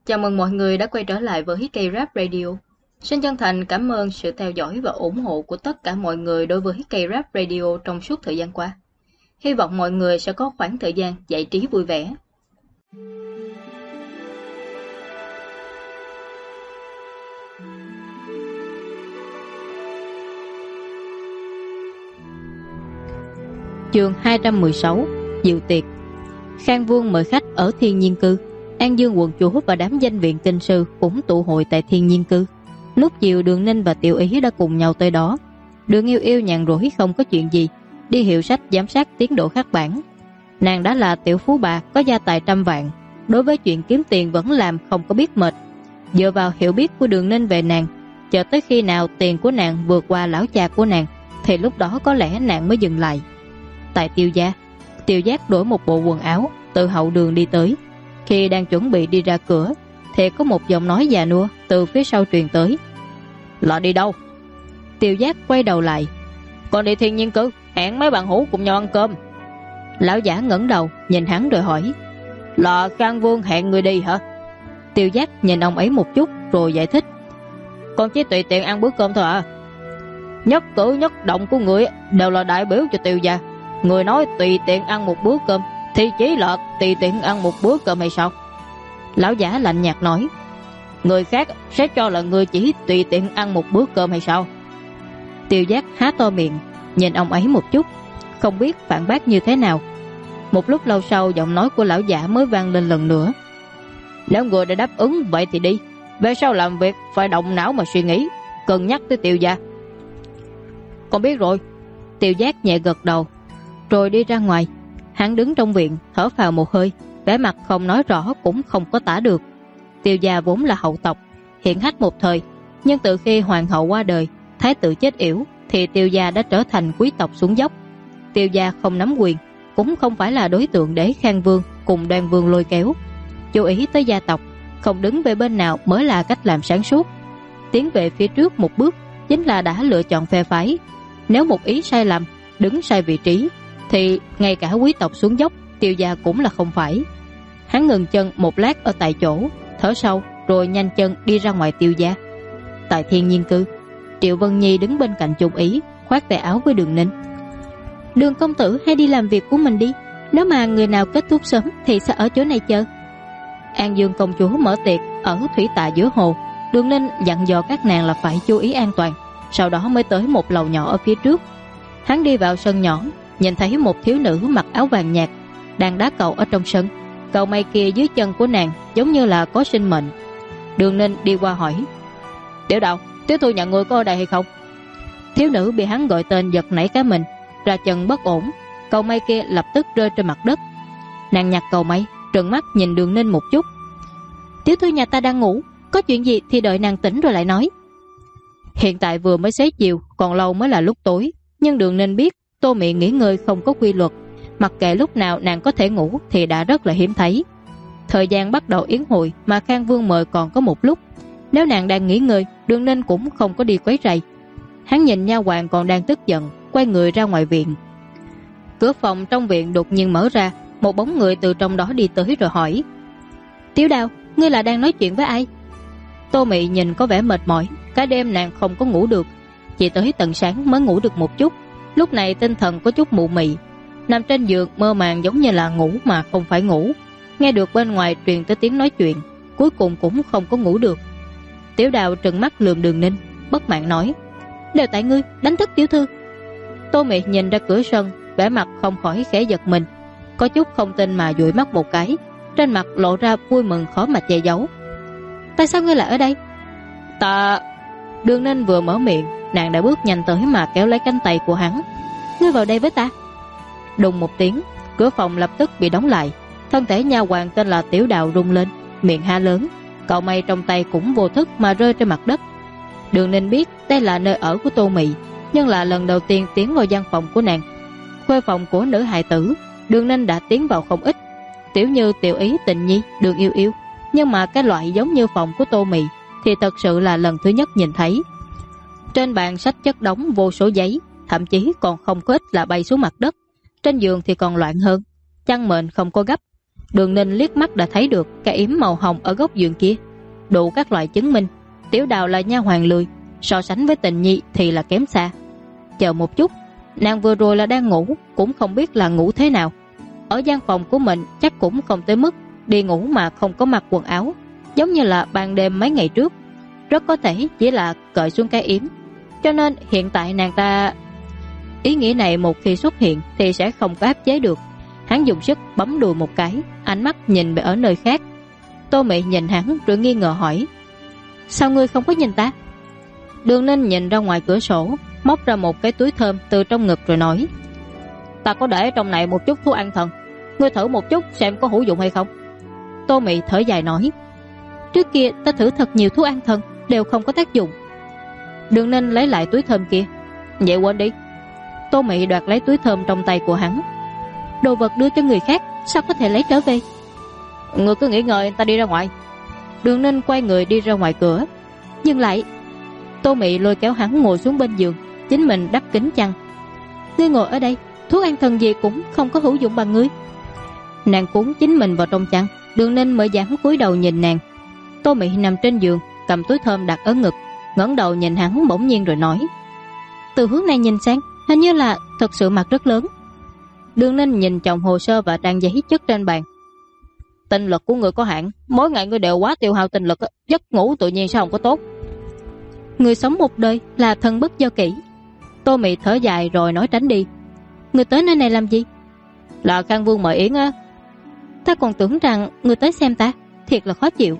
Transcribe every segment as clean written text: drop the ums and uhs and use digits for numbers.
Chào mừng mọi người đã quay trở lại với K-Rap Radio. Xin chân thành cảm ơn sự theo dõi và ủng hộ của tất cả mọi người đối với K-Rap Radio trong suốt thời gian qua. Hy vọng mọi người sẽ có khoảng thời gian giải trí vui vẻ. Chương 216: Diệu tiệc. Khang Vương mời khách ở Thiên Nhiên Cư. An Dương quận chúa và đám danh viện kinh sư cũng tụ hội tại Thiên Nhiên Cư. Lúc chiều Đường Ninh và Tiểu Ý đã cùng nhau tới đó. Đường Yêu Yêu nhàn rỗi không có chuyện gì, đi hiệu sách giám sát tiến độ khắc bản. Nàng đã là tiểu phú bà có gia tài trăm vạn, đối với chuyện kiếm tiền vẫn làm không có biết mệt. Dựa vào hiểu biết của Đường Ninh về nàng, chờ tới khi nào tiền của nàng vượt qua lão cha của nàng thì lúc đó có lẽ nàng mới dừng lại. Tại Tiêu gia, Tiêu Giác đổi một bộ quần áo từ hậu đường đi tới. Khi đang chuẩn bị đi ra cửa thì có một giọng nói già nua từ phía sau truyền tới. Là đi đâu? Tiêu Giác quay đầu lại. Con đi Thiên Nhiên Cư, hẹn mấy bạn hữu cùng nhau ăn cơm. Lão giả ngẩng đầu nhìn hắn rồi hỏi. Là Khang Vương hẹn người đi hả? Tiêu Giác nhìn ông ấy một chút rồi giải thích. Con chỉ tùy tiện ăn bữa cơm thôi à. Nhất cử nhất động của người đều là đại biểu cho Tiêu gia. Người nói tùy tiện ăn một bữa cơm thì chỉ là tùy tiện ăn một bữa cơm hay sao? Lão giả lạnh nhạt nói. Người khác sẽ cho là người chỉ tùy tiện ăn một bữa cơm hay sao? Tiêu Giác há to miệng nhìn ông ấy một chút, không biết phản bác như thế nào. Một lúc lâu sau, giọng nói của lão giả mới vang lên lần nữa. Nếu người đã đáp ứng vậy thì đi. Về sau làm việc phải động não mà suy nghĩ, cân nhắc tới Tiêu gia. Con biết rồi. Tiêu Giác nhẹ gật đầu rồi đi ra ngoài. Hắn đứng trong viện thở phào một hơi, vẻ mặt không nói rõ cũng không có tả được. Tiêu gia vốn là hậu tộc hiển hách một thời, nhưng từ khi hoàng hậu qua đời, thái tử chết yểu thì Tiêu gia đã trở thành quý tộc xuống dốc. Tiêu gia không nắm quyền, cũng không phải là đối tượng để Khang Vương cùng Đoan Vương lôi kéo. Chú ý tới gia tộc, không đứng về bên nào mới là cách làm sáng suốt. Tiến về phía trước một bước chính là đã lựa chọn phe phái. Nếu một ý sai lầm, đứng sai vị trí thì ngay cả quý tộc xuống dốc, Tiêu gia cũng là không phải. Hắn ngừng chân một lát ở tại chỗ, thở sâu rồi nhanh chân đi ra ngoài Tiêu gia. Tại Thiên Nhiên Cư, Triệu Vân Nhi đứng bên cạnh Trung Ý, khoác tay áo với Đường Ninh. Đường công tử hãy đi làm việc của mình đi, nếu mà người nào kết thúc sớm thì sẽ ở chỗ này chờ. An Dương công chúa mở tiệc ở thủy tạ giữa hồ. Đường Ninh dặn dò các nàng là phải chú ý an toàn, sau đó mới tới một lầu nhỏ ở phía trước. Hắn đi vào sân nhỏ, nhìn thấy một thiếu nữ mặc áo vàng nhạt đang đá cầu ở trong sân. Cầu mây kia dưới chân của nàng giống như là có sinh mệnh. Đường Ninh đi qua hỏi. Tiểu Đạo, Tiểu Thư nhà người có ở đây hay không? Thiếu nữ bị hắn gọi tên giật nảy cả mình, ra chân bất ổn. Cầu mây kia lập tức rơi trên mặt đất. Nàng nhặt cầu mây, trừng mắt nhìn Đường Ninh một chút. Tiểu thư nhà ta đang ngủ, có chuyện gì thì đợi nàng tỉnh rồi lại nói. Hiện tại vừa mới xế chiều, còn lâu mới là lúc tối. Nhưng Đường Ninh biết Tô Mị nghỉ ngơi không có quy luật, mặc kệ lúc nào nàng có thể ngủ thì đã rất là hiếm thấy. Thời gian bắt đầu yến hội mà Khang Vương mời còn có một lúc. Nếu nàng đang nghỉ ngơi, Đường Ninh cũng không có đi quấy rầy. Hắn nhìn nha hoàn còn đang tức giận, quay người ra ngoài viện. Cửa phòng trong viện đột nhiên mở ra, một bóng người từ trong đó đi tới rồi hỏi. Tiểu Đào, ngươi là đang nói chuyện với ai? Tô Mị nhìn có vẻ mệt mỏi, cả đêm nàng không có ngủ được, chỉ tới tận sáng mới ngủ được một chút. Lúc này tinh thần có chút mụ mị, nằm trên giường mơ màng giống như là ngủ mà không phải ngủ. Nghe được bên ngoài truyền tới tiếng nói chuyện, cuối cùng cũng không có ngủ được. Tiểu Đào trừng mắt lườm Đường Ninh, bất mãn nói. Đều tại ngươi đánh thức tiểu thư. Tô Mị nhìn ra cửa sân, vẻ mặt không khỏi khẽ giật mình, có chút không tin mà dụi mắt một cái, trên mặt lộ ra vui mừng khó mà che giấu. Tại sao ngươi lại ở đây? Ta... Đường Ninh vừa mở miệng, nàng đã bước nhanh tới mà kéo lấy cánh tay của hắn. Ngươi vào đây với ta. Đùng một tiếng, cửa phòng lập tức bị đóng lại. Thân thể nha hoàn tên là Tiểu Đào rung lên, miệng há lớn, cậu mây trong tay cũng vô thức mà rơi trên mặt đất. Đường Ninh biết đây là nơi ở của Tô Mị, nhưng là lần đầu tiên tiến vào gian phòng của nàng. Khuê phòng của nữ hài tử, Đường Ninh đã tiến vào không ít, tiểu như Tiểu Ý, Tình Nhi, Đường Yêu Yêu, nhưng mà cái loại giống như phòng của Tô Mị thì thật sự là lần thứ nhất nhìn thấy. Trên bàn sách chất đống vô số giấy, thậm chí còn không có ít là bay xuống mặt đất. Trên giường thì còn loạn hơn, chăn mền không có gấp. Đường Ninh liếc mắt đã thấy được cái yếm màu hồng ở góc giường kia, đủ các loại chứng minh Tiểu Đào là nha hoàn lười, so sánh với Tình Nhi thì là kém xa. Chờ một chút, nàng vừa rồi là đang ngủ, cũng không biết là ngủ thế nào. Ở gian phòng của mình chắc cũng không tới mức đi ngủ mà không có mặc quần áo, giống như là ban đêm mấy ngày trước. Rất có thể chỉ là cởi xuống cái yếm, cho nên hiện tại nàng ta... Ý nghĩ này một khi xuất hiện thì sẽ không có áp chế được. Hắn dùng sức bấm đùi một cái, ánh mắt nhìn về ở nơi khác. Tô Mị nhìn hắn rồi nghi ngờ hỏi: sao ngươi không có nhìn ta? Đường Ninh nhìn ra ngoài cửa sổ, móc ra một cái túi thơm từ trong ngực rồi nói: ta có để trong này một chút thuốc an thần, ngươi thử một chút xem có hữu dụng hay không. Tô Mị thở dài nói: trước kia ta thử thật nhiều thuốc an thần đều không có tác dụng. Đường Ninh lấy lại túi thơm kia: vậy quên đi. Tô Mị đoạt lấy túi thơm trong tay của hắn: đồ vật đưa cho người khác sao có thể lấy trở về? Ngươi cứ nghỉ ngơi, ta đi ra ngoài. Đường Ninh quay người đi ra ngoài cửa. Dừng lại. Tô Mị lôi kéo hắn ngồi xuống bên giường, chính mình đắp kính chăn. Ngươi ngồi ở đây, thuốc an thần gì cũng không có hữu dụng bằng ngươi. Nàng cuốn chính mình vào trong chăn, Đường Ninh mới dám cúi đầu nhìn nàng. Tô Mị nằm trên giường, cầm túi thơm đặt ở ngực, ngẩng đầu nhìn hắn bỗng nhiên rồi nói: từ hướng này nhìn sang, hình như là thật sự mặt rất lớn. Đường Ninh nhìn chồng hồ sơ và trang giấy chất trên bàn: tinh lực của người có hạn, mỗi ngày ngươi đều quá tiêu hao tinh lực, giấc ngủ tự nhiên sao không có tốt. Người sống một đời là thân bất do kỷ. Tô Mị thở dài rồi nói tránh đi: người tới nơi này làm gì? Là Khang Vương mời yến á. Ta còn tưởng rằng người tới xem ta, thiệt là khó chịu.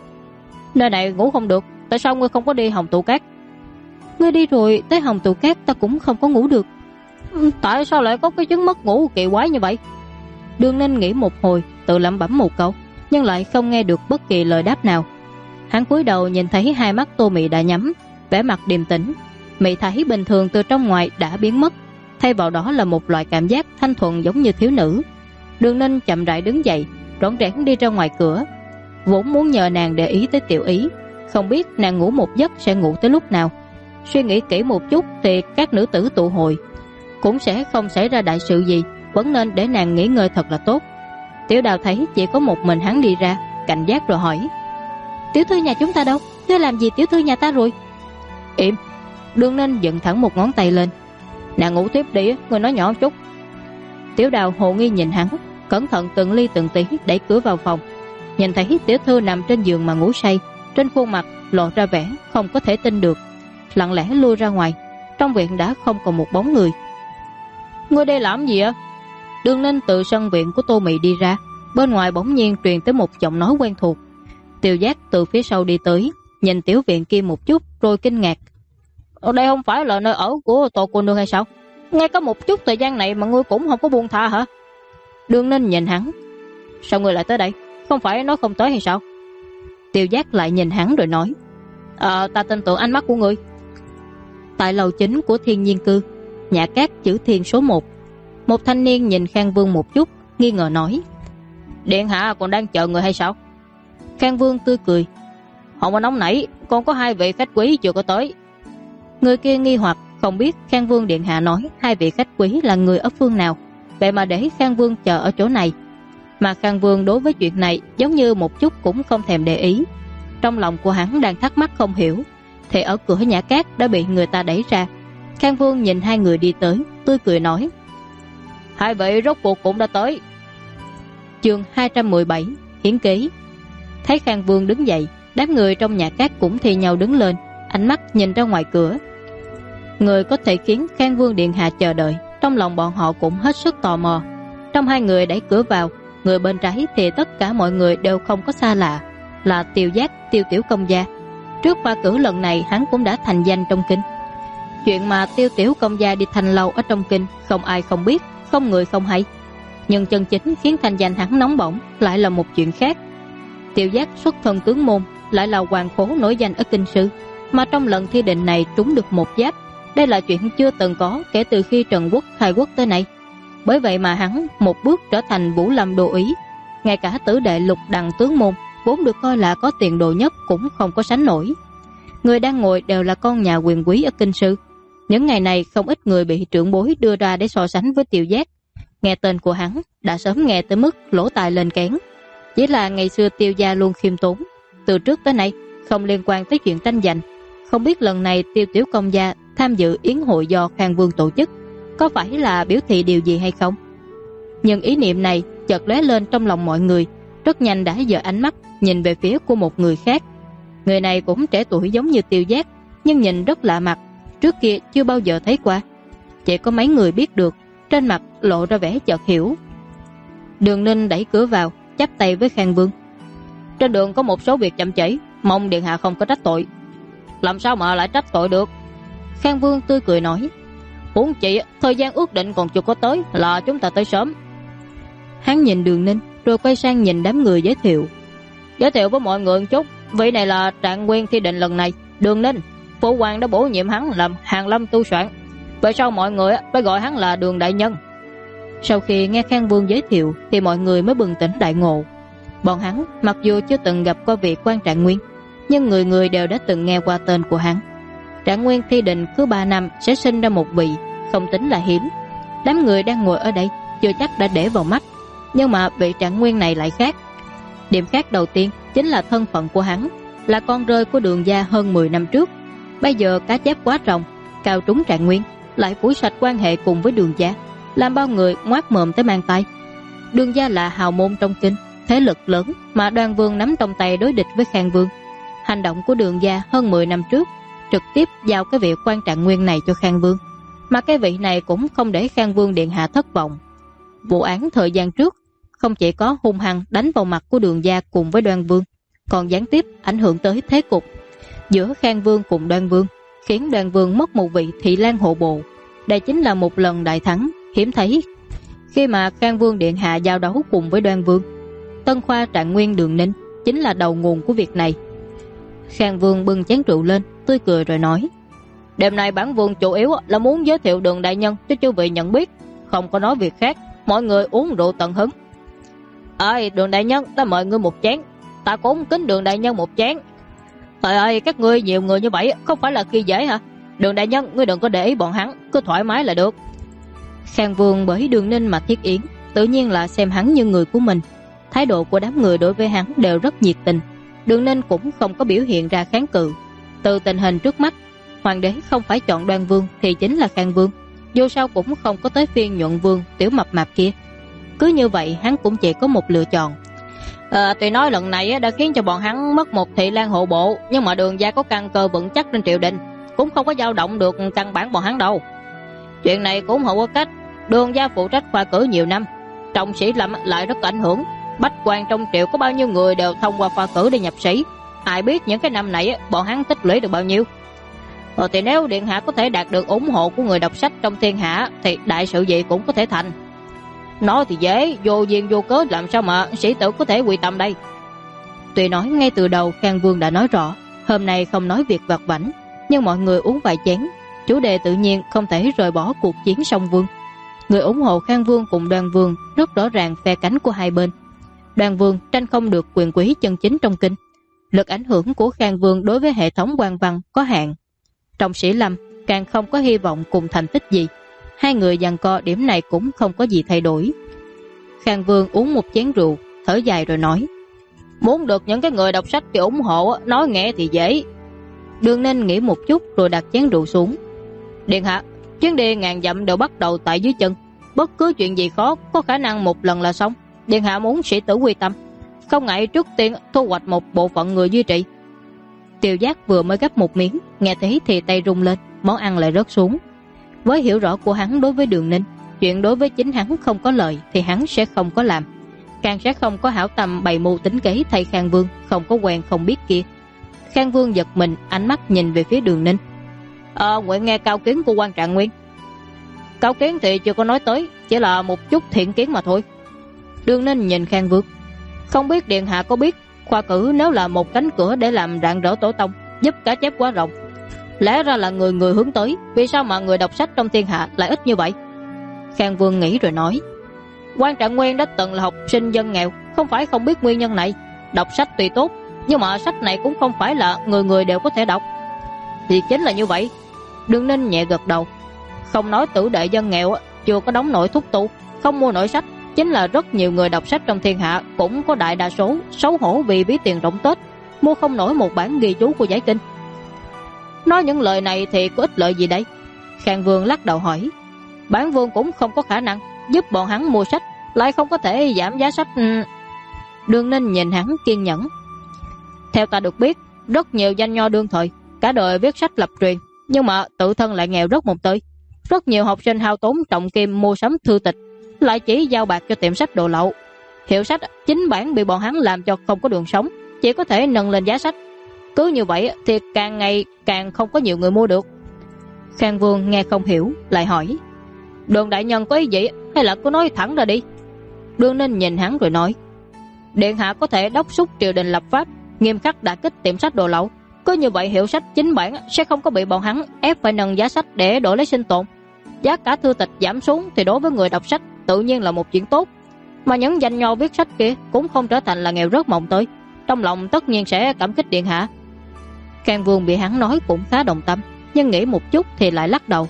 Nơi này ngủ không được, tại sao ngươi không có đi Hồng Tụ Cát? Ngươi đi rồi tới Hồng Tụ Cát ta cũng không có ngủ được. Tại sao lại có cái chứng mất ngủ kỳ quái như vậy? Đường Ninh nghĩ một hồi, tự lẩm bẩm một câu, nhưng lại không nghe được bất kỳ lời đáp nào. Hắn cúi đầu nhìn thấy hai mắt Tô Mị đã nhắm, vẻ mặt điềm tĩnh. Mị thấy bình thường từ trong ngoài đã biến mất, thay vào đó là một loại cảm giác thanh thuần giống như thiếu nữ. Đường Ninh chậm rãi đứng dậy, rón rén đi ra ngoài cửa. Vốn muốn nhờ nàng để ý tới Tiểu Ý, không biết nàng ngủ một giấc sẽ ngủ tới lúc nào. Suy nghĩ kỹ một chút thì các nữ tử tụ hội cũng sẽ không xảy ra đại sự gì, vẫn nên để nàng nghỉ ngơi thật là tốt. Tiểu Đào thấy chỉ có một mình hắn đi ra, cảnh giác rồi hỏi: tiểu thư nhà chúng ta đâu? Ngươi làm gì tiểu thư nhà ta rồi? Im. Đường Ninh dựng thẳng một ngón tay lên: nàng ngủ tiếp đi, ngươi nói nhỏ chút. Tiểu Đào hồ nghi nhìn hắn, cẩn thận từng ly từng tí đẩy cửa vào phòng. Nhìn thấy tiểu thư nằm trên giường mà ngủ say, trên khuôn mặt lộ ra vẻ không có thể tin được, lặng lẽ lui ra ngoài. Trong viện đã không còn một bóng người. Ngươi đây làm gì ạ? Đường Ninh từ sân viện của Tô Mị đi ra, bên ngoài bỗng nhiên truyền tới một giọng nói quen thuộc. Tiêu Giác từ phía sau đi tới, nhìn tiểu viện kia một chút rồi kinh ngạc: ở đây không phải là nơi ở của Tô cô nương hay sao? Ngay có một chút thời gian này mà ngươi cũng không có buông tha hả? Đường Ninh nhìn hắn: sao ngươi lại tới đây? Không phải nói không tới hay sao? Tiêu Giác lại nhìn hắn rồi nói: ta tin tưởng ánh mắt của ngươi. Tại lầu chính của Thiên Nhiên Cư, nhà cát chữ Thiên số 1, một thanh niên nhìn Khang Vương một chút, nghi ngờ nói: điện hạ còn đang chờ người hay sao? Khang Vương tươi cười: không có nóng nảy, còn có hai vị khách quý chưa có tới. Người kia nghi hoặc không biết Khang Vương điện hạ nói hai vị khách quý là người ở phương nào, vậy mà để Khang Vương chờ ở chỗ này. Mà Khang Vương đối với chuyện này giống như một chút cũng không thèm để ý. Trong lòng của hắn đang thắc mắc không hiểu, thì ở cửa nhà cát đã bị người ta đẩy ra. Khang Vương nhìn hai người đi tới, tươi cười nói: hai vị rốt cuộc cũng đã tới. Chương 217 hiển ký. Thấy Khang Vương đứng dậy, đám người trong nhà cát cũng thi nhau đứng lên, ánh mắt nhìn ra ngoài cửa. Người có thể khiến Khang Vương điện hạ chờ đợi, trong lòng bọn họ cũng hết sức tò mò. Trong hai người đẩy cửa vào, người bên trái thì tất cả mọi người đều không có xa lạ, là Tiêu Giác, Tiêu Tiểu Công gia. Trước khoa cử lần này hắn cũng đã thành danh trong kinh. Chuyện mà Tiêu Tiểu Công gia đi thành lâu ở trong kinh không ai không biết, không người không hay. Nhưng chân chính khiến thành danh hắn nóng bỏng lại là một chuyện khác. Tiêu Giác xuất thân tướng môn, lại là hoàng phố nổi danh ở kinh sư, mà trong lần thi định này trúng được một giáp. Đây là chuyện chưa từng có kể từ khi Trần Quốc khai quốc tới nay. Bởi vậy mà hắn một bước trở thành Vũ Lâm đô ý. Ngay cả tử đệ Lục Đằng tướng môn vốn được coi là có tiền đồ nhất cũng không có sánh nổi. Người đang ngồi đều là con nhà quyền quý ở kinh sư. Những ngày này không ít người bị trưởng bối đưa ra để so sánh với Tiêu Giác. nghe tên của hắn đã sớm nghe tới mức lỗ tai lên kén. Chỉ là ngày xưa Tiêu gia luôn khiêm tốn, từ trước tới nay không liên quan tới chuyện tranh giành. Không biết lần này Tiêu tiểu công gia tham dự yến hội do Khang Vương tổ chức có phải là biểu thị điều gì hay không. Nhưng ý niệm này chợt lóe lên trong lòng mọi người, rất nhanh đã dời ánh mắt nhìn về phía của một người khác. Người này cũng trẻ tuổi giống như Tiêu Giác, nhưng nhìn rất lạ mặt, trước kia chưa bao giờ thấy qua. Chỉ có mấy người biết được, trên mặt lộ ra vẻ chợt hiểu. Đường Ninh đẩy cửa vào, chắp tay với Khang Vương. Trên đường có một số việc chậm trễ, mong điện hạ không có trách tội. Làm sao mà lại trách tội được? Khang Vương tươi cười nói. Huống chị, thời gian ước định còn chưa có tới, là chúng ta tới sớm. Hắn nhìn Đường Ninh rồi quay sang nhìn đám người giới thiệu. Giới thiệu với mọi người một chút, vị này là Trạng Nguyên thi định lần này, Đường Ninh. Phụ hoàng đã bổ nhiệm hắn làm Hàn Lâm tu soạn, vậy sau mọi người phải gọi hắn là Đường đại nhân. Sau khi nghe Khang Vương giới thiệu thì mọi người mới bừng tỉnh đại ngộ. Bọn hắn mặc dù chưa từng gặp qua vị quan Trạng Nguyên, nhưng người người đều đã từng nghe qua tên của hắn. Trạng Nguyên thi định cứ 3 năm sẽ sinh ra một vị, không tính là hiếm. Đám người đang ngồi ở đây chưa chắc đã để vào mắt, nhưng mà vị Trạng Nguyên này lại khác. Điểm khác đầu tiên chính là thân phận của hắn, là con rơi của Đường gia hơn 10 năm trước. Bây giờ cá chép quá rồng, cao trúng Trạng Nguyên, lại phủi sạch quan hệ cùng với Đường gia, làm bao người ngoác mồm tới mang tay. Đường gia là hào môn trong kinh, thế lực lớn mà Đoan Vương nắm trong tay đối địch với Khang Vương. Hành động của Đường gia hơn 10 năm trước trực tiếp giao cái vị quan Trạng Nguyên này cho Khang Vương, mà cái vị này cũng không để Khang Vương điện hạ thất vọng. Vụ án thời gian trước không chỉ có hung hăng đánh vào mặt của Đường gia cùng với Đoan Vương, còn gián tiếp ảnh hưởng tới thế cục giữa Khang Vương cùng Đoan Vương, khiến Đoan Vương mất một vị thị lang hộ bộ. Đây chính là một lần đại thắng hiếm thấy khi mà Khang Vương điện hạ giao đấu cùng với Đoan Vương. Tân khoa Trạng Nguyên Đường Ninh chính là đầu nguồn của việc này. Khang Vương bưng chén rượu lên, tươi cười rồi nói. Đêm nay bản vương chủ yếu là muốn giới thiệu Đường đại nhân cho chư vị nhận biết, không có nói việc khác, mọi người uống rượu tận hứng. Ơi, Đường đại nhân, ta mời ngươi một chén. Ta cũng kính Đường đại nhân một chén. Trời ơi, các ngươi nhiều người như vậy không phải là khi dễ hả? Đường đại nhân, ngươi đừng có để ý bọn hắn, cứ thoải mái là được. Khang Vương bởi Đường Ninh mà thiết yến, tự nhiên là xem hắn như người của mình. Thái độ của đám người đối với hắn đều rất nhiệt tình. Đường Ninh cũng không có biểu hiện ra kháng cự. Từ tình hình trước mắt, hoàng đế không phải chọn Đoan Vương thì chính là Khang Vương, dù sao cũng không có tới phiên Nhuận Vương tiểu mập mạp kia. Cứ như vậy hắn cũng chỉ có một lựa chọn. Tuy nói lần này đã khiến cho bọn hắn mất một thị lang hộ bộ, nhưng mà Đường gia có căn cơ vững chắc trên triều đình, cũng không có dao động được căn bản bọn hắn đâu. Chuyện này cũng không có cách. Đường gia phụ trách khoa cử nhiều năm, trọng sĩ Lâm lại rất ảnh hưởng. Bách quan trong triều có bao nhiêu người đều thông qua khoa cử để nhập sĩ, ai biết những cái năm này bọn hắn tích lũy được bao nhiêu. Thì nếu điện hạ có thể đạt được ủng hộ của người đọc sách trong thiên hạ thì đại sự gì cũng có thể thành. Nói thì dễ, vô duyên vô cớ làm sao mà sĩ tử có thể quy tâm đây. Tuy nói ngay từ đầu Khang Vương đã nói rõ hôm nay không nói việc vặt vãnh, nhưng mọi người uống vài chén, chủ đề tự nhiên không thể rời bỏ cuộc chiến song vương. Người ủng hộ Khang Vương cùng Đoan Vương rất rõ ràng phe cánh của hai bên. Đoan Vương tranh không được quyền quý chân chính trong kinh, lực ảnh hưởng của Khang Vương đối với hệ thống quan văn có hạn. Trọng sĩ Lâm càng không có hy vọng cùng thành tích gì. Hai người giằng co điểm này cũng không có gì thay đổi. Khang Vương uống một chén rượu, thở dài rồi nói. Muốn được những cái người đọc sách thì ủng hộ, nói nghe thì dễ. Đường Ninh nghĩ một chút rồi đặt chén rượu xuống. Điện hạ, chuyến đi ngàn dặm đều bắt đầu tại dưới chân, bất cứ chuyện gì khó có khả năng một lần là xong. Điện hạ muốn sĩ tử quy tâm, không ngại trước tiên thu hoạch một bộ phận người duy trì. Tiêu Giác vừa mới gắp một miếng, nghe thấy thì tay rung lên, món ăn lại rớt xuống. Với hiểu rõ của hắn đối với Đường Ninh, chuyện đối với chính hắn không có lợi thì hắn sẽ không có làm, càng sẽ không có hảo tâm bày mưu tính kế thay Khang Vương không có quen không biết kia. Khang Vương giật mình, ánh mắt nhìn về phía Đường Ninh. Nguyện nghe cao kiến của quan Trạng Nguyên. Cao kiến thì chưa có nói tới, chỉ là một chút thiện kiến mà thôi. Đường Ninh nhìn Khang Vương. Không biết điện hạ có biết khoa cử nếu là một cánh cửa để làm rạng rỡ tổ tông, giúp cá chép quá rộng, lẽ ra là người người hướng tới, vì sao mà người đọc sách trong thiên hạ lại ít như vậy? Khang Vương nghĩ rồi nói. Quan Trạng Nguyên đã từng là học sinh dân nghèo, không phải không biết nguyên nhân này. Đọc sách tuy tốt, nhưng mà sách này cũng không phải là người người đều có thể đọc. Thì chính là như vậy. Đường Ninh nhẹ gật đầu. Không nói tử đệ dân nghèo chưa có đóng nổi thúc tu, không mua nổi sách, chính là rất nhiều người đọc sách trong thiên hạ cũng có đại đa số xấu hổ vì ví tiền rỗng tuếch, mua không nổi một bản ghi chú của Giải Kinh. Nói những lời này thì có ích lợi gì đây? Khang Vương lắc đầu hỏi. Bản Vương cũng không có khả năng giúp bọn hắn mua sách, lại không có thể giảm giá sách. Đường Ninh nhìn hắn kiên nhẫn. Theo ta được biết, rất nhiều danh nho đương thời cả đời viết sách lập truyền, nhưng mà tự thân lại nghèo rất mồng tơi. Rất nhiều học sinh hao tốn trọng kim mua sắm thư tịch, lại chỉ giao bạc cho tiệm sách đồ lậu. Hiệu sách chính bản bị bọn hắn làm cho không có đường sống, chỉ có thể nâng lên giá sách. Cứ như vậy thì càng ngày càng không có nhiều người mua được. Khang Vương nghe không hiểu, lại hỏi. Đường đại nhân có ý gì, hay là cứ nói thẳng ra đi? Đường Ninh nhìn hắn rồi nói. Điện hạ có thể đốc thúc triều đình lập pháp, nghiêm khắc đả kích tiệm sách đồ lậu. Cứ như vậy hiệu sách chính bản sẽ không có bị bọn hắn ép phải nâng giá sách để đổi lấy sinh tồn. Giá cả thư tịch giảm xuống thì đối với người đọc sách tự nhiên là một chuyện tốt. Mà những danh nho viết sách kia cũng không trở thành là nghèo rớt mồng tơi, trong lòng tất nhiên sẽ cảm kích điện hạ. Khang Vương bị hắn nói cũng khá đồng tâm, nhưng nghĩ một chút thì lại lắc đầu.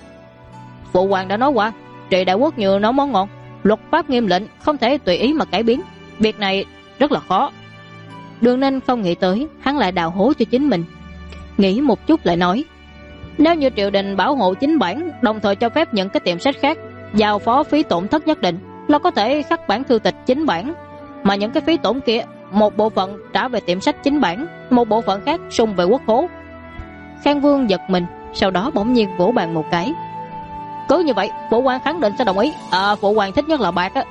Phụ hoàng đã nói qua, trị đại quốc như nấu món ngon, luật pháp nghiêm lệnh, không thể tùy ý mà cải biến. Việc này rất là khó. Đường Ninh không nghĩ tới hắn lại đào hố cho chính mình. Nghĩ một chút lại nói. Nếu như triều đình bảo hộ chính bản, đồng thời cho phép những cái tiệm sách khác giao phó phí tổn thất nhất định, là có thể khắc bản thư tịch chính bản. Mà những cái phí tổn kia, một bộ phận trả về tiệm sách chính bản, một bộ phận khác sung về quốc khố. Khang Vương giật mình, sau đó bỗng nhiên vỗ bàn một cái. Cứ như vậy, phụ hoàng khẳng định sẽ đồng ý. Phụ hoàng thích nhất là bạc á.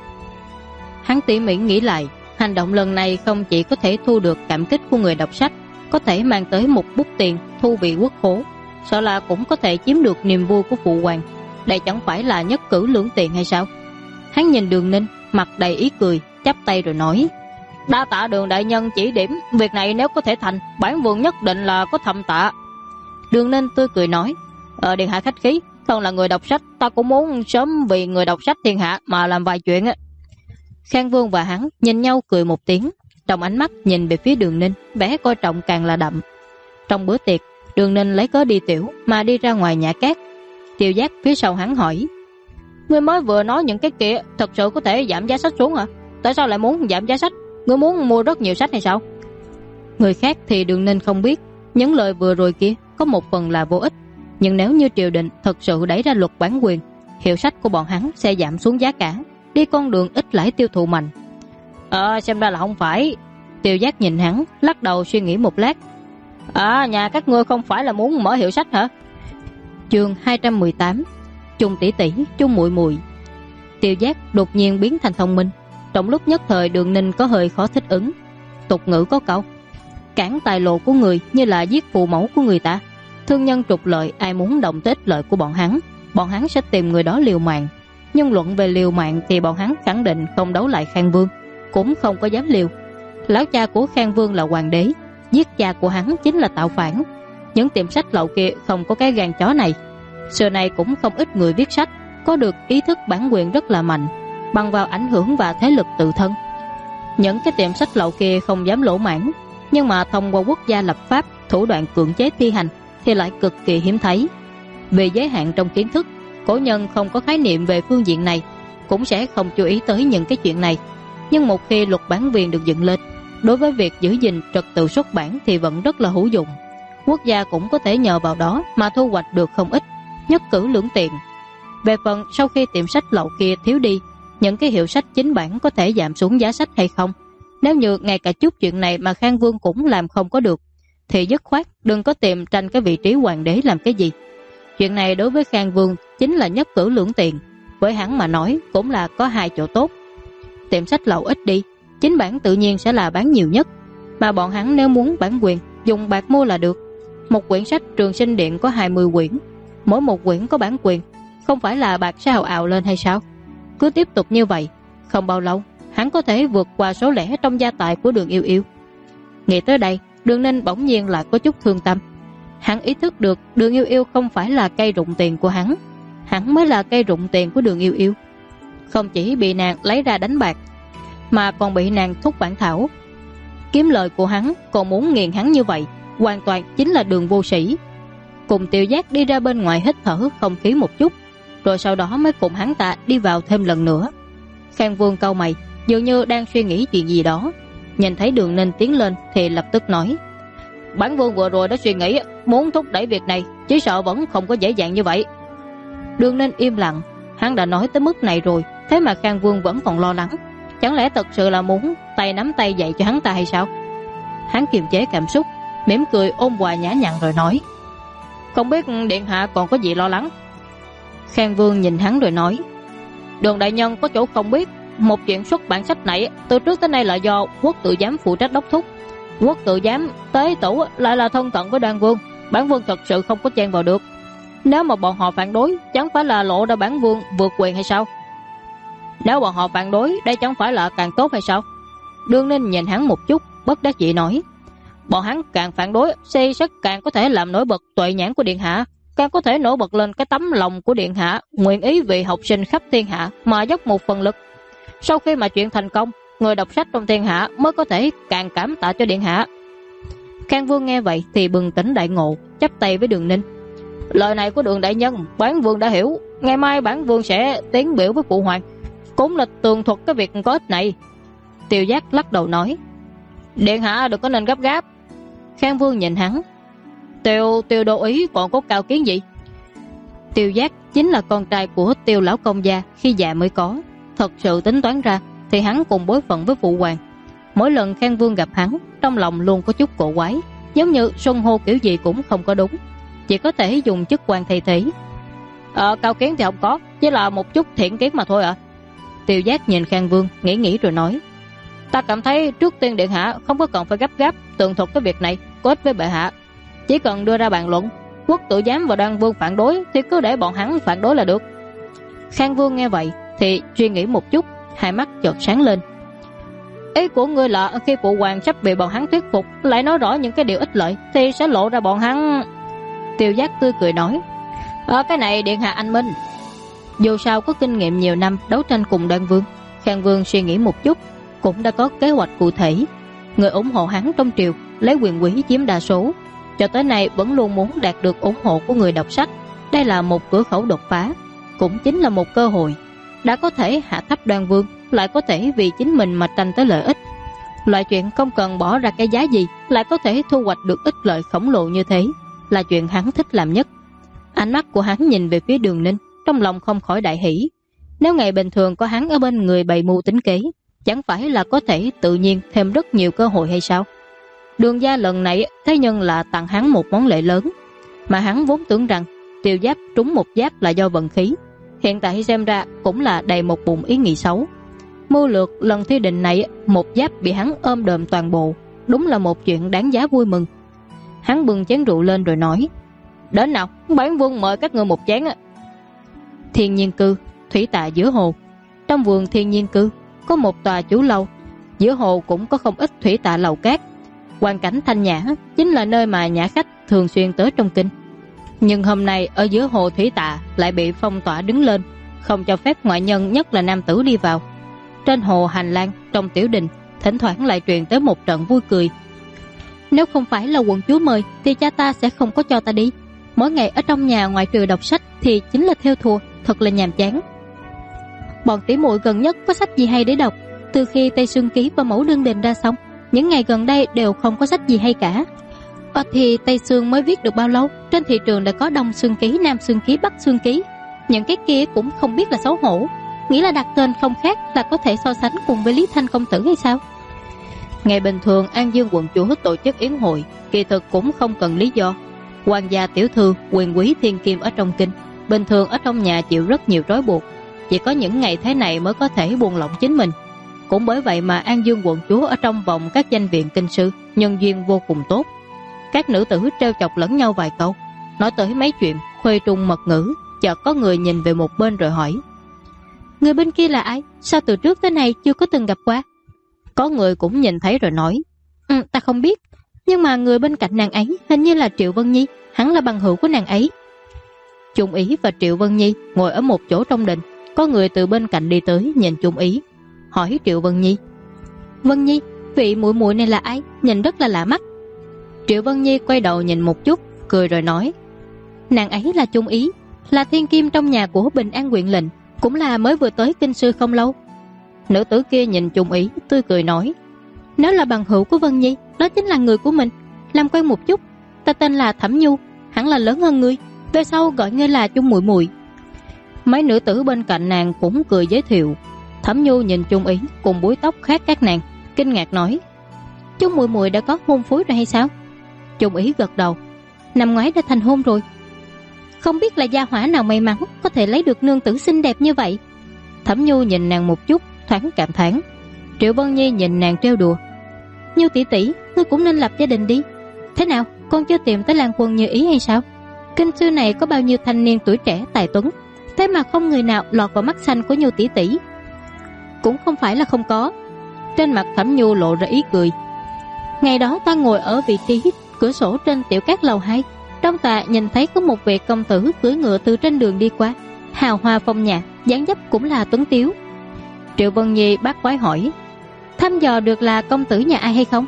Hắn tỉ mỉ nghĩ lại, hành động lần này không chỉ có thể thu được cảm kích của người đọc sách, có thể mang tới một bút tiền thu vị quốc khố, sợ là cũng có thể chiếm được niềm vui của phụ hoàng. Đây chẳng phải là nhất cử lưỡng tiện hay sao? Hắn nhìn Đường Ninh, mặt đầy ý cười, chắp tay rồi nói. Đa tạ Đường đại nhân chỉ điểm, việc này nếu có thể thành, bản vương nhất định là có thầm tạ. Đường Ninh tươi cười nói. Điện hạ khách khí, thân là người đọc sách, ta cũng muốn sớm vì người đọc sách thiên hạ mà làm vài chuyện á. Khang Vương và hắn nhìn nhau cười một tiếng, trong ánh mắt nhìn về phía Đường Ninh, vẻ coi trọng càng là đậm. Trong bữa tiệc, Đường Ninh lấy cớ đi tiểu mà đi ra ngoài Nhã Cát. Tiêu Giác phía sau hắn hỏi. Ngươi mới vừa nói những cái kia thật sự có thể giảm giá sách xuống hả? Tại sao lại muốn giảm giá sách? Ngươi muốn mua rất nhiều sách hay sao? Người khác thì Đường Ninh không biết, những lời vừa rồi kia có một phần là vô ích. Nhưng nếu như triều đình thật sự đẩy ra luật bản quyền, hiệu sách của bọn hắn sẽ giảm xuống giá cả, đi con đường ít lãi tiêu thụ mạnh. Xem ra là không phải. Tiêu Giác nhìn hắn, lắc đầu suy nghĩ một lát. Nhà các ngươi không phải là muốn mở hiệu sách hả? Chương 218. Chung tỷ tỷ, chung muội muội. Tiêu Giác đột nhiên biến thành thông minh. Trong lúc nhất thời Đường Ninh có hơi khó thích ứng. Tục ngữ có câu, cản tài lộ của người như là giết phụ mẫu của người ta. Thương nhân trục lợi, ai muốn động tới ích lợi của bọn hắn sẽ tìm người đó liều mạng. Nhưng luận về liều mạng thì bọn hắn khẳng định không đấu lại Khang Vương, cũng không có dám liều. Lão cha của Khang Vương là hoàng đế, giết cha của hắn chính là tạo phản. Những tiệm sách lậu kia không có cái gan chó này. Xưa này cũng không ít người viết sách có được ý thức bản quyền rất là mạnh, bằng vào ảnh hưởng và thế lực tự thân. Những cái tiệm sách lậu kia không dám lỗ mãn, nhưng mà thông qua quốc gia lập pháp, thủ đoạn cưỡng chế thi hành thì lại cực kỳ hiếm thấy. Về giới hạn trong kiến thức, cổ nhân không có khái niệm về phương diện này, cũng sẽ không chú ý tới những cái chuyện này. Nhưng một khi luật bản quyền được dựng lên, đối với việc giữ gìn trật tự xuất bản thì vẫn rất là hữu dụng. Quốc gia cũng có thể nhờ vào đó mà thu hoạch được không ít, nhất cử lưỡng tiện. Về phần sau khi tiệm sách lậu kia thiếu đi, những cái hiệu sách chính bản có thể giảm xuống giá sách hay không? Nếu như ngay cả chút chuyện này mà Khang Vương cũng làm không có được, thì dứt khoát đừng có tìm tranh cái vị trí hoàng đế làm cái gì. Chuyện này đối với Khang Vương chính là nhất cử lưỡng tiện, với hắn mà nói cũng là có hai chỗ tốt. Tiệm sách lậu ít đi, chính bản tự nhiên sẽ là bán nhiều nhất, mà bọn hắn nếu muốn bản quyền, dùng bạc mua là được. Một quyển sách Trường Sinh Điện có 20 quyển, mỗi một quyển có bản quyền, không phải là bạc sẽ ào ào lên hay sao? Cứ tiếp tục như vậy, không bao lâu hắn có thể vượt qua số lẻ trong gia tài của Đường Yêu Yêu. Nghĩ tới đây, Đường Ninh bỗng nhiên lại có chút thương tâm. Hắn ý thức được Đường Yêu Yêu không phải là cây rụng tiền của hắn, hắn mới là cây rụng tiền của Đường Yêu Yêu. Không chỉ bị nàng lấy ra đánh bạc, mà còn bị nàng thúc bản thảo. Kiếm lời của hắn còn muốn nghiền hắn như vậy, hoàn toàn chính là đường vô sĩ. Cùng Tiêu Giác đi ra bên ngoài hít thở không khí một chút, rồi sau đó mới cùng hắn ta đi vào thêm lần nữa. Khang Vương cau mày, dường như đang suy nghĩ chuyện gì đó. Nhìn thấy Đường Ninh tiến lên thì lập tức nói: Bản Vương vừa rồi đã suy nghĩ, muốn thúc đẩy việc này, chỉ sợ vẫn không có dễ dàng như vậy. Đường Ninh im lặng. Hắn đã nói tới mức này rồi, thế mà Khang Vương vẫn còn lo lắng. Chẳng lẽ thật sự là muốn tay nắm tay dạy cho hắn ta hay sao? Hắn kiềm chế cảm xúc, mỉm cười ôn hòa nhã nhặn rồi nói: Không biết điện hạ còn có gì lo lắng? Khang Vương nhìn hắn rồi nói: Đường đại nhân có chỗ không biết, một chuyện xuất bản sách này từ trước tới nay là do Quốc tự giám phụ trách đốc thúc. Quốc tự giám tế tủ lại là thân cận với Đoan Vương, bản Vương thật sự không có chen vào được. Nếu mà bọn họ phản đối, chẳng phải là lộ ra bản Vương vượt quyền hay sao? Nếu bọn họ phản đối, đây chẳng phải là càng tốt hay sao? Đường Ninh nhìn hắn một chút, bất đắc dĩ nói: Bọn hắn càng phản đối, xây sức càng có thể làm nổi bật tuệ nhãn của điện hạ, càng có thể nổi bật lên cái tấm lòng của điện hạ, nguyện ý vì học sinh khắp thiên hạ mà dốc một phần lực. Sau khi mà chuyện thành công, người đọc sách trong thiên hạ mới có thể càng cảm tạ cho điện hạ. Khang Vương nghe vậy thì bừng tỉnh đại ngộ, chắp tay với Đường Ninh: Lời này của Đường đại nhân, bản Vương đã hiểu. Ngày mai bản Vương sẽ tiến biểu với phụ hoàng, cũng là tường thuật cái việc có ích này. Tiêu Giác lắc đầu nói: Điện hạ đừng có nên gấp gáp. Khang Vương nhìn hắn: Tiêu đô ý còn có cao kiến gì? Tiêu Giác chính là con trai của Tiêu lão công gia khi già mới có. Thật sự tính toán ra thì hắn cùng bối phận với phụ hoàng. Mỗi lần Khang Vương gặp hắn, trong lòng luôn có chút cổ quái, giống như xưng hô kiểu gì cũng không có đúng, chỉ có thể dùng chức quan thay thế. Cao kiến thì không có, chỉ là một chút thiện kiến mà thôi ạ. Tiêu Giác nhìn Khang Vương nghĩ rồi nói: Ta cảm thấy trước tiên điện hạ không có cần phải gấp gáp tường thuật cái việc này, có ích với bệ hạ. Chỉ cần đưa ra bàn luận, Quốc tự giám và Đoan Vương phản đối thì cứ để bọn hắn phản đối là được. Khang Vương nghe vậy thì suy nghĩ một chút, hai mắt chợt sáng lên: Ý của ngươi là khi phụ hoàng sắp bị bọn hắn thuyết phục, lại nói rõ những cái điều ích lợi thì sẽ lộ ra bọn hắn. Tiêu Giác tươi cười nói: Cái này điện hạ anh minh. Dù sao có kinh nghiệm nhiều năm đấu tranh cùng Đoan Vương, Khang Vương suy nghĩ một chút, cũng đã có kế hoạch cụ thể. Người ủng hộ hắn trong triều lấy quyền quý chiếm đa số, cho tới nay vẫn luôn muốn đạt được ủng hộ của người đọc sách. Đây là một cửa khẩu đột phá, cũng chính là một cơ hội. Đã có thể hạ thấp Đoan Vương, lại có thể vì chính mình mà tranh tới lợi ích. Loại chuyện không cần bỏ ra cái giá gì lại có thể thu hoạch được ích lợi khổng lồ như thế, là chuyện hắn thích làm nhất. Ánh mắt của hắn nhìn về phía Đường Ninh, trong lòng không khỏi đại hỉ. Nếu ngày bình thường có hắn ở bên người bày mưu tính kế, chẳng phải là có thể tự nhiên thêm rất nhiều cơ hội hay sao? Đường gia lần này thế nhưng là tặng hắn một món lễ lớn, mà hắn vốn tưởng rằng Tiêu Giáp trúng một giáp là do vận khí, hiện tại xem ra cũng là đầy một bụng ý nghĩ xấu. Mưu lược lần thi định này, một giáp bị hắn ôm đồm toàn bộ, đúng là một chuyện đáng giá vui mừng. Hắn bưng chén rượu lên rồi nói: Đến nào, bản Vương mời các ngươi một chén. Thiên Nhiên Cư, thủy tạ giữa hồ. Trong vườn Thiên Nhiên Cư có một tòa chủ lâu, giữa hồ cũng có không ít thủy tạ lầu cát. Hoàn cảnh thanh nhã, chính là nơi mà nhã khách thường xuyên tới trong kinh. Nhưng hôm nay ở giữa hồ thủy tạ lại bị phong tỏa đứng lên, không cho phép ngoại nhân, nhất là nam tử đi vào. Trên hồ hành lang, trong tiểu đình, thỉnh thoảng lại truyền tới một trận vui cười. Nếu không phải là quận chúa mời thì cha ta sẽ không có cho ta đi. Mỗi ngày ở trong nhà ngoại trừ đọc sách thì chính là theo thùa, thật là nhàm chán. Bọn tỷ muội gần nhất có sách gì hay để đọc? Từ khi Tây Sương Ký và Mẫu Đơn Đình ra xong, những ngày gần đây đều không có sách gì hay cả. Thì Tây Sương mới viết được bao lâu, trên thị trường đã có Đông Sương Ký, Nam Sương Ký, Bắc Sương Ký. Những cái kia cũng không biết là xấu hổ, nghĩ là đặt tên không khác là có thể so sánh cùng với Lý Thanh công tử hay sao? Ngày bình thường An Dương quận chúa tổ chức yến hội, kỳ thực cũng không cần lý do. Hoàng gia tiểu thư, quyền quý thiên kim ở trong kinh, bình thường ở trong nhà chịu rất nhiều trói buộc, chỉ có những ngày thế này mới có thể buông lỏng chính mình. Cũng bởi vậy mà An Dương quận chúa ở trong vòng các danh viện kinh sư nhân duyên vô cùng tốt. Các nữ tử trêu chọc lẫn nhau vài câu, nói tới mấy chuyện khuê trung mật ngữ. Chợt có người nhìn về một bên rồi hỏi: Người bên kia là ai? Sao từ trước tới nay chưa có từng gặp qua? Có người cũng nhìn thấy rồi nói: Ta không biết, nhưng mà người bên cạnh nàng ấy hình như là Triệu Vân Nhi, hắn là bằng hữu của nàng ấy. Trung Ý và Triệu Vân Nhi ngồi ở một chỗ trong đình. Có người từ bên cạnh đi tới nhìn Trung Ý, hỏi Triệu Vân Nhi: Vân Nhi, vị muội muội này là ai? Nhìn rất là lạ mắt. Triệu Vân Nhi quay đầu nhìn một chút, cười rồi nói: Nàng ấy là Trung Ý, là thiên kim trong nhà của Bình An huyện lệnh, cũng là mới vừa tới kinh sư không lâu. Nữ tử kia nhìn Chung Ý tươi cười nói, nếu là bằng hữu của Vân Nhi, đó chính là người của mình. Làm quen một chút. Ta tên là Thẩm Nhu, hẳn là lớn hơn ngươi, về sau gọi ngươi là Chung muội muội. Mấy nữ tử bên cạnh nàng cũng cười giới thiệu. Thẩm Nhu nhìn Chung Ý cùng búi tóc khác các nàng, kinh ngạc nói, Chung muội muội đã có hôn phối rồi hay sao? Chung Ý gật đầu, năm ngoái đã thành hôn rồi. Không biết là gia hỏa nào may mắn có thể lấy được nương tử xinh đẹp như vậy. Thẩm Nhu nhìn nàng một chút, thoáng cảm thán. Triệu Vân Nhi nhìn nàng trêu đùa, Nhu tỷ tỷ, ngươi cũng nên lập gia đình đi. Thế nào, con chưa tìm tới Lan Quân Như ý hay sao? Kinh sư này có bao nhiêu thanh niên tuổi trẻ tài tuấn, thế mà không người nào lọt vào mắt xanh của Nhu tỷ tỷ. Cũng không phải là không có. Trên mặt Thẩm Nhu lộ ra ý cười. Ngày đó ta ngồi ở vị trí cửa sổ trên tiểu cát lầu 2, trong tòa nhìn thấy có một vị công tử cưỡi ngựa từ trên đường đi qua, hào hoa phong nhã, dáng dấp cũng là tuấn tiếu. Triệu Vân Nhi bác quái hỏi, thăm dò được là công tử nhà ai hay không?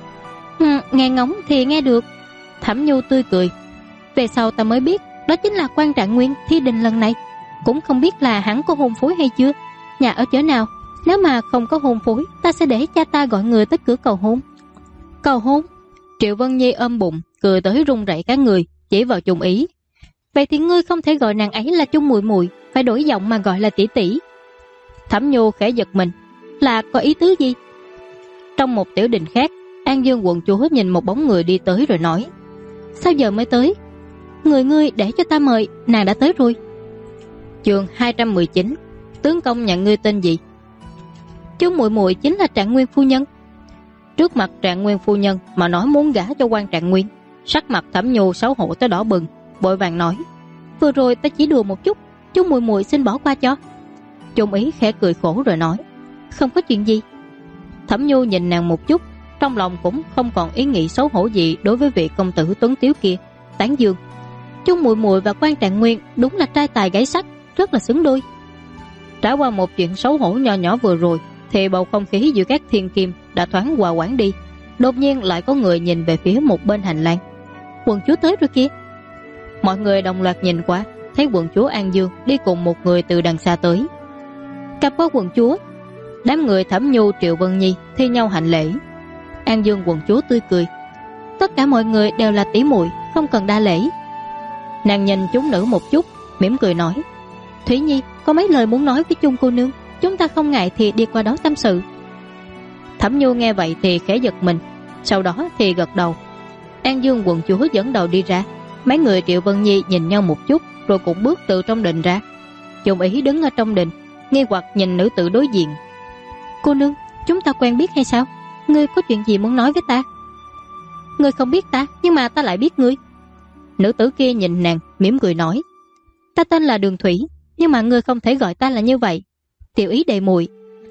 Nghe ngóng thì nghe được. Thẩm Nhu tươi cười, về sau ta mới biết đó chính là Quan Trạng Nguyên thi đình lần này. Cũng không biết là hắn có hôn phối hay chưa, nhà ở chỗ nào. Nếu mà không có hôn phối, ta sẽ để cha ta gọi người tới cửa cầu hôn. Cầu hôn? Triệu Vân Nhi ôm bụng cười tới run rẩy cả người, chỉ vào Chung Ý. Vậy thì ngươi không thể gọi nàng ấy là Chung muội muội, phải đổi giọng mà gọi là tỷ tỷ. Thẩm Nhu khẽ giật mình, là có ý tứ gì? Trong một tiểu đình khác, An Dương quận chúa nhìn một bóng người đi tới rồi nói, sao giờ mới tới? Ngươi để cho ta mời, nàng đã tới rồi. Chương 219. Tướng công nhận ngươi tên gì? Chung muội muội chính là Trạng Nguyên phu nhân. Trước mặt Trạng Nguyên phu nhân mà nói muốn gả cho Quan Trạng Nguyên, sắc mặt Thẩm Nhu xấu hổ tới đỏ bừng, vội vàng nói, vừa rồi ta chỉ đùa một chút, Chung muội muội xin bỏ qua cho. Chung Ý khẽ cười khổ rồi nói, không có chuyện gì. Thẩm Nhu nhìn nàng một chút, trong lòng cũng không còn ý nghĩ xấu hổ gì đối với vị công tử tuấn tiếu kia, tán dương, Chung muội muội và Quan Trạng Nguyên đúng là trai tài gái sắc, rất là xứng đôi. Trải qua một chuyện xấu hổ nhỏ nhỏ vừa rồi, thì bầu không khí giữa các thiên kim đã thoáng hòa hoãn đi. Đột nhiên lại có người nhìn về phía một bên hành lang. Quận chúa tới rồi kia. Mọi người đồng loạt nhìn qua, thấy quận chúa An Dương đi cùng một người từ đằng xa tới. Cặp qua quận chúa. Đám người Thẩm Nhu, Triệu Vân Nhi thi nhau hành lễ. An Dương quận chúa tươi cười, tất cả mọi người đều là tỷ muội, không cần đa lễ. Nàng nhìn chúng nữ một chút, mỉm cười nói, Thủy Nhi có mấy lời muốn nói với Chung cô nương, chúng ta không ngại thì đi qua đó tâm sự. Thẩm Nhu nghe vậy thì khẽ giật mình, sau đó thì gật đầu. An Dương quận chúa dẫn đầu đi ra. Mấy người Triệu Vân Nhi nhìn nhau một chút, rồi cũng bước từ trong đình ra. Chung Ý đứng ở trong đình, nghi hoặc nhìn nữ tử đối diện. Cô nương, chúng ta quen biết hay sao? Ngươi có chuyện gì muốn nói với ta? Ngươi không biết ta, nhưng mà ta lại biết ngươi. Nữ tử kia nhìn nàng, mỉm cười nói, ta tên là Đường Thủy, nhưng mà ngươi không thể gọi ta là như vậy. Tiểu Ý đệ muội.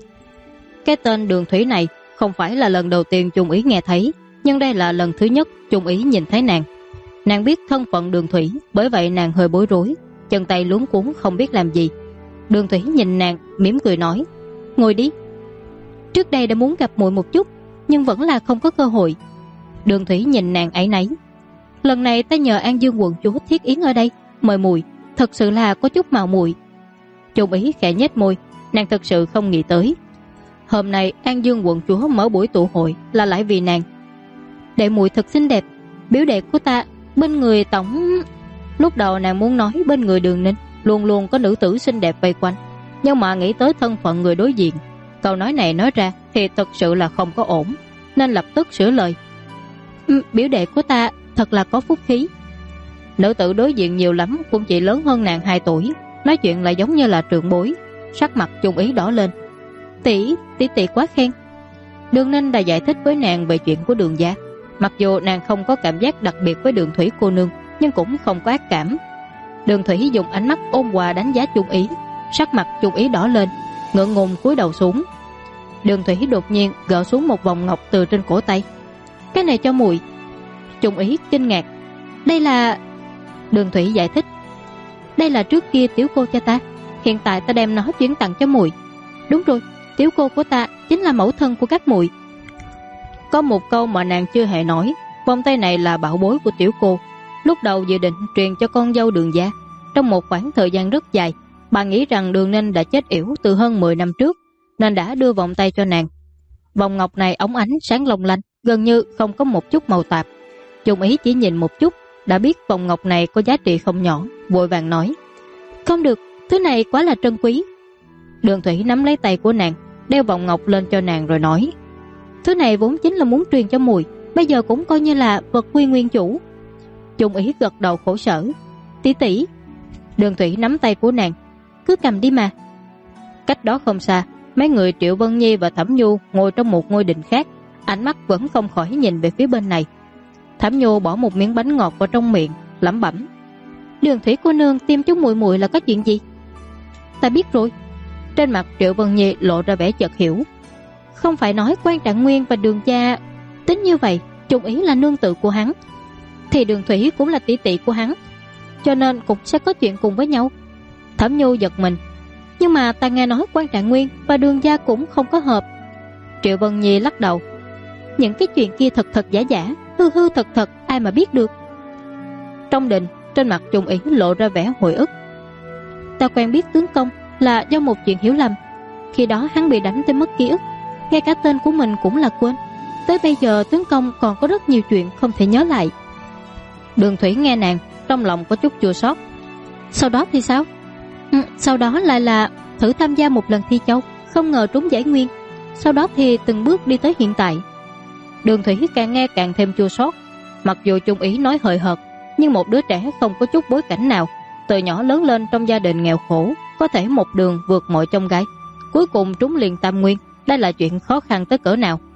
Cái tên Đường Thủy này không phải là lần đầu tiên Chung Ý nghe thấy, nhưng đây là lần thứ nhất Chung Ý nhìn thấy nàng. Nàng biết thân phận Đường Thủy, bởi vậy nàng hơi bối rối, chân tay luống cuống không biết làm gì. Đường Thủy nhìn nàng, mỉm cười nói, ngồi đi. Trước đây đã muốn gặp muội một chút, nhưng vẫn là không có cơ hội. Đường Thủy nhìn nàng ấy nấy. Lần này ta nhờ An Dương quận chúa thiết yến ở đây, mời muội, thật sự là có chút mạo muội. Chung Ý khẽ nhếch môi, nàng thật sự không nghĩ tới hôm nay An Dương quận chúa mở buổi tụ hội là lại vì nàng. Đệ muội thật xinh đẹp, biểu đệ của ta bên người tổng. Lúc đầu nàng muốn nói bên người Đường Ninh luôn luôn có nữ tử xinh đẹp vây quanh, nhưng mà nghĩ tới thân phận người đối diện, câu nói này nói ra thì thật sự là không có ổn, nên lập tức sửa lời. Biểu đệ của ta thật là có phúc khí. Nữ tử đối diện nhiều lắm cũng chỉ lớn hơn nàng 2 tuổi, nói chuyện lại giống như là trưởng bối. Sắc mặt Chung Ý đỏ lên. Tỷ quá khen. Đường Ninh đã giải thích với nàng về chuyện của Đường gia. Mặc dù nàng không có cảm giác đặc biệt với Đường Thủy cô nương, nhưng cũng không có ác cảm. Đường Thủy dùng ánh mắt ôn hòa đánh giá Chung Ý. Sắc mặt Chung Ý đỏ lên, ngượng ngùng cúi đầu xuống. Đường Thủy đột nhiên gỡ xuống một vòng ngọc từ trên cổ tay. Cái này cho muội. Chung Ý kinh ngạc. Đây là... Đường Thủy giải thích, đây là trước kia tiểu cô cho ta, hiện tại ta đem nó chuyển tặng cho muội. Đúng rồi, tiểu cô của ta chính là mẫu thân của các muội. Có một câu mà nàng chưa hề nói, vòng tay này là bảo bối của tiểu cô. Lúc đầu dự định truyền cho con dâu Đường gia. Trong một khoảng thời gian rất dài, bà nghĩ rằng Đường Ninh đã chết yểu từ hơn 10 năm trước, nên đã đưa vòng tay cho nàng. Vòng ngọc này óng ánh sáng long lanh, gần như không có một chút màu tạp. Trung Ý chỉ nhìn một chút đã biết vòng ngọc này có giá trị không nhỏ, vội vàng nói: "Không được, thứ này quá là trân quý." Đường Thủy nắm lấy tay của nàng, đeo vòng ngọc lên cho nàng rồi nói: "Thứ này vốn chính là muốn truyền cho Mùi, bây giờ cũng coi như là vật quy nguyên chủ." Trung Ý gật đầu khổ sở: "Tỷ tỷ." Đường Thủy nắm tay của nàng: "Cứ cầm đi mà." Cách đó không xa, mấy người Triệu Vân Nhi và Thẩm Nhu ngồi trong một ngôi đình khác, ánh mắt vẫn không khỏi nhìn về phía bên này. Thẩm Nhu bỏ một miếng bánh ngọt vào trong miệng, lẩm bẩm: "Đường Thủy cô nương tìm chúng muội muội là có chuyện gì?" "Ta biết rồi." Trên mặt Triệu Vân Nhi lộ ra vẻ chợt hiểu. Không phải nói Quan Trạng Nguyên và Đường gia tính như vậy, Trung Ý là nương tự của hắn, thì Đường Thủy cũng là tỷ tỷ của hắn, cho nên cũng sẽ có chuyện cùng với nhau. Thẩm Nhu giật mình: "Nhưng mà ta nghe nói Quan Trạng Nguyên và Đường gia cũng không có hợp." Triệu Vân Nhi lắc đầu: "Những cái chuyện kia thật thật giả giả, hư hư thật thật, ai mà biết được." Trong đình, trên mặt Trung Ý lộ ra vẻ hồi ức: "Ta quen biết tướng công là do một chuyện hiểu lầm. Khi đó hắn bị đánh tới mất ký ức, ngay cả tên của mình cũng là quên. Tới bây giờ tướng công còn có rất nhiều chuyện không thể nhớ lại." Đường Thủy nghe nàng, trong lòng có chút chua xót. "Sau đó thì sao?" Sau đó lại là thử tham gia một lần thi châu, không ngờ trúng giải nguyên. Sau đó thì từng bước đi tới hiện tại." Đường Thủy càng nghe càng thêm chua xót. Mặc dù Trung Ý nói hời hợt, nhưng một đứa trẻ không có chút bối cảnh nào, từ nhỏ lớn lên trong gia đình nghèo khổ, có thể một đường vượt mọi chông gai, cuối cùng trúng liền tam nguyên, đây là chuyện khó khăn tới cỡ nào.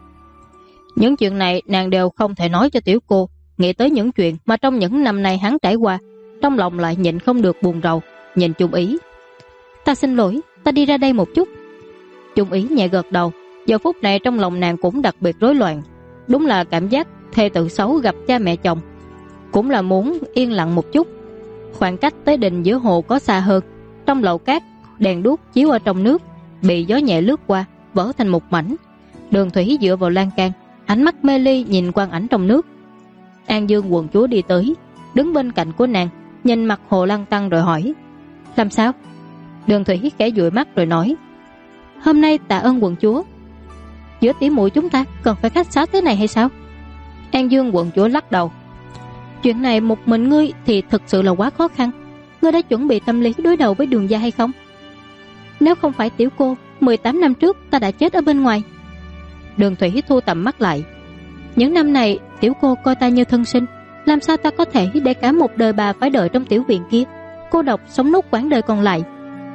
Những chuyện này nàng đều không thể nói cho tiểu cô. Nghĩ tới những chuyện mà trong những năm nay hắn trải qua, trong lòng lại nhịn không được buồn rầu, nhìn Trung Ý: "Ta xin lỗi, ta đi ra đây một chút." Trung Ý nhẹ gật đầu. Giờ phút này trong lòng nàng cũng đặc biệt rối loạn. Đúng là cảm giác thê tử xấu gặp cha mẹ chồng, cũng là muốn yên lặng một chút. Khoảng cách tới đình giữa hồ có xa hơn. Trong lầu cát, đèn đuốc chiếu ở trong nước, bị gió nhẹ lướt qua, vỡ thành một mảnh. Đường Thủy dựa vào lan can, ánh mắt mê ly nhìn quang ảnh trong nước. An Dương quận chúa đi tới, đứng bên cạnh của nàng, nhìn mặt hồ lăn tăn rồi hỏi: "Làm sao?" Đường Thủy khẽ dụi mắt rồi nói: "Hôm nay tạ ơn quận chúa." "Giữa tỷ muội chúng ta cần phải khách sáo thế này hay sao?" An Dương quận chúa lắc đầu: "Chuyện này một mình ngươi thì thực sự là quá khó khăn. Ngươi đã chuẩn bị tâm lý đối đầu với Đường gia hay không? Nếu không phải tiểu cô, 18 năm trước ta đã chết ở bên ngoài." Đường Thủy thu tầm mắt lại: "Những năm này tiểu cô coi ta như thân sinh, làm sao ta có thể để cả một đời bà phải đợi trong tiểu viện kia, cô độc sống nốt quãng đời còn lại."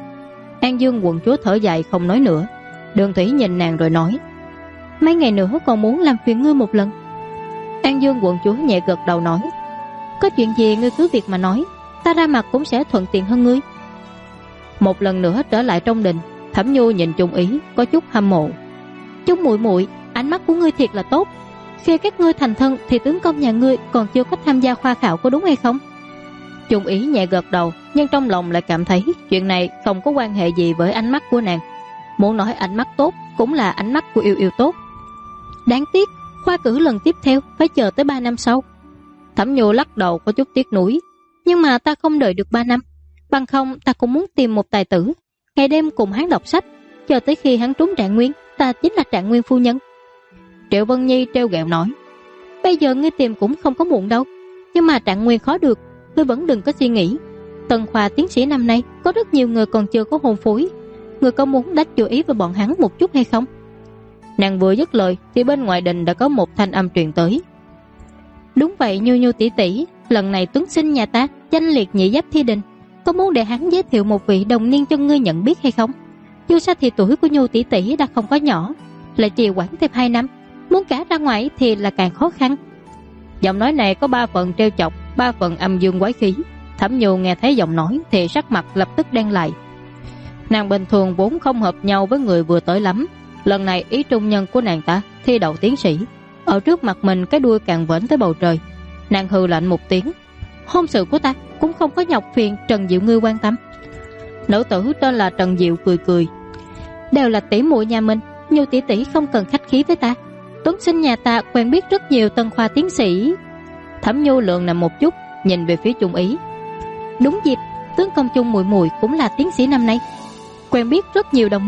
An Dương quận chúa thở dài không nói nữa. Đường Thủy nhìn nàng rồi nói: "Mấy ngày nữa còn muốn làm phiền ngươi một lần." An Dương quận chúa nhẹ gật đầu nói: "Có chuyện gì ngươi cứ việc mà nói, ta ra mặt cũng sẽ thuận tiện hơn ngươi." Một lần nữa trở lại trong đình, Thẩm Nhu nhìn Trung Ý có chút hâm mộ: "Trung muội muội, ánh mắt của ngươi thiệt là tốt. Khi các ngươi thành thân thì tướng công nhà ngươi còn chưa có tham gia khoa khảo, có đúng hay không?" Trung Ý nhẹ gật đầu, nhưng trong lòng lại cảm thấy chuyện này không có quan hệ gì với ánh mắt của nàng. Muốn nói ánh mắt tốt cũng là ánh mắt của yêu yêu tốt. Đáng tiếc khoa cử lần tiếp theo phải chờ tới 3 năm sau. Thẩm Nhu lắc đầu có chút tiếc nuối: "Nhưng mà ta không đợi được 3 năm, bằng không ta cũng muốn tìm một tài tử, ngày đêm cùng hắn đọc sách, chờ tới khi hắn trúng trạng nguyên, ta chính là trạng nguyên phu nhân." Triệu Vân Nhi trêu ghẹo nói: "Bây giờ ngươi tìm cũng không có muộn đâu, nhưng mà trạng nguyên khó được, ngươi vẫn đừng có suy nghĩ. Tân khoa tiến sĩ năm nay có rất nhiều người còn chưa có hôn phối, ngươi có muốn đánh chú ý vào bọn hắn một chút hay không?" Nàng vừa dứt lời thì bên ngoài đình đã có một thanh âm truyền tới: "Đúng vậy Nhu Nhu tỷ tỷ, lần này Tuấn sinh nhà ta danh liệt nhị giáp thi đình, có muốn để hắn giới thiệu một vị đồng niên cho ngươi nhận biết hay không? Dù sao thì tuổi của Nhu tỷ tỷ đã không có nhỏ, lại trì hoãn thêm 2 năm, muốn cả ra ngoài thì là càng khó khăn." Giọng nói này có 3 phần trêu chọc, 3 phần âm dương quái khí. Thẩm Nhu nghe thấy giọng nói thì sắc mặt lập tức đen lại. Nàng bình thường vốn không hợp nhau với người vừa tới lắm, lần này ý trung nhân của nàng ta thi đậu tiến sĩ, ở trước mặt mình cái đuôi càng vểnh tới bầu trời. Nàng hừ lạnh một tiếng: "Hôn sự của ta cũng không có nhọc phiền Trần Diệu ngươi quan tâm." Nữ tử tên là Trần Diệu cười cười: "Đều là tỷ muội nhà mình, Nhu tỷ tỷ không cần khách khí với ta. Tuấn sinh nhà ta quen biết rất nhiều tân khoa tiến sĩ." Thẩm Nhu lượng nằm một chút, nhìn về phía Trung Ý: "Đúng dịp, tướng công Trung muội muội cũng là tiến sĩ năm nay, quen biết rất nhiều đồng niên,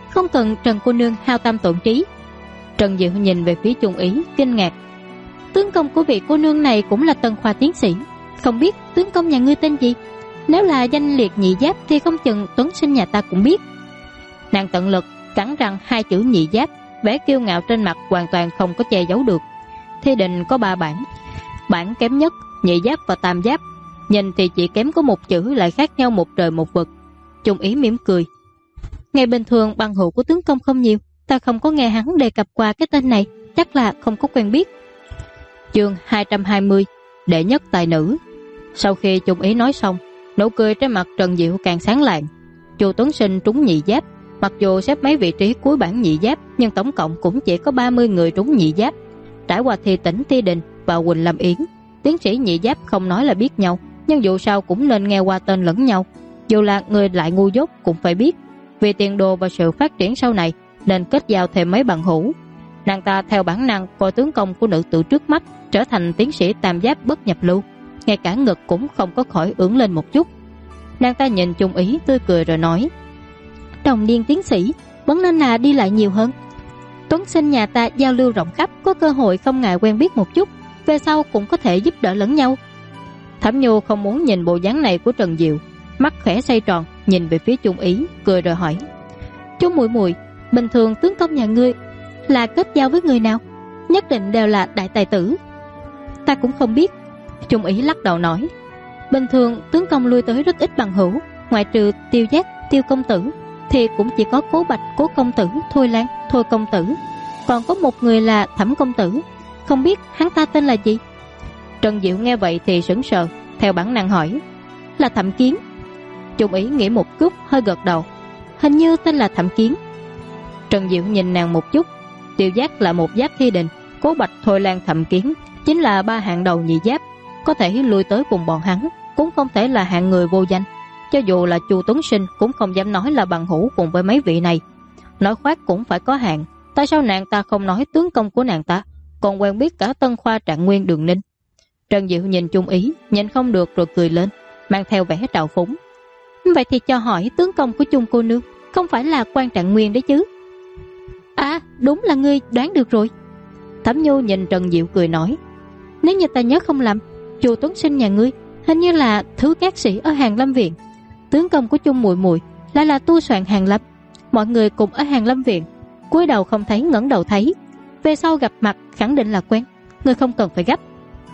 không cần Trần cô nương hao tâm tổn trí. Trần Diệu nhìn về phía Chung Ý kinh ngạc. Tướng công của vị cô nương này cũng là tân khoa tiến sĩ, không biết tướng công nhà ngươi tên gì? Nếu là danh liệt nhị giáp thì không chừng Tuấn Sinh nhà ta cũng biết. Nàng tận lực cắn răng hai chữ nhị giáp, vẻ kiêu ngạo trên mặt hoàn toàn không có che giấu được. Thi đình có 3 bản, bản kém nhất, nhị giáp và tam giáp, nhìn thì chỉ kém có một chữ lại khác nhau một trời một vực. Chung Ý mỉm cười. Ngày bình thường bằng hữu của tướng công không nhiều, ta không có nghe hắn đề cập qua cái tên này, chắc là không có quen biết. Chương 220, đệ nhất tài nữ. Sau khi Chung Ý nói xong, nụ cười trên mặt Trần Diệu càng sáng lạng. Chu Tuấn Sinh trúng nhị giáp, mặc dù xếp mấy vị trí cuối bảng nhị giáp, nhưng tổng cộng cũng chỉ có 30 người trúng nhị giáp. Trải qua Thi Tĩnh, Thi Đình và Quỳnh Lâm Yến, tiến sĩ nhị giáp không nói là biết nhau, nhưng dù sao cũng nên nghe qua tên lẫn nhau. Dù là người lại ngu dốt cũng phải biết, vì tiền đồ và sự phát triển sau này nên kết giao thêm mấy bằng hữu. Nàng ta theo bản năng coi tướng công của nữ tử trước mắt trở thành tiến sĩ tam giáp bất nhập lưu, ngay cả ngực cũng không có khỏi ưỡn lên một chút. Nàng ta nhìn Chung Ý tươi cười rồi nói: Đồng niên tiến sĩ vẫn nên là đi lại nhiều hơn. Tuấn Sinh nhà ta giao lưu rộng khắp, có cơ hội không ngại quen biết một chút, về sau cũng có thể giúp đỡ lẫn nhau. Thẩm Nhu không muốn nhìn bộ dáng này của Trần Diệu, mắt khẽ xoay tròn nhìn về phía Chung Ý, cười rồi hỏi: Chú muội muội, bình thường tướng công nhà ngươi là kết giao với người nào? Nhất định đều là đại tài tử. Ta cũng không biết. Chung Ý lắc đầu nói: Bình thường tướng công lui tới rất ít bằng hữu, ngoại trừ Tiêu Giác, Tiêu công tử thì cũng chỉ có Cố Bạch, Cố công tử, Thôi Lan, Thôi công tử, còn có một người là Thẩm công tử, không biết hắn ta tên là gì. Trần Diệu nghe vậy thì sững sờ, theo bản năng hỏi: Là Thẩm Kiến. Chung Ý nghĩ một chút hơi gật đầu: Hình như tên là Thẩm Kiến. Trần Diệu nhìn nàng một chút. Tiêu Giác là một giáp Thi Đình, Cố Bạch, Thôi Lan, Thẩm Kiến chính là 3 hạng đầu nhị giáp, có thể lui tới cùng bọn hắn cũng không thể là hạng người vô danh. Cho dù là Chu Tuấn Sinh cũng không dám nói là bằng hữu cùng với mấy vị này. Nói khoác cũng phải có hạn. Tại sao nàng ta không nói tướng công của nàng ta còn quen biết cả Tân Khoa Trạng Nguyên Đường Ninh? Trần Diệu nhìn Chung Ý, nhìn không được rồi cười lên, mang theo vẻ trào phúng: Vậy thì cho hỏi tướng công của Chung cô nương không phải là Quan Trạng Nguyên đấy chứ? À, đúng là ngươi đoán được rồi. Thẩm Nhu nhìn Trần Diệu cười nói: Nếu như ta nhớ không lầm, Chu Tuấn Sinh nhà ngươi hình như là thứ các sĩ ở Hàn Lâm Viện. Tướng công của Chung muội muội lại là tu soạn Hàn Lâm. Mọi người cùng ở Hàn Lâm Viện, cúi đầu không thấy ngẩng đầu thấy, về sau gặp mặt khẳng định là quen. Ngươi không cần phải gấp.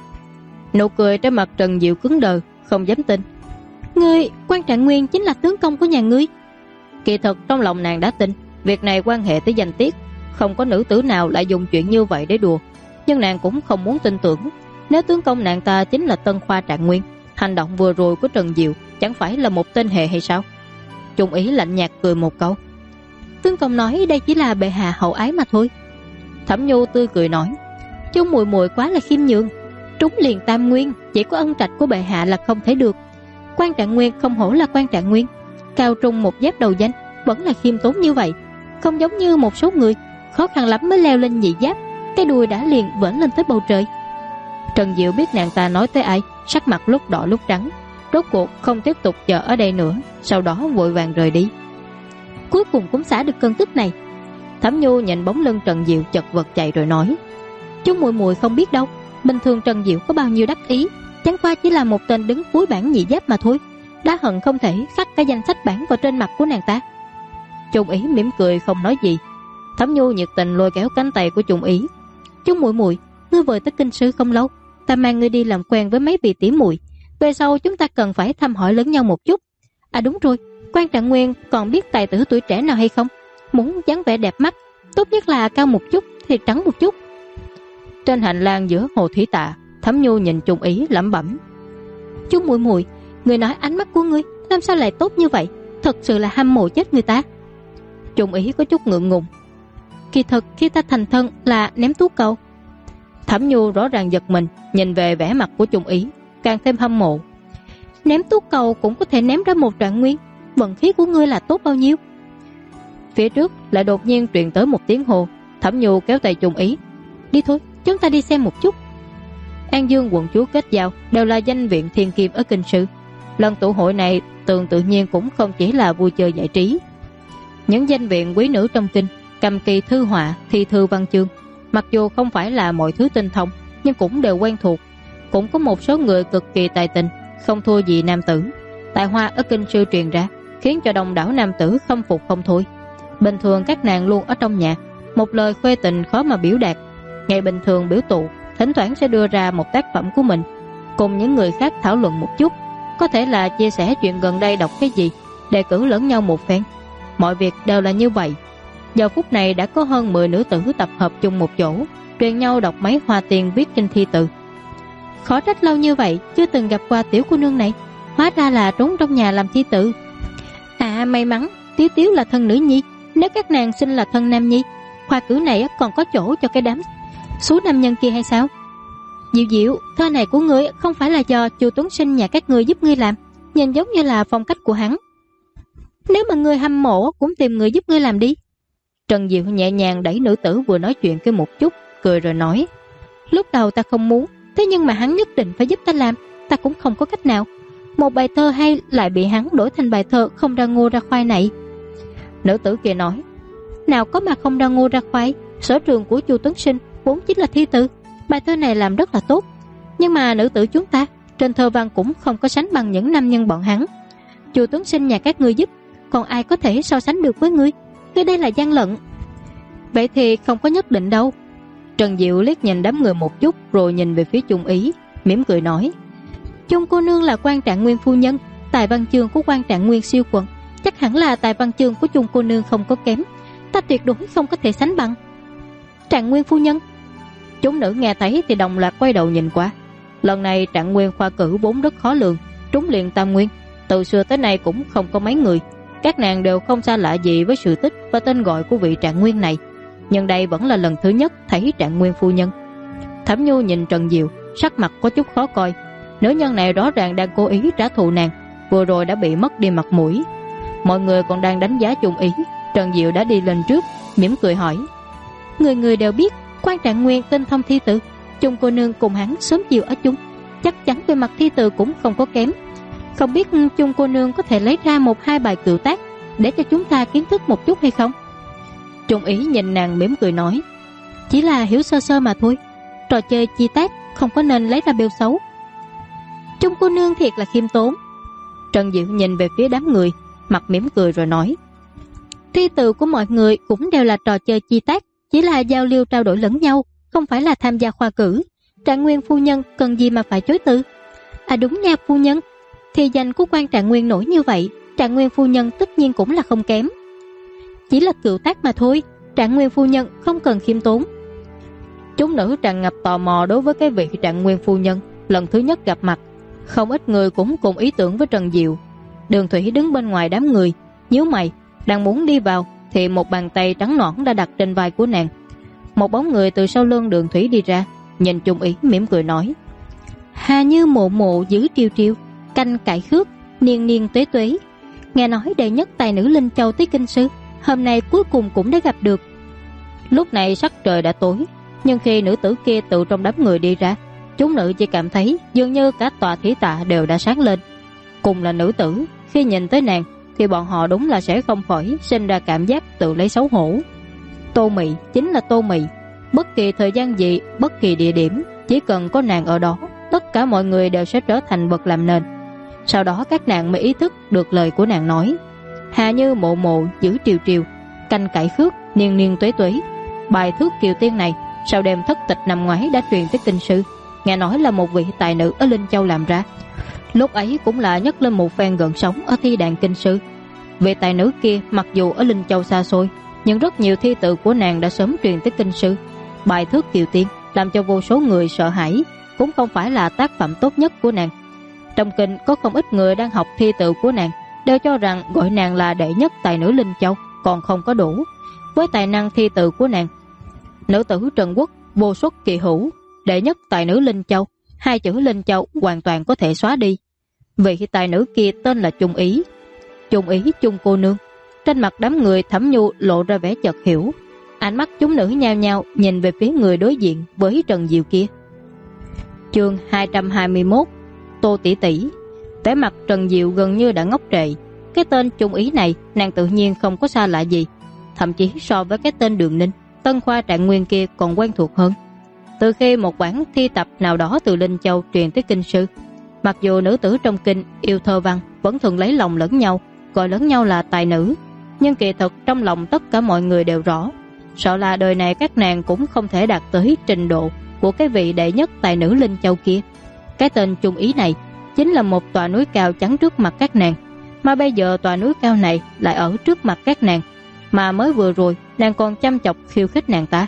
Nụ cười trên mặt Trần Diệu cứng đờ, không dám tin. Ngươi, Quan Trạng Nguyên chính là tướng công của nhà ngươi? Kỳ thực trong lòng nàng đã tin, việc này quan hệ tới danh tiết, không có nữ tử nào lại dùng chuyện như vậy để đùa. Nhưng nàng cũng không muốn tin tưởng. Nếu tướng công nàng ta chính là Tân Khoa Trạng Nguyên, hành động vừa rồi của Trần Diệu chẳng phải là một tên hề hay sao? Chung Ý lạnh nhạt cười một câu: Tướng công nói đây chỉ là bệ hạ hậu ái mà thôi. Thẩm Nhu tươi cười nói: Chung muội muội quá là khiêm nhường, trúng liền tam nguyên, chỉ có ân trạch của bệ hạ là không thể được. Quan Trạng Nguyên không hổ là Quan Trạng Nguyên, cao trung một giáp đầu danh, vẫn là khiêm tốn như vậy, không giống như một số người khó khăn lắm mới leo lên nhị giáp, cái đuôi đã liền vểnh lên tới bầu trời. Trần Diệu biết nàng ta nói tới ai, sắc mặt lúc đỏ lúc trắng, rốt cuộc không tiếp tục chờ ở đây nữa, sau đó vội vàng rời đi. Cuối cùng cũng xả được cơn tức này. Thẩm Nhu nhìn bóng lưng Trần Diệu chật vật chạy rồi nói: Chúng muội muội không biết đâu, bình thường Trần Diệu có bao nhiêu đắc ý, chẳng qua chỉ là một tên đứng cuối bảng nhị giáp mà thôi, đã hận không thể khắc cả danh sách bảng vào trên mặt của nàng ta. Chung Ý mỉm cười không nói gì. Thẩm Nhu nhiệt tình lôi kéo cánh tay của Chung Ý: Chung muội muội, ngươi vừa tới kinh sư không lâu, ta mang ngươi đi làm quen với mấy vị tỷ muội, về sau chúng ta cần phải thăm hỏi lẫn nhau một chút. À đúng rồi, Quan Trạng Nguyên còn biết tài tử tuổi trẻ nào hay không? Muốn dáng vẻ đẹp mắt, tốt nhất là cao một chút thì trắng một chút. Trên hành lang giữa hồ thủy tạ, Thẩm Nhu nhìn Chung Ý lẩm bẩm: Chung muội muội, người nói ánh mắt của ngươi làm sao lại tốt như vậy, thật sự là hâm mộ chết người ta. Chung Ý có chút ngượng ngùng: Kỳ thực khi ta thành thân là ném tú cầu. Thẩm Nhu rõ ràng giật mình, nhìn về vẻ mặt của Chung Ý, càng thêm hâm mộ. Ném tú cầu cũng có thể ném ra một Trạng Nguyên, vận khí của ngươi là tốt bao nhiêu. Phía trước lại đột nhiên truyền tới một tiếng hô. Thẩm Nhu kéo tay Chung Ý: Đi thôi, chúng ta đi xem một chút. An Dương quận chúa kết giao đều là danh viện thiên kim ở kinh sư. Lần tụ hội này tự nhiên cũng không chỉ là vui chơi giải trí. Những danh viện quý nữ trong kinh, cầm kỳ thư họa, thi thư văn chương, mặc dù không phải là mọi thứ tinh thông, nhưng cũng đều quen thuộc. Cũng có một số người cực kỳ tài tình, không thua gì nam tử. Tài hoa ở kinh sư truyền ra, khiến cho đông đảo nam tử khâm phục không thôi. Bình thường các nàng luôn ở trong nhà, một lời khuê tình khó mà biểu đạt. Ngày bình thường biểu tụ, thỉnh thoảng sẽ đưa ra một tác phẩm của mình, cùng những người khác thảo luận một chút, có thể là chia sẻ chuyện gần đây đọc cái gì, đề cử lẫn nhau một phen. Mọi việc đều là như vậy. Giờ phút này đã có hơn 10 nữ tử tập hợp chung một chỗ, truyền nhau đọc mấy hoa tiền viết kinh thi từ. Khó trách lâu như vậy chưa từng gặp qua tiểu cô nương này, hóa ra là trốn trong nhà làm thi tử. À, may mắn Tiếu Tiếu là thân nữ nhi, nếu các nàng sinh là thân nam nhi, khoa cử này còn có chỗ cho cái đám số nam nhân kia hay sao? Diệu Diệu, thơ này của ngươi không phải là do Chu Tuấn Sinh nhà các ngươi giúp ngươi làm, nhìn giống như là phong cách của hắn. Nếu mà ngươi hâm mộ cũng tìm người giúp ngươi làm đi. Trần Diệu nhẹ nhàng đẩy nữ tử vừa nói chuyện kia một chút, cười rồi nói: Lúc đầu ta không muốn, thế nhưng mà hắn nhất định phải giúp ta làm, ta cũng không có cách nào. Một bài thơ hay lại bị hắn đổi thành bài thơ không ra ngô ra khoai này. Nữ tử kia nói: Nào có mà không ra ngô ra khoai, sở trường của Chu Tuấn Sinh vốn chính là thi từ. Bài thơ này làm rất là tốt, nhưng mà nữ tử chúng ta trên thơ văn cũng không có sánh bằng những nam nhân bọn hắn. Chu Tuấn Sinh nhà các ngươi giúp, còn ai có thể so sánh được với ngươi? Ngươi đây là gian lận. Vậy thì không có nhất định đâu. Trần Diệu liếc nhìn đám người một chút, rồi nhìn về phía Chung Ý, mỉm cười nói: Chung cô nương là Quan Trạng Nguyên phu nhân, tài văn chương của Quan Trạng Nguyên siêu quần, chắc hẳn là tài văn chương của Chung cô nương không có kém, ta tuyệt đối không có thể sánh bằng. Trạng Nguyên phu nhân. Chúng nữ nghe thấy thì đồng loạt quay đầu nhìn qua. Lần này Trạng Nguyên khoa cử vốn rất khó lường, trúng liền tam nguyên, từ xưa tới nay cũng không có mấy người. Các nàng đều không xa lạ gì với sự tích và tên gọi của vị Trạng Nguyên này, nhưng đây vẫn là lần thứ nhất thấy Trạng Nguyên phu nhân. Thẩm Nhu nhìn Trần Diệu, sắc mặt có chút khó coi. Nữ nhân này rõ ràng đang cố ý trả thù nàng, vừa rồi đã bị mất đi mặt mũi. Mọi người còn đang đánh giá Chung Ý, Trần Diệu đã đi lên trước, mỉm cười hỏi: Người người đều biết Quan Trạng Nguyên tinh thông thi từ, Chung cô nương cùng hắn sớm chiều ở chung, chắc chắn về mặt thi từ cũng không có kém. Không biết Chung cô nương có thể lấy ra một hai bài cựu tác để cho chúng ta kiến thức một chút hay không? Chung Ý nhìn nàng mỉm cười nói: Chỉ là hiểu sơ sơ mà thôi, trò chơi chi tác không có nên lấy ra bêu xấu. Chung cô nương thiệt là khiêm tốn. Trần Diệu nhìn về phía đám người, mặt mỉm cười rồi nói: Thi từ của mọi người cũng đều là trò chơi chi tác, chỉ là giao lưu trao đổi lẫn nhau, không phải là tham gia khoa cử. Trạng Nguyên phu nhân cần gì mà phải chối từ? À đúng nha phu nhân, thì danh của Quan Trạng Nguyên nổi như vậy, Trạng Nguyên phu nhân tất nhiên cũng là không kém. Chỉ là cựu tác mà thôi, Trạng Nguyên phu nhân không cần khiêm tốn. Chúng nữ tràn ngập tò mò đối với cái vị Trạng Nguyên phu nhân lần thứ nhất gặp mặt. Không ít người cũng cùng ý tưởng với Trần Diệu. Đường Thủy đứng bên ngoài đám người, nhíu mày, đang muốn đi vào thì một bàn tay trắng nõn đã đặt trên vai của nàng. Một bóng người từ sau lưng Đường Thủy đi ra, nhìn Chung Ý mỉm cười nói: Hà như mộ mộ giữ triều triều, canh cải khước, niên niên tuế tuế. Nghe nói đệ nhất tài nữ Linh Châu tới kinh sư, hôm nay cuối cùng cũng đã gặp được. Lúc này sắc trời đã tối, nhưng khi nữ tử kia từ trong đám người đi ra, chúng nữ chỉ cảm thấy dường như cả tòa thí tạ đều đã sáng lên. Cùng là nữ tử, khi nhìn tới nàng thì bọn họ đúng là sẽ không khỏi sinh ra cảm giác tự lấy xấu hổ. Tô Mị chính là Tô Mị, bất kỳ thời gian gì, bất kỳ địa điểm, chỉ cần có nàng ở đó, tất cả mọi người đều sẽ trở thành vật làm nền. Sau đó các nàng mới ý thức được lời của nàng nói: Hà như mộ mộ giữ triều triều, canh cải khước, niên niên tuế tuế. Bài thước kiều tiên này sau đêm thất tịch năm ngoái đã truyền tới kinh sư, nghe nói là một vị tài nữ ở Linh Châu làm ra. Lúc ấy cũng là nhấc lên một phen gần sóng ở thi đàn kinh sư. Vị tài nữ kia mặc dù ở Linh Châu xa xôi, nhưng rất nhiều thi tự của nàng đã sớm truyền tới kinh sư. Bài thước kiều tiên làm cho vô số người sợ hãi, cũng không phải là tác phẩm tốt nhất của nàng. Trong kinh có không ít người đang học thi tự của nàng, đều cho rằng gọi nàng là đệ nhất tài nữ Linh Châu còn không có đủ. Với tài năng thi tự của nàng, nữ tử Trần Quốc vô xuất kỳ hữu, đệ nhất tài nữ Linh Châu, hai chữ Linh Châu hoàn toàn có thể xóa đi. Vị tài nữ kia tên là Chung Ý. Chung Ý, Chung cô nương. Trên mặt đám người Thẩm Nhu lộ ra vẻ chợt hiểu. Ánh mắt chúng nữ nhao nhao nhìn về phía người đối diện với Trần Diệu kia. Chương 221. Tô tỷ tỷ. Vẻ mặt Trần Diệu gần như đã ngốc trệ. Cái tên Trung Ý này nàng tự nhiên không có xa lạ gì, thậm chí so với cái tên Đường Ninh, Tân Khoa Trạng Nguyên kia còn quen thuộc hơn. Từ khi một bản thi tập nào đó từ Linh Châu truyền tới kinh sư, mặc dù nữ tử trong kinh yêu thơ văn vẫn thường lấy lòng lẫn nhau, gọi lẫn nhau là tài nữ, nhưng kỳ thực trong lòng tất cả mọi người đều rõ, sợ là đời này các nàng cũng không thể đạt tới trình độ của cái vị đệ nhất tài nữ Linh Châu kia. Cái tên Trung Ý này chính là một tòa núi cao chắn trước mặt các nàng, mà bây giờ tòa núi cao này lại ở trước mặt các nàng, mà mới vừa rồi nàng còn chăm chọc khiêu khích nàng ta.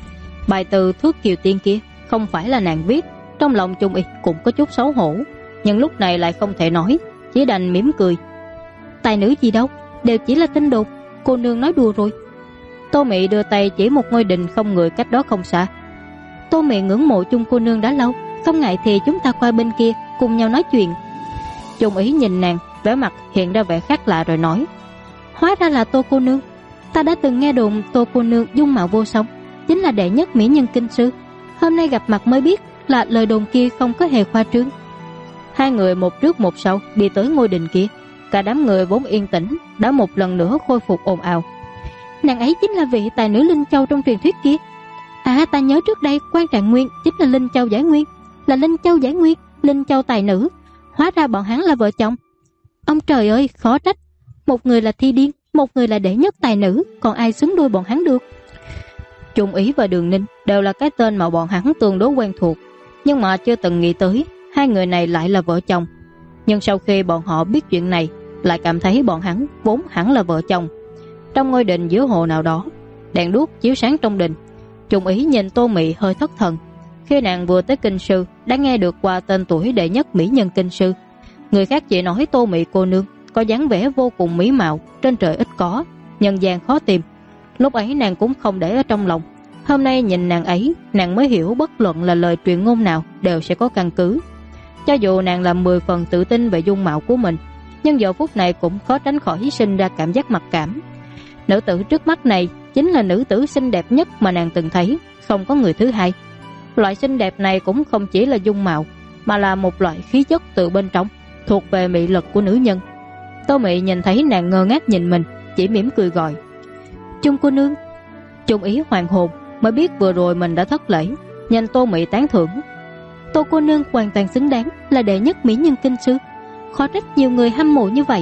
Bài từ Thước Kiều Tiên kia không phải là nàng viết, trong lòng Trung Ý cũng có chút xấu hổ, nhưng lúc này lại không thể nói, chỉ đành mỉm cười. Tài nữ gì đâu, đều chỉ là tin đồn, cô nương nói đùa rồi. Tô Mị đưa tay chỉ một ngôi đình không người cách đó không xa. Tô Mị ngưỡng mộ Chung cô nương đã lâu, không ngại thì chúng ta qua bên kia cùng nhau nói chuyện. Trung Ý nhìn nàng, vẻ mặt hiện ra vẻ khác lạ rồi nói: Hóa ra là Tô cô nương, ta đã từng nghe đồn Tô cô nương dung mạo vô song, chính là đệ nhất mỹ nhân kinh sư. Hôm nay gặp mặt mới biết là lời đồn kia không có hề khoa trương. Hai người một trước một sau đi tới ngôi đình kia, cả đám người vốn yên tĩnh đã một lần nữa khôi phục ồn ào. Nàng ấy chính là vị tài nữ Linh Châu trong truyền thuyết kia. À, ta nhớ trước đây Quan Trạng Nguyên chính là Linh Châu Giải Nguyên, là Linh Châu Giải Nguyên, Linh Châu tài nữ. Hóa ra bọn hắn là vợ chồng. Ông trời ơi, khó trách, một người là thi điên, một người là đệ nhất tài nữ, còn ai xứng đôi bọn hắn được. Trung Ý và Đường Ninh đều là cái tên mà bọn hắn tương đối quen thuộc, nhưng mà chưa từng nghĩ tới hai người này lại là vợ chồng. Nhưng sau khi bọn họ biết chuyện này, lại cảm thấy bọn hắn vốn hẳn là vợ chồng. Trong ngôi đình giữa hồ nào đó, đèn đuốc chiếu sáng trong đình. Trung Ý nhìn Tô Mị hơi thất thần. Khi nàng vừa tới kinh sư đã nghe được qua tên tuổi đệ nhất mỹ nhân kinh sư. Người khác chỉ nói Tô Mị cô nương có dáng vẻ vô cùng mỹ mạo, trên trời ít có, nhân gian khó tìm. Lúc ấy nàng cũng không để ở trong lòng. Hôm nay nhìn nàng ấy, nàng mới hiểu bất luận là lời truyền ngôn nào đều sẽ có căn cứ. Cho dù nàng là 10 phần tự tin về dung mạo của mình, nhưng giờ phút này cũng khó tránh khỏi sinh ra cảm giác mặc cảm. Nữ tử trước mắt này chính là nữ tử xinh đẹp nhất mà nàng từng thấy, không có người thứ hai. Loại xinh đẹp này cũng không chỉ là dung mạo, mà là một loại khí chất từ bên trong, thuộc về mị lực của nữ nhân. Tô Mị nhìn thấy nàng ngơ ngác nhìn mình, chỉ mỉm cười gọi: Chung cô nương. Trung Ý hoàng hồn, mới biết vừa rồi mình đã thất lễ, nhìn Tô Mị tán thưởng: Tô cô nương hoàn toàn xứng đáng là đệ nhất mỹ nhân kinh sư, khó trách nhiều người hâm mộ như vậy.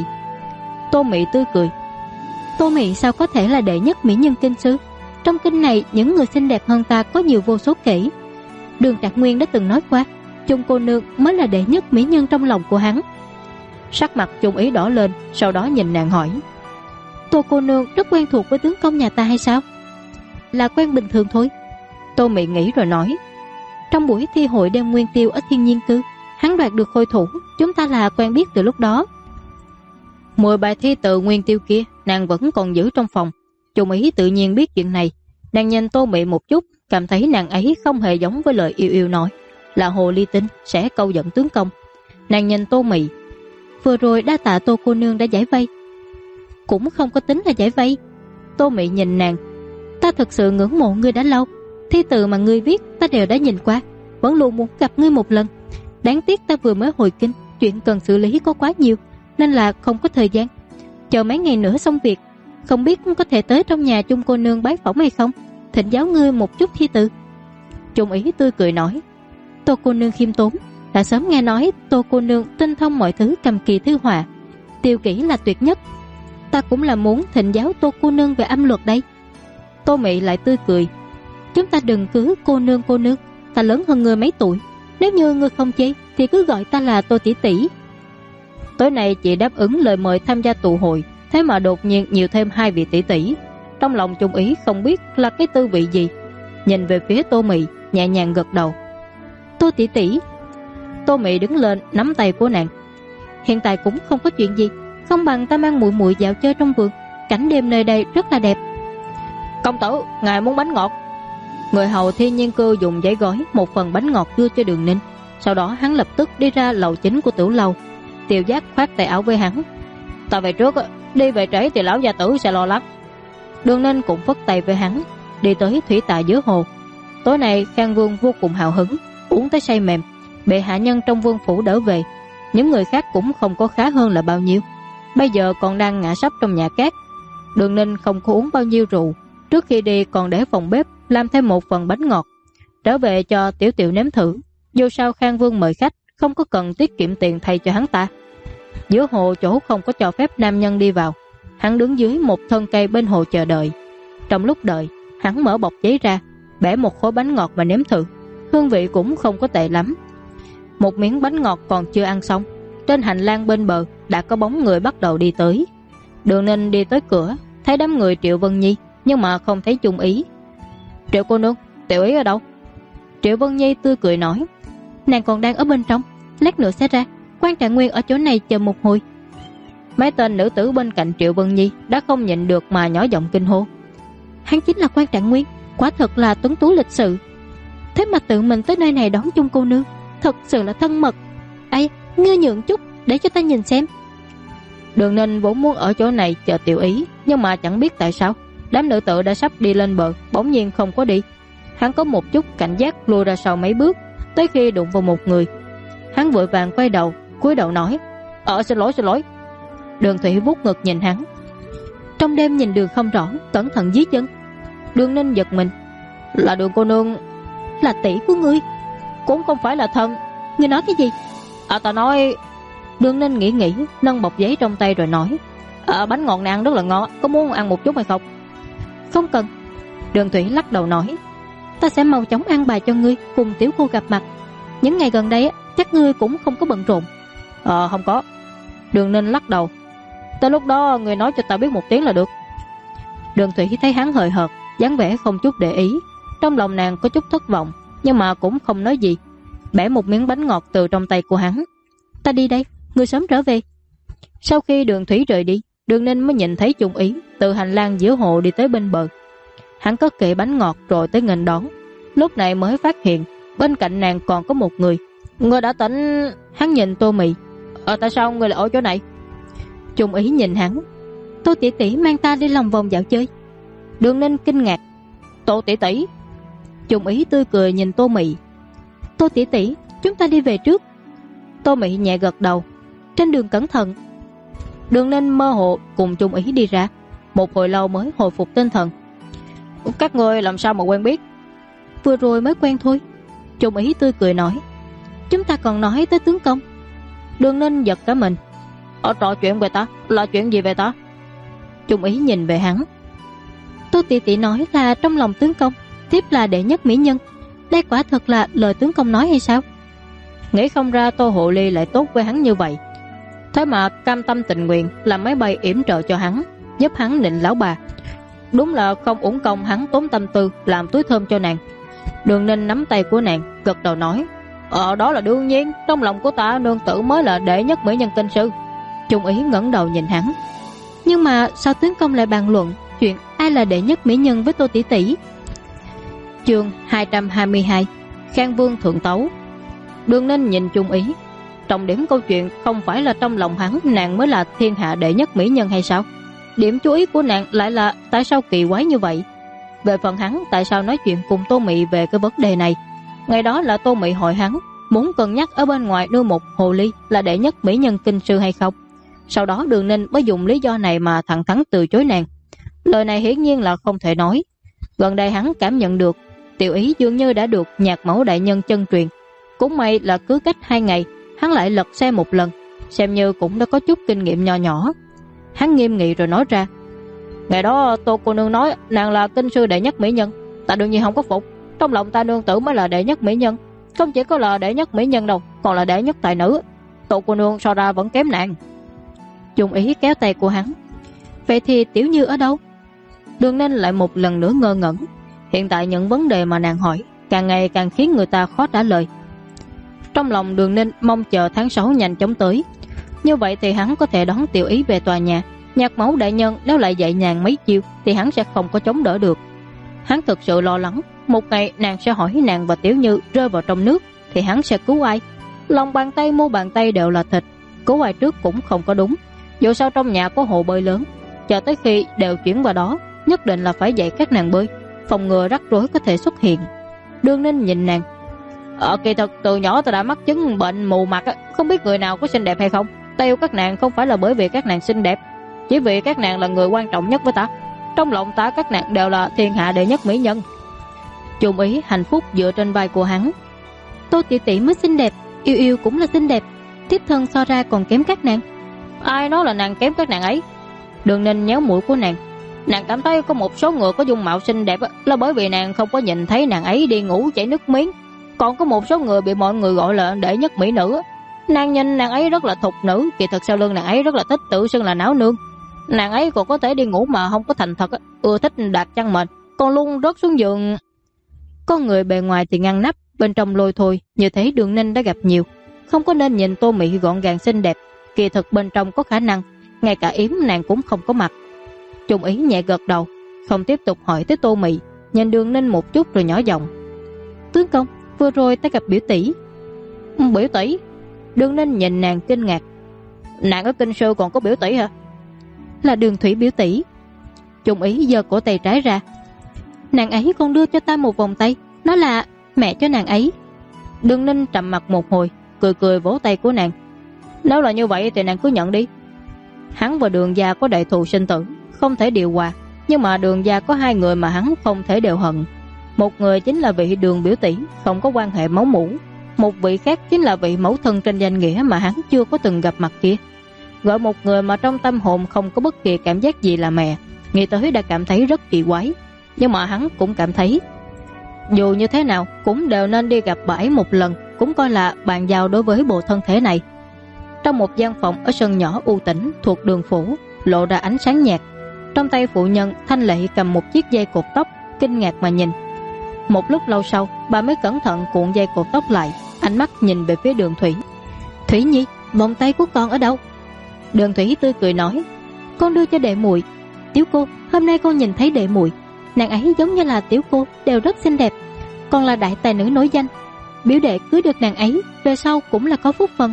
Tô Mị tươi cười: Tô Mị sao có thể là đệ nhất mỹ nhân kinh sư? Trong kinh này những người xinh đẹp hơn ta có nhiều vô số kể. Đường Trạc Nguyên đã từng nói qua, Chung cô nương mới là đệ nhất mỹ nhân trong lòng của hắn. Sắc mặt Trung Ý đỏ lên, sau đó nhìn nàng hỏi: Tô cô nương rất quen thuộc với tướng công nhà ta hay sao? Là quen bình thường thôi. Tô Mị nghĩ rồi nói: Trong buổi thi hội đêm nguyên tiêu ở Thiên Nhiên Cư, hắn đoạt được khôi thủ, chúng ta là quen biết từ lúc đó. 10 bài thi từ nguyên tiêu kia nàng vẫn còn giữ trong phòng. Trung Ý tự nhiên biết chuyện này. Nàng nhìn Tô Mị một chút, cảm thấy nàng ấy không hề giống với lời yêu yêu nói, là hồ ly tinh sẽ câu dẫn tướng công. Nàng nhìn Tô Mị: Vừa rồi đa tạ Tô cô nương đã giải vây. Cũng không có tính là giải vây. Tô Mị nhìn nàng: Ta thật sự ngưỡng mộ ngươi đã lâu, thi từ mà ngươi viết ta đều đã nhìn qua, vẫn luôn muốn gặp ngươi một lần. Đáng tiếc ta vừa mới hồi kinh, chuyện cần xử lý có quá nhiều, nên là không có thời gian. Chờ mấy ngày nữa xong việc, không biết có thể tới trong nhà Chung cô nương bái phỏng hay không, thỉnh giáo ngươi một chút thi từ. Trung Ý tươi cười nói: Tô cô nương khiêm tốn, đã sớm nghe nói Tô cô nương tinh thông mọi thứ cầm kỳ thư họa, tiêu kỹ là tuyệt nhất. Ta cũng là muốn thỉnh giáo Tô cô nương về âm luật đây. Tô Mị lại tươi cười: Chúng ta đừng cứ cô nương, ta lớn hơn ngươi mấy tuổi, nếu như ngươi không chê thì cứ gọi ta là Tô tỷ tỷ. Tối nay chị đáp ứng lời mời tham gia tụ hội, thế mà đột nhiên nhiều thêm 2 vị tỷ tỷ. Trong lòng Trung Ý không biết là cái tư vị gì, nhìn về phía Tô Mị nhẹ nhàng gật đầu: Tô tỷ tỷ. Tô Mị đứng lên nắm tay của nàng: Hiện tại cũng không có chuyện gì, không bằng ta mang muội muội dạo chơi trong vườn, cảnh đêm nơi đây rất là đẹp. Công tử, ngài muốn bánh ngọt? Người hầu Thiên Nhiên Cư dùng giấy gói một phần bánh ngọt đưa cho Đường Ninh. Sau đó hắn lập tức đi ra lầu chính của tiểu lầu. Tiêu Giác khoát tay áo với hắn: Ta về trước, đi về trễ thì lão gia tử sẽ lo lắng. Đường Ninh cũng phất tay với hắn, đi tới thủy tạ giữa hồ. Tối nay Khang Vương vô cùng hào hứng, uống tới say mềm. Bệ hạ nhân trong vương phủ đỡ về, những người khác cũng không có khá hơn là bao nhiêu. bây giờ còn đang ngã sấp trong nhà cát. Đường Ninh không có uống bao nhiêu rượu, trước khi đi còn để phòng bếp làm thêm một phần bánh ngọt trở về cho Tiểu Tiểu nếm thử. Dù sao Khang Vương mời khách, không có cần tiết kiệm tiền thay cho hắn ta. Giữa hồ chỗ không có cho phép nam nhân đi vào, hắn đứng dưới một thân cây bên hồ chờ đợi. Trong lúc đợi, hắn mở bọc giấy ra, bẻ một khối bánh ngọt và nếm thử. Hương vị cũng không có tệ lắm. Một miếng bánh ngọt còn chưa ăn xong, trên hành lang bên bờ đã có bóng người bắt đầu đi tới. Đường Ninh đi tới cửa, thấy đám người Triệu Vân Nhi, nhưng mà không thấy Chung Ý. Triệu cô nương, Tiểu Ý ở đâu? Triệu Vân Nhi tươi cười nói, nàng còn đang ở bên trong, lát nữa sẽ ra. Quan Trạng Nguyên ở chỗ này chờ một hồi. Mấy tên nữ tử bên cạnh Triệu Vân Nhi đã không nhịn được mà nhỏ giọng kinh hô. Hắn chính là Quan Trạng Nguyên, quả thật là tuấn tú lịch sự. Thế mà tự mình tới nơi này đón Chung cô nương, thật sự là thân mật. Ai, ngươi nhượng chút để cho ta nhìn xem. Đường Ninh vốn muốn ở chỗ này chờ Tiểu Ý, nhưng mà chẳng biết tại sao đám nữ tử đã sắp đi lên bờ bỗng nhiên không có đi. Hắn có một chút cảnh giác lùi ra sau mấy bước, tới khi đụng vào một người, hắn vội vàng quay đầu, cúi đầu nói, xin lỗi. Đường Thủy vuốt ngực nhìn hắn. Trong đêm nhìn đường không rõ, cẩn thận dưới chân. Đường Ninh giật mình. Là Đường cô nương? Là tỷ của ngươi? Cũng không phải là thân. Ngươi nói cái gì? Ta nói... Đường Ninh nghĩ, nâng bọc giấy trong tay rồi nói, bánh ngọt này ăn rất là ngon, có muốn ăn một chút hay không? Không cần. Đường Thủy lắc đầu nói, ta sẽ mau chóng ăn bài cho ngươi cùng tiểu cô gặp mặt. Những ngày gần đây chắc ngươi cũng không có bận rộn. Không có. Đường Ninh lắc đầu, tới lúc đó ngươi nói cho ta biết một tiếng là được. Đường Thủy thấy hắn hời hợt, dáng vẻ không chút để ý, trong lòng nàng có chút thất vọng, nhưng mà cũng không nói gì, bẻ một miếng bánh ngọt từ trong tay của hắn. Ta đi đây, ngươi sớm trở về. Sau khi Đường Thủy rời đi, Đường Ninh mới nhìn thấy Chung Ý từ hành lang giữa hồ đi tới bên bờ. Hắn cất kệ bánh ngọt rồi tới nghênh đón, lúc này mới phát hiện bên cạnh nàng còn có một người. Ngươi đã tỉnh? Hắn nhìn Tô Mị. Tại sao ngươi lại ở chỗ này? Chung Ý nhìn hắn. Tô tỷ tỷ mang ta đi lòng vòng dạo chơi. Đường Ninh kinh ngạc. Tô tỷ tỷ? Chung Ý tươi cười nhìn Tô Mị. Tô tỷ tỷ, chúng ta đi về trước. Tô Mị nhẹ gật đầu. Trên đường cẩn thận. Đường Ninh mơ hồ cùng Chung Ý đi ra, một hồi lâu mới hồi phục tinh thần. Các ngươi làm sao mà quen biết? Vừa rồi mới quen thôi. Chung Ý tươi cười nói. Chúng ta còn nói tới tướng công. Đường Ninh giật cả mình. Trò chuyện về ta? Là chuyện gì về ta? Chung Ý nhìn về hắn. Tô tỷ tỷ nói là trong lòng tướng công tiếp là đệ nhất mỹ nhân. Đây quả thật là lời tướng công nói hay sao? Nghĩ không ra Tô Hộ Ly lại tốt với hắn như vậy, thế mà cam tâm tình nguyện làm máy bay yểm trợ cho hắn, giúp hắn nịnh lão bà. Đúng là không uổng công hắn tốn tâm tư làm túi thơm cho nàng. Đường Ninh nắm tay của nàng, gật đầu nói, đó là đương nhiên, trong lòng của ta nương tử mới là đệ nhất mỹ nhân kinh sư. Chung Ý ngẩng đầu nhìn hắn. Nhưng mà sao tướng công lại bàn luận chuyện ai là đệ nhất mỹ nhân với Tô tỷ tỷ? Chương 222, Khang Vương thượng tấu. Đường Ninh nhìn Chung Ý. Trọng điểm câu chuyện không phải là trong lòng hắn nàng mới là thiên hạ đệ nhất mỹ nhân hay sao? Điểm chú ý của nàng lại là tại sao kỳ quái như vậy. Về phần hắn tại sao nói chuyện cùng Tô Mị về cái vấn đề này, ngày đó là Tô Mị hỏi hắn muốn cân nhắc ở bên ngoài nuôi một hồ ly là đệ nhất mỹ nhân kinh sư hay không. Sau đó Đường Ninh mới dùng lý do này mà thẳng thắn từ chối nàng. Lời này hiển nhiên là không thể nói. Gần đây hắn cảm nhận được Tiểu Ý dường như đã được nhạc mẫu đại nhân chân truyền. Cũng may là cứ cách 2 ngày hắn lại lật xem một lần, xem như cũng đã có chút kinh nghiệm nho nhỏ. Hắn nghiêm nghị rồi nói ra, ngày đó Tô cô nương nói nàng là kinh sư đệ nhất mỹ nhân, ta đương nhiên không có phục. Trong lòng ta nương tử mới là đệ nhất mỹ nhân, không chỉ có là đệ nhất mỹ nhân đâu, còn là đệ nhất tài nữ. Tô cô nương so ra vẫn kém nàng. Chung Ý kéo tay của hắn. Vậy thì Tiểu Như ở đâu? Đường Ninh lại một lần nữa ngơ ngẩn. Hiện tại những vấn đề mà nàng hỏi càng ngày càng khiến người ta khó trả lời. Trong lòng Đường Ninh mong chờ tháng 6 nhanh chóng tới. Như vậy thì hắn có thể đón Tiểu Ý về tòa nhà. Nhạc mẫu đại nhân nếu lại dạy nàng mấy chiêu thì hắn sẽ không có chống đỡ được. Hắn thực sự lo lắng một ngày nàng sẽ hỏi nàng và Tiểu Như rơi vào trong nước thì hắn sẽ cứu ai? Lòng bàn tay mu bàn tay đều là thịt, cứu ai trước cũng không có đúng. Dù sao trong nhà có hồ bơi lớn, chờ tới khi đều chuyển vào đó nhất định là phải dạy các nàng bơi, phòng ngừa rắc rối có thể xuất hiện. Đường Ninh nhìn nàng. Kỳ thật từ nhỏ ta đã mắc chứng bệnh mù mặt, không biết người nào có xinh đẹp hay không. Ta yêu các nàng không phải là bởi vì các nàng xinh đẹp, chỉ vì các nàng là người quan trọng nhất với ta. Trong lòng ta các nàng đều là thiên hạ đệ nhất mỹ nhân. Trung Ý hạnh phúc dựa trên vai của hắn. Tô tỷ tỷ mới xinh đẹp, yêu yêu cũng là xinh đẹp, thiếp thân so ra còn kém các nàng. Ai nói là nàng kém các nàng ấy? Đường Ninh nhéo mũi của nàng. Nàng cảm thấy có một số người có dung mạo xinh đẹp là bởi vì nàng không có nhìn thấy nàng ấy đi ngủ chảy nước miếng. Còn có một số người bị mọi người gọi là đệ nhất mỹ nữ. Nàng nhìn nàng ấy rất là thục nữ, kỳ thực sau lưng nàng ấy rất là thích tự xưng là náo nương. Nàng ấy còn có thể đi ngủ mà không có thành thật, ưa thích đạt chăn mền, còn luôn rớt xuống giường. Con người bề ngoài thì ngăn nắp, bên trong lôi thôi, như thế Đường Ninh đã gặp nhiều. Không có nên nhìn Tô Mị gọn gàng xinh đẹp, kỳ thực bên trong có khả năng ngay cả yếm nàng cũng không có mặt. Trung Ý nhẹ gật đầu, không tiếp tục hỏi tới Tô Mị, nhìn Đường Ninh một chút rồi nhỏ giọng: tướng công, vừa rồi ta gặp biểu tỷ. Biểu tỷ? Đường Ninh nhìn nàng kinh ngạc. Nàng ở Kinh Sư còn có biểu tỷ hả? Là Đường Thủy biểu tỷ. Trung Ý giơ cổ tay trái ra. Nàng ấy còn đưa cho ta một vòng tay, nó là mẹ cho nàng ấy. Đường Ninh trầm mặt một hồi, cười cười vỗ tay của nàng. Nếu là như vậy thì nàng cứ nhận đi. Hắn và Đường gia có đại thù sinh tử, không thể điều hòa, nhưng mà Đường gia có hai người mà hắn không thể đều hận. Một người chính là vị Đường biểu tỷ không có quan hệ máu mủ, một vị khác chính là vị mẫu thân trên danh nghĩa mà hắn chưa có từng gặp mặt kia. Gọi một người mà trong tâm hồn không có bất kỳ cảm giác gì là mẹ, nghĩ tới đã cảm thấy rất kỳ quái. Nhưng mà hắn cũng cảm thấy dù như thế nào cũng đều nên đi gặp bà ấy một lần, cũng coi là bàn giao đối với bộ thân thể này. Trong một gian phòng ở sân nhỏ u tĩnh thuộc đường phủ, lộ ra ánh sáng nhạt. Trong tay phụ nhân Thanh Lệ cầm một chiếc dây cột tóc, kinh ngạc mà nhìn. Một lúc lâu sau, bà mới cẩn thận cuộn dây cột tóc lại, ánh mắt nhìn về phía Đường Thủy. Thủy Nhi, vòng tay của con ở đâu? Đường Thủy tươi cười nói: con đưa cho đệ muội. Tiểu cô, hôm nay con nhìn thấy đệ muội, nàng ấy giống như là tiểu cô, đều rất xinh đẹp, còn là đại tài nữ nổi danh. Biểu đệ cưới được nàng ấy, về sau cũng là có phúc phần.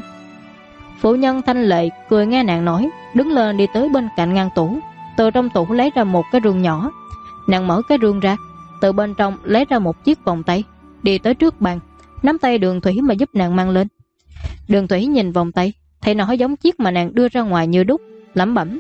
Phụ nhân Thanh Lệ cười nghe nàng nói, đứng lên đi tới bên cạnh ngăn tủ, từ trong tủ lấy ra một cái rương nhỏ. Nàng mở cái rương ra, từ bên trong lấy ra một chiếc vòng tay, đi tới trước bàn, nắm tay Đường Thủy mà giúp nàng mang lên. Đường Thủy nhìn vòng tay, thấy nó giống chiếc mà nàng đưa ra ngoài như đúc, lẩm bẩm: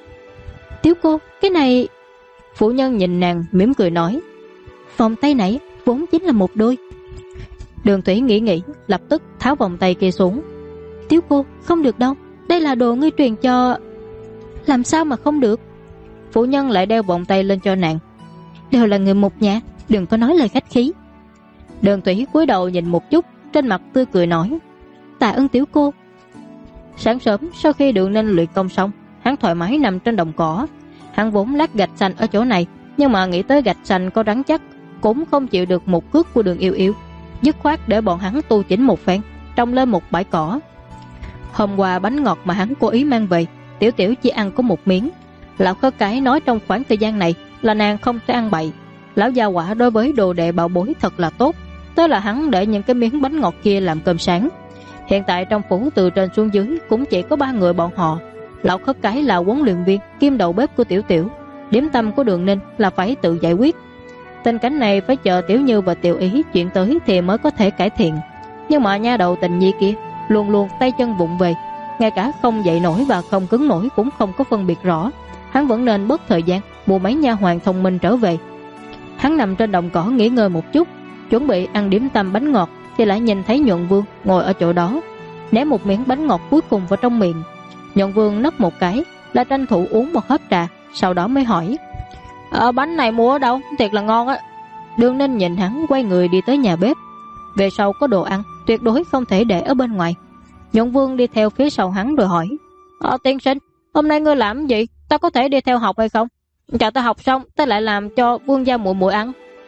tiểu cô, cái này... Phụ nhân nhìn nàng mỉm cười nói: vòng tay này vốn chính là một đôi. Đường Thủy nghĩ, lập tức tháo vòng tay kia xuống. Tiểu cô, không được đâu, đây là đồ ngươi truyền cho... Làm sao mà không được? Phụ nhân lại đeo vòng tay lên cho nàng. Đều là người một nhà, đừng có nói lời khách khí. Đường Thủy cúi đầu nhìn một chút, trên mặt tươi cười nói: tạ ơn tiểu cô. Sáng sớm sau khi Đường Ninh luyện công xong, hắn thoải mái nằm trên đồng cỏ. Hắn vốn lát gạch xanh ở chỗ này, nhưng mà nghĩ tới gạch xanh có rắn chắc, cũng không chịu được một cước của Đường Yêu Yêu, dứt khoát để bọn hắn tu chỉnh một phen, trồng lên một bãi cỏ. Hôm qua bánh ngọt mà hắn cố ý mang về, Tiểu Tiểu chỉ ăn có một miếng. Lão Khất Cái nói trong khoảng thời gian này là nàng không thể ăn bậy. Lão gia quả đối với đồ đệ bảo bối thật là tốt, tức là hắn để những cái miếng bánh ngọt kia làm cơm sáng. Hiện tại trong phủ từ trên xuống dưới cũng chỉ có 3 người bọn họ. Lão Khất Cái là huấn luyện viên kiêm đầu bếp của Tiểu Tiểu, điểm tâm của Đường Ninh là phải tự giải quyết. Tình cảnh này phải chờ Tiểu Như và Tiểu Ý chuyển tới thì mới có thể cải thiện. Nhưng mà nha đầu Tình Nhi kia luôn luôn tay chân vụng về, ngay cả không dậy nổi và không cứng nổi cũng không có phân biệt rõ. Hắn vẫn nên bớt thời gian mua mấy nha hoàn thông minh trở về. Hắn nằm trên đồng cỏ nghỉ ngơi một chút, chuẩn bị ăn điểm tâm bánh ngọt thì lại nhìn thấy Nhuận Vương ngồi ở chỗ đó, ném một miếng bánh ngọt cuối cùng vào trong miệng. Nhuận Vương nấp một cái, là tranh thủ uống một hớp trà, sau đó mới hỏi: bánh này mua ở đâu? Thiệt là ngon á. Đường Ninh nhìn hắn quay người đi tới nhà bếp. Về sau có đồ ăn tuyệt đối không thể để ở bên ngoài. Nhuận Vương đi theo phía sau hắn rồi hỏi: tiên sinh, hôm nay ngươi làm gì? Ta có thể đi theo học hay không? Chờ ta học xong ta lại làm cho Vương gia muội muội ăn.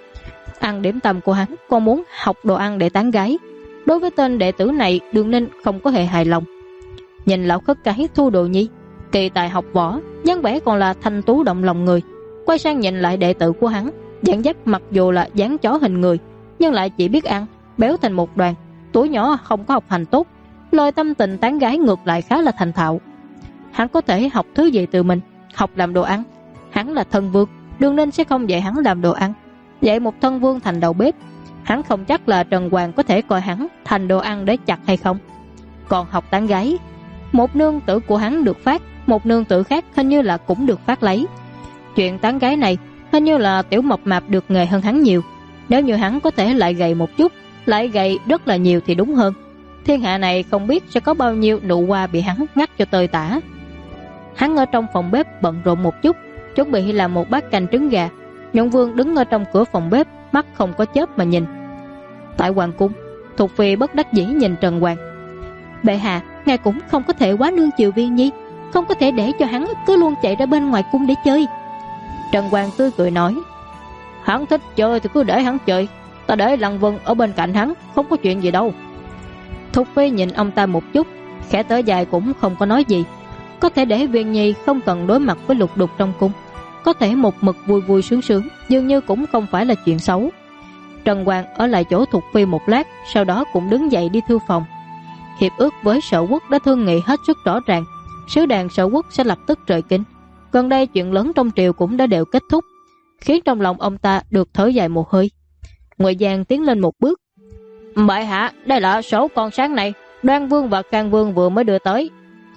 Ăn điểm tâm của hắn còn muốn học đồ ăn để tán gái. Đối với tên đệ tử này, Đường Ninh không có hề hài lòng. Nhìn Lão Khất Cái Thu Đồ Nhi kỳ tài học võ, dáng vẻ còn là thanh tú động lòng người. Quay sang nhìn lại đệ tử của hắn, dáng dấp mặc dù là dáng chó hình người, nhưng lại chỉ biết ăn, béo thành một đoàn. Tuổi nhỏ không có học hành tốt, lời tâm tình tán gái ngược lại khá là thành thạo. Hắn có thể học thứ gì từ mình? Học làm đồ ăn. Hắn là thân vương, Đường Ninh sẽ không dạy hắn làm đồ ăn. Dạy một thân vương thành đầu bếp, hắn không chắc là Trần Hoàng có thể coi hắn thành đồ ăn để chặt hay không. Còn học tán gái, Một nương tử của hắn được phát, một nương tử khác hình như là cũng được phát lấy. Chuyện tán gái này hình như là Tiểu Mập Mạp được nghề hơn hắn nhiều. Nếu như hắn có thể lại gầy một chút, lại gầy rất là nhiều thì đúng hơn. Thiên hạ này không biết sẽ có bao nhiêu nụ hoa bị hắn ngắt cho tơi tả. Hắn ở trong phòng bếp bận rộn một chút, chuẩn bị làm một bát canh trứng gà. Nhuận Vương đứng ở trong cửa phòng bếp, mắt không có chớp mà nhìn. Tại hoàng cung, Thục Phi bất đắc dĩ nhìn Trần Hoàng. Bệ hạ, ngài cũng không có thể quá nương chiều Viên Nhi, không có thể để cho hắn cứ luôn chạy ra bên ngoài cung để chơi. Trần Hoàng tươi cười nói, hắn thích chơi thì cứ để hắn chơi, ta để Lăng Vân ở bên cạnh hắn, không có chuyện gì đâu. Thục Phi nhìn ông ta một chút, khẽ thở dài cũng không có nói gì. Có thể để Viên Nhi không cần đối mặt với lục đục trong cung, có thể một mực vui vui sướng sướng, dường như cũng không phải là chuyện xấu. Trần Hoàng ở lại chỗ Thục Phi một lát, sau đó cũng đứng dậy đi thư phòng. Hiệp ước với Sở Quốc đã thương nghị hết sức rõ ràng, sứ đoàn Sở Quốc sẽ lập tức rời kinh. Gần đây chuyện lớn trong triều cũng đã đều kết thúc, khiến trong lòng ông ta được thở dài một hơi. Ngoại Giang tiến lên một bước. Bệ hạ, đây là sổ con sáng này, Đoan Vương và Khang Vương vừa mới đưa tới.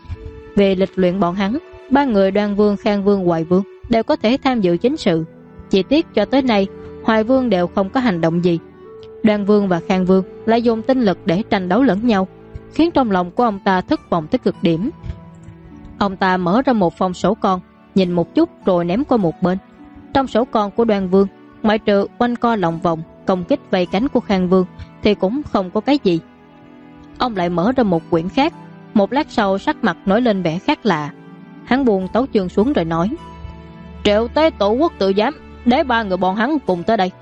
Về lịch luyện bọn hắn, ba người Đoan Vương, Khang Vương, Hoài Vương đều có thể tham dự chính sự. Chỉ tiếc cho tới nay Hoài Vương đều không có hành động gì. Đoan Vương và Khang Vương lại dùng tinh lực để tranh đấu lẫn nhau, khiến trong lòng của ông ta thất vọng tới cực điểm. Ông ta mở ra một phong sổ con, nhìn một chút rồi ném qua một bên. Trong sổ con của Đoan Vương, ngoại trừ quanh co lòng vòng công kích vây cánh của Khang Vương thì cũng không có cái gì. Ông lại mở ra một quyển khác. Một lát sau sắc mặt nổi lên vẻ khác lạ. Hắn buông tấu chương xuống rồi nói, Triệu Tế Tổ Quốc tự giám, để ba người bọn hắn cùng tới đây.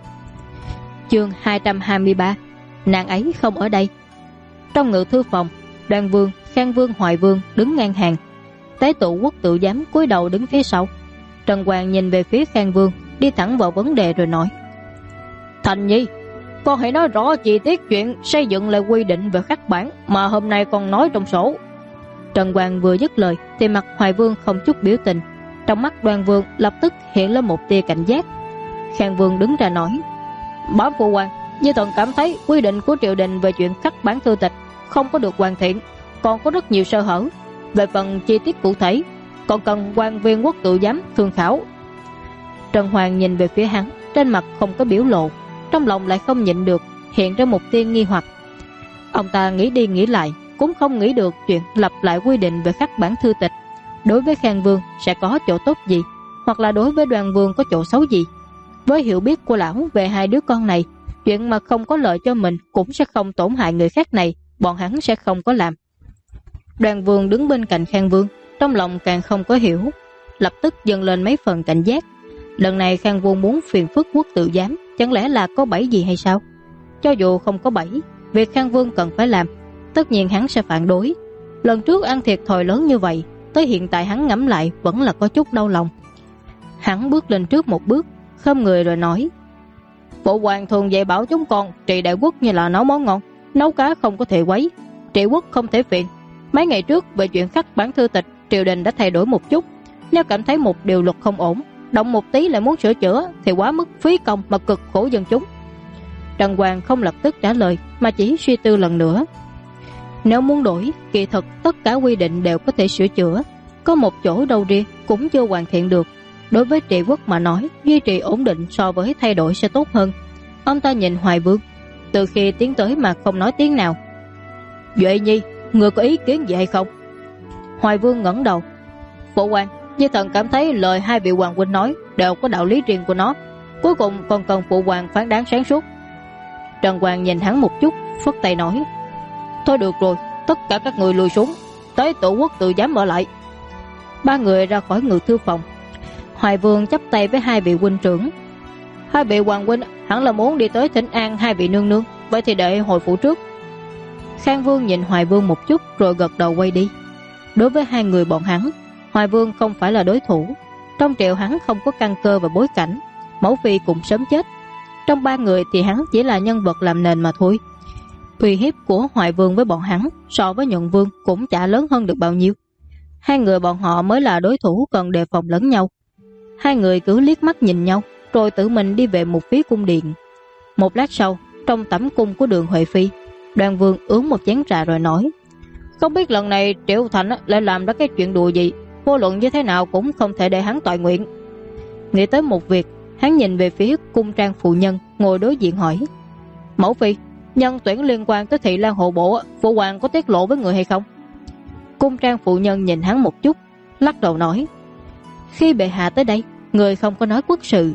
Chương 223. Nàng ấy không ở đây. Trong ngự thư phòng, Đoan Vương, Khang Vương, Hoài Vương đứng ngang hàng. Tế Tổ Quốc tự giám cúi đầu đứng phía sau. Trần Hoàng nhìn về phía Khang Vương, đi thẳng vào vấn đề rồi nói, Thành Nhi, con hãy nói rõ chi tiết chuyện xây dựng lại quy định về khắc bản mà hôm nay con nói trong sổ. Trần Hoàng vừa dứt lời thì mặt Hoài Vương không chút biểu tình, trong mắt Đoan Vương lập tức hiện lên một tia cảnh giác. Khang Vương đứng ra nói, Bám phụ hoàng, Di Thần cảm thấy quy định của triều đình về chuyện khắc bản thư tịch không có được hoàn thiện, còn có rất nhiều sơ hở. Về phần chi tiết cụ thể, còn cần quan viên quốc tự giám thương khảo. Trần Hoàng nhìn về phía hắn, trên mặt không có biểu lộ, trong lòng lại không nhịn được hiện ra một tia nghi hoặc. Ông ta nghĩ đi nghĩ lại cũng không nghĩ được chuyện lập lại quy định về khắc bản thư tịch đối với Khang Vương sẽ có chỗ tốt gì, hoặc là đối với Đoan Vương có chỗ xấu gì. Với hiểu biết của lão về hai đứa con này, chuyện mà không có lợi cho mình cũng sẽ không tổn hại người khác này, bọn hắn sẽ không có làm. Đoan Vương đứng bên cạnh Khang Vương, trong lòng càng không có hiểu, lập tức dâng lên mấy phần cảnh giác. Lần này Khang Vương muốn phiền phức quốc tự giám, chẳng lẽ là có bẫy gì hay sao? Cho dù không có bẫy, việc Khang Vương cần phải làm, tất nhiên hắn sẽ phản đối. Lần trước ăn thiệt thòi lớn như vậy, tới hiện tại hắn ngẫm lại vẫn là có chút đau lòng. Hắn bước lên trước một bước, khom người rồi nói, Phụ hoàng thường dạy bảo chúng con trị đại quốc như là nấu món ngon, nấu cá không có thể quấy, trị quốc không thể phiền. Mấy ngày trước về chuyện khắc bản thư tịch, triều đình đã thay đổi một chút. Nếu cảm thấy một điều luật không ổn, động một tí lại muốn sửa chữa thì quá mức phí công mà cực khổ dân chúng. Trần Hoàng không lập tức trả lời mà chỉ suy tư lần nữa. Nếu muốn đổi, kỳ thực tất cả quy định đều có thể sửa chữa, có một chỗ đâu riêng cũng chưa hoàn thiện được. Đối với trị quốc mà nói, duy trì ổn định so với thay đổi sẽ tốt hơn. Ông ta nhìn Hoài Vương, từ khi tiến tới mà không nói tiếng nào. Duệ Nhi, người có ý kiến gì hay không? Hoài Vương ngẩng đầu. Phụ hoàng, Di Thần cảm thấy lời hai vị hoàng huynh nói đều có đạo lý riêng của nó, cuối cùng còn cần phụ hoàng phán đoán sáng suốt. Trần Hoàng nhìn hắn một chút, phất tay nói, Thôi được rồi, tất cả các người lùi xuống, tới Tổ Quốc tự giám ở lại. Ba người ra khỏi ngự thư phòng. Hoài Vương chắp tay với hai vị huynh trưởng. Hai vị hoàng huynh hẳn là muốn đi tới thỉnh an hai vị nương nương, vậy thì đợi hồi phủ trước. Khang Vương nhìn Hoài Vương một chút rồi gật đầu quay đi. Đối với hai người bọn hắn, Hoài Vương không phải là đối thủ. Trong triều hắn không có căn cơ và bối cảnh, mẫu phi cũng sớm chết. Trong ba người thì hắn chỉ là nhân vật làm nền mà thôi. Uy hiếp của Hoài Vương với bọn hắn so với Nhuận Vương cũng chả lớn hơn được bao nhiêu. Hai người bọn họ mới là đối thủ cần đề phòng lẫn nhau. Hai người cứ liếc mắt nhìn nhau rồi tự mình đi về một phía cung điện. Một lát sau, trong tẩm cung của Đường Huệ Phi, Đoan Vương uống một chén trà rồi nói, Không biết lần này Triệu Thành lại làm ra cái chuyện đùa gì, vô luận như thế nào cũng không thể để hắn toại nguyện. Nghĩ tới một việc, hắn nhìn về phía cung trang phụ nhân ngồi đối diện hỏi: Mẫu phi, nhân tuyển liên quan tới Thị Lan hộ bộ, phụ hoàng có tiết lộ với người hay không? Cung trang phụ nhân nhìn hắn một chút, lắc đầu nói: Khi bệ hạ tới đây, người không có nói quốc sự.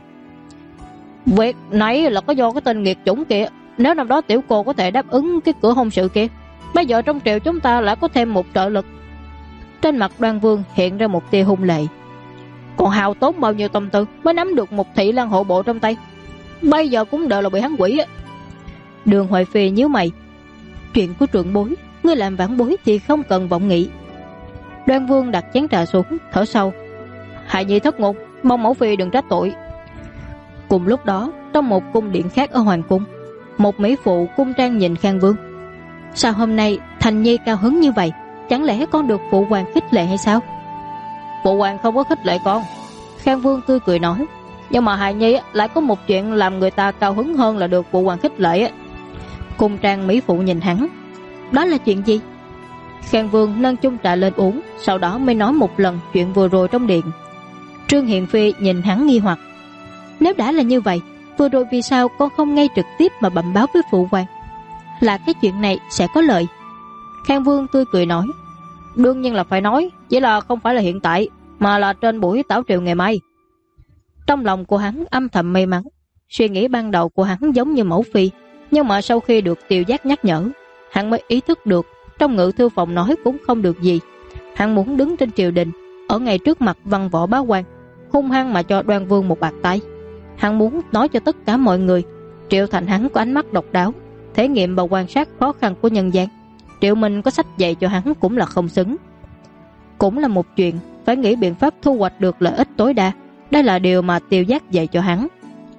Việc nãy là có do cái tên nghiệt chủng kia. Nếu năm đó tiểu cô có thể đáp ứng cái cửa hôn sự kia, bây giờ trong triều chúng ta lại có thêm một trợ lực. Trên mặt Đoan Vương hiện ra một tia hung lệ. Còn hao tốn bao nhiêu tâm tư mới nắm được một Thị Lan hộ bộ trong tay, bây giờ cũng đều là bị hắn quỷ. Đường Hoài Phi nhíu mày: Chuyện của trưởng bối, ngươi làm vãn bối thì không cần vọng nghị. Đoan Vương đặt chén trà xuống, thở sâu: Hài nhi thất ngôn, mong mẫu phi đừng trách tội. Cùng lúc đó, trong một cung điện khác ở hoàng cung, một mỹ phụ cung trang nhìn Khang Vương: Sao hôm nay Thành nhi cao hứng như vậy? Chẳng lẽ con được phụ hoàng khích lệ hay sao? Phụ hoàng không có khích lệ con, Khang Vương tươi cười nói, nhưng mà hài nhi lại có một chuyện làm người ta cao hứng hơn là được phụ hoàng khích lệ. Cung trang mỹ phụ nhìn hắn: Đó là chuyện gì? Khang Vương nâng chung trà lên uống, sau đó mới nói một lần chuyện vừa rồi trong điện. Trương Hiền Phi nhìn hắn nghi hoặc: Nếu đã là như vậy, vừa rồi vì sao con không ngay trực tiếp mà bẩm báo với phụ hoàng? Là cái chuyện này sẽ có lợi. Khang Vương tươi cười nói: Đương nhiên là phải nói, chỉ là không phải là hiện tại, mà là trên buổi tảo triều ngày mai. Trong lòng của hắn âm thầm may mắn. Suy nghĩ ban đầu của hắn giống như mẫu phi, nhưng mà sau khi được Tiêu Giác nhắc nhở, hắn mới ý thức được trong ngự thư phòng nói cũng không được gì. Hắn muốn đứng trên triều đình, ở ngay trước mặt văn võ bá quan, hung hăng mà cho Đoan Vương một bạt tay. Hắn muốn nói cho tất cả mọi người Triệu Thành hắn có ánh mắt độc đáo, thể nghiệm và quan sát khó khăn của nhân gian. Triệu Minh có sách dạy cho hắn cũng là không xứng. Cũng là một chuyện, phải nghĩ biện pháp thu hoạch được lợi ích tối đa. Đây là điều mà Tiêu Giác dạy cho hắn.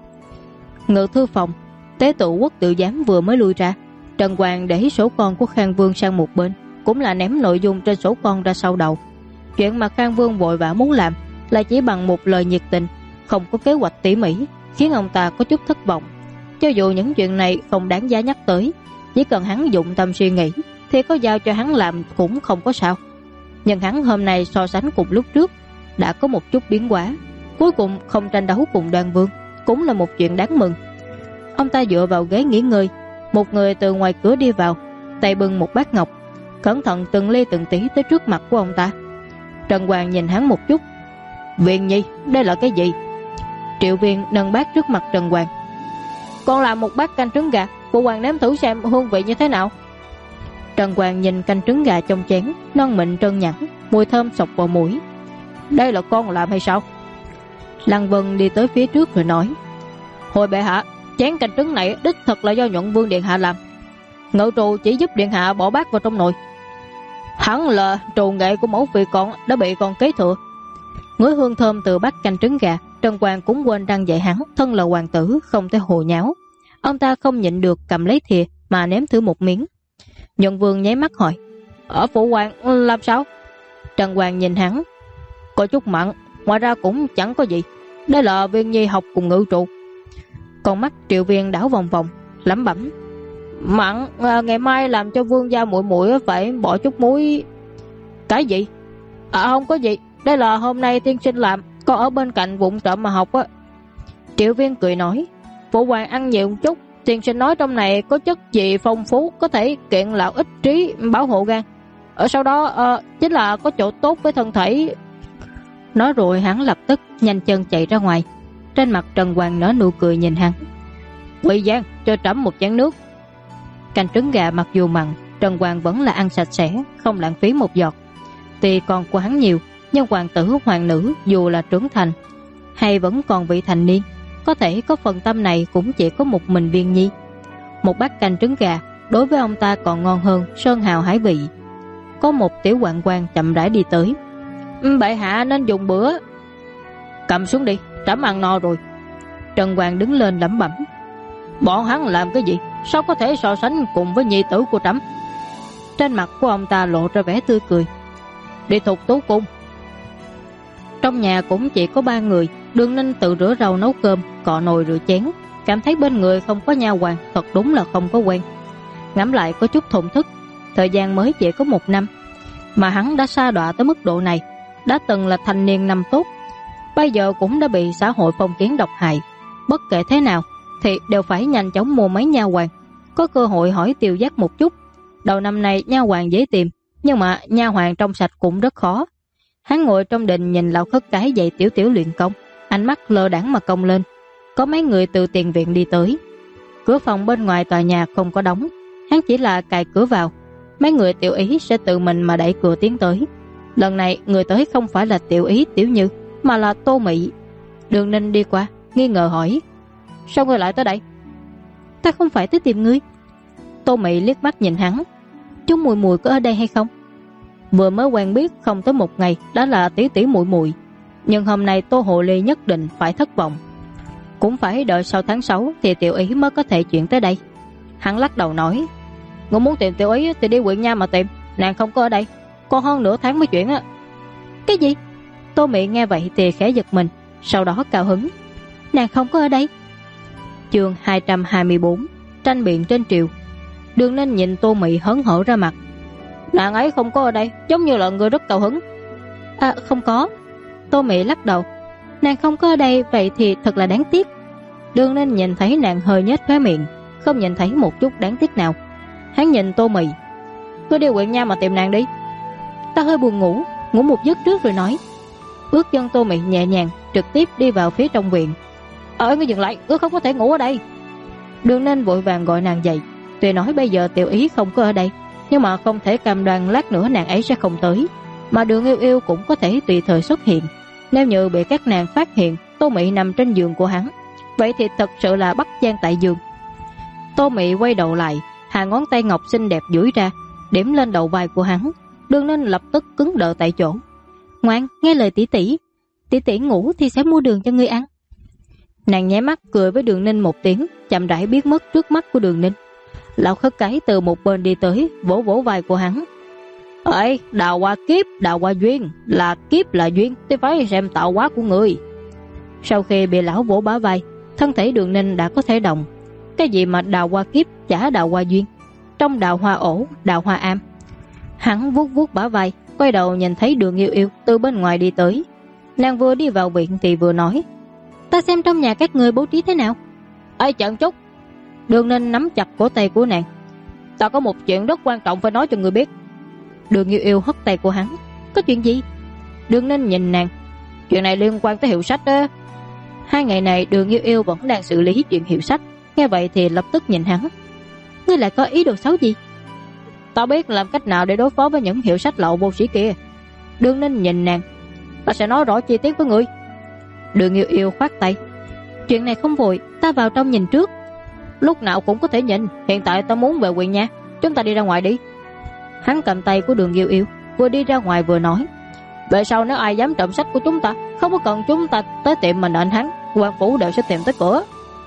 Ngự thư phòng, tế tự quốc tự giám vừa mới lui ra. Trần Hoàng để sổ con của Khang Vương sang một bên, cũng là ném nội dung trên sổ con ra sau đầu. Chuyện mà Khang Vương vội vã muốn làm là chỉ bằng một lời nhiệt tình, không có kế hoạch tỉ mỉ, khiến ông ta có chút thất vọng. Cho dù những chuyện này không đáng giá nhắc tới, chỉ cần hắn dụng tâm suy nghĩ thì có giao cho hắn làm cũng không có sao. Nhưng hắn hôm nay so sánh cùng lúc trước đã có một chút biến hóa, cuối cùng không tranh đấu cùng Đoan Vương, cũng là một chuyện đáng mừng. Ông ta dựa vào ghế nghỉ ngơi, một người từ ngoài cửa đi vào, tay bưng một bát ngọc, cẩn thận từng ly từng tí tới trước mặt của ông ta. Trần Hoàng nhìn hắn một chút: Viên nhi, đây là cái gì? Triệu Viên nâng bát trước mặt Trần Hoàng: Con làm một bát canh trứng gà, phụ hoàng nếm thử xem hương vị như thế nào. Trần Hoàng nhìn canh trứng gà trong chén, non mịn trơn nhẵn, mùi thơm sộc vào mũi. Đây là con làm hay sao? Lăng Vân đi tới phía trước rồi nói: Hồi bệ hạ, chén canh trứng này đích thật là do Nhuận Vương điện hạ làm. Ngự trù chỉ giúp điện hạ bỏ bát vào trong nồi. Hẳn là trù nghệ của mẫu phi con đã bị con kế thừa. Ngửi hương thơm từ bát canh trứng gà, Trần Hoàng cũng quên đang dạy hắn thân là hoàng tử không thể hồ nháo. Ông ta không nhịn được cầm lấy thìa mà nếm thử một miếng. Nhuận Vương nháy mắt hỏi: Ở phụ hoàng làm sao? Trần Hoàng nhìn hắn: Có chút mặn, ngoài ra cũng chẳng có gì. Đây là Viên nhi học cùng ngự trụ. Con mắt Triệu Viên đảo vòng vòng, lẩm bẩm: Mặn, ngày mai làm cho Vương gia muội muội phải bỏ chút muối. Cái gì? Không có gì, đây là hôm nay tiên sinh làm, con ở bên cạnh vụng trộm mà học á. Triệu Viên cười nói: Phụ hoàng ăn nhiều một chút, tiên sinh nói trong này có chất gì phong phú, có thể kiện lão ích trí, bảo hộ gan. Ở sau đó chính là có chỗ tốt với thân thể. Nói rồi hắn lập tức nhanh chân chạy ra ngoài. Trên mặt Trần Hoàng nở nụ cười nhìn hắn: Quỷ Giang, cho trẫm một chén nước. Canh trứng gà mặc dù mặn, Trần Hoàng vẫn là ăn sạch sẽ, không lãng phí một giọt. Tuy còn của hắn nhiều, nhưng hoàng tử hoàng nữ dù là trưởng thành hay vẫn còn vị thành niên, có thể có phần tâm này cũng chỉ có một mình Viên nhi. Một bát canh trứng gà đối với ông ta còn ngon hơn sơn hào hải vị. Có một tiểu hoạn quan chậm rãi đi tới: Bệ hạ nên dùng bữa. Cầm xuống đi, trẫm ăn no rồi. Trần Hoàng đứng lên lẩm bẩm: Bọn hắn làm cái gì, sao có thể so sánh cùng với nhi tử của trẫm? Trên mặt của ông ta lộ ra vẻ tươi cười: Đi Thục Tú cung. Trong nhà cũng chỉ có 3 người, Đường Ninh tự rửa rau nấu cơm, cọ nồi rửa chén. Cảm thấy bên người không có nha hoàn, thật đúng là không có quen. Ngẫm lại có chút thổn thức. thời gian mới chỉ có 1 năm, mà hắn đã sa đọa tới mức độ này. Đã từng là thanh niên năm tốt, bây giờ cũng đã bị xã hội phong kiến độc hại. Bất kể thế nào thì đều phải nhanh chóng mua mấy nha hoàn, có cơ hội hỏi Tiêu Giác một chút. Đầu năm nay nha hoàn dễ tìm, nhưng mà nha hoàn trong sạch cũng rất khó. Hắn ngồi trong đình nhìn lão khất cái dạy tiểu tiểu luyện công, ánh mắt lơ đãng mà cong lên. Có mấy người từ tiền viện đi tới. Cửa phòng bên ngoài tòa nhà không có đóng, hắn chỉ là cài cửa vào. Mấy người Tiểu Ý sẽ tự mình mà đẩy cửa tiến tới. Lần này người tới không phải là Tiểu Ý Tiểu Như, mà là Tô Mị. Đường Ninh đi qua, nghi ngờ hỏi: sao ngươi lại tới đây? Ta không phải tới tìm ngươi. Tô Mị liếc mắt nhìn hắn: chú Mùi Mùi có ở đây hay không? Vừa mới quen biết không tới 1 ngày đã là tỷ tỷ muội muội, nhưng hôm nay Tô Hồ Ly nhất định phải thất vọng. Cũng phải đợi sau tháng 6 thì Tiểu Ý mới có thể chuyển tới đây. Hắn lắc đầu nói: ngươi muốn tìm Tiểu Ý thì đi huyện nha mà tìm, nàng không có ở đây, còn hơn nửa tháng mới chuyển á. Cái gì? Tô Mị nghe vậy thì khẽ giật mình, sau đó cao hứng: nàng không có ở đây? Chương 224: tranh biện trên triều. Đường Ninh nhìn Tô Mị hớn hở ra mặt: nàng ấy không có ở đây, giống như là người rất cao hứng. À không có. Tô Mị lắc đầu: nàng không có ở đây, vậy thì thật là đáng tiếc. Đường Ninh nhìn thấy nàng hơi nhếch khóe miệng, không nhìn thấy một chút đáng tiếc nào. Hắn nhìn Tô Mị: cứ đi huyện nha mà tìm nàng đi. Ta hơi buồn ngủ, ngủ một giấc trước rồi nói. Bước chân Tô Mị nhẹ nhàng trực tiếp đi vào phía trong viện. Ngươi dừng lại, ngươi không có thể ngủ ở đây. Đường Ninh vội vàng gọi nàng dậy. Tuy nói bây giờ Tiểu Ý không có ở đây, nhưng mà không thể cam đoan lát nữa nàng ấy sẽ không tới, mà Đường Yêu Yêu cũng có thể tùy thời xuất hiện. Nếu như bị các nàng phát hiện Tô Mị nằm trên giường của hắn, vậy thì thật sự là bắt gian tại giường. Tô Mị quay đầu lại, hạ ngón tay ngọc xinh đẹp duỗi ra, điểm lên đầu vai của hắn. Đường Ninh lập tức cứng đờ tại chỗ. Ngoan, nghe lời tỷ tỷ, tỷ tỷ ngủ thì sẽ mua đường cho ngươi ăn. Nàng nháy mắt cười với Đường Ninh một tiếng, chậm rãi biến mất trước mắt của Đường Ninh. Lão khất cái từ một bên đi tới, vỗ vỗ vai của hắn. Ê, đào hoa kiếp, đào hoa duyên, là kiếp là duyên thì phải xem tạo hóa của người. Sau khi bị lão vỗ bả vai, thân thể Đường Ninh đã có thể động. Cái gì mà đào hoa kiếp chả đào hoa duyên, trong đào hoa ổ, đào hoa am. Hắn vuốt vuốt bả vai, quay đầu nhìn thấy Đường Yêu Yêu từ bên ngoài đi tới. Nàng vừa đi vào viện thì vừa nói: ta xem trong nhà các người bố trí thế nào. Ê chậm chút. Đường Ninh nắm chặt cổ tay của nàng: ta có một chuyện rất quan trọng phải nói cho người biết. Đường Yêu Yêu hất tay của hắn: có chuyện gì? Đường Ninh nhìn nàng: chuyện này liên quan tới hiệu sách đó. 2 ngày này Đường Yêu Yêu vẫn đang xử lý chuyện hiệu sách. Nghe vậy thì lập tức nhìn hắn: ngươi lại có ý đồ xấu gì? Ta biết làm cách nào để đối phó với những hiệu sách lậu vô sĩ kia. Đường Ninh nhìn nàng: ta sẽ nói rõ chi tiết với ngươi. Đường Yêu Yêu khoát tay: chuyện này không vội, ta vào trong nhìn trước. Lúc nào cũng có thể nhìn, hiện tại ta muốn về huyện nha, chúng ta đi ra ngoài đi. Hắn cầm tay của Đường Yêu Yêu, vừa đi ra ngoài vừa nói: về sau nếu ai dám trộm sách của chúng ta, không có cần chúng ta tới tiệm mà nện hắn, quan phủ đều sẽ tìm tới cửa.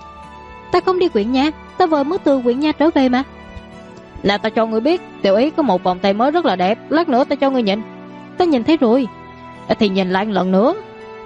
Ta không đi huyện nha, ta vừa mới từ huyện nha trở về mà. Là ta cho ngươi biết, Tiểu Ý có một vòng tay mới rất là đẹp, lát nữa ta cho ngươi nhìn. Ta nhìn thấy rồi. Thì nhìn lại một lần nữa.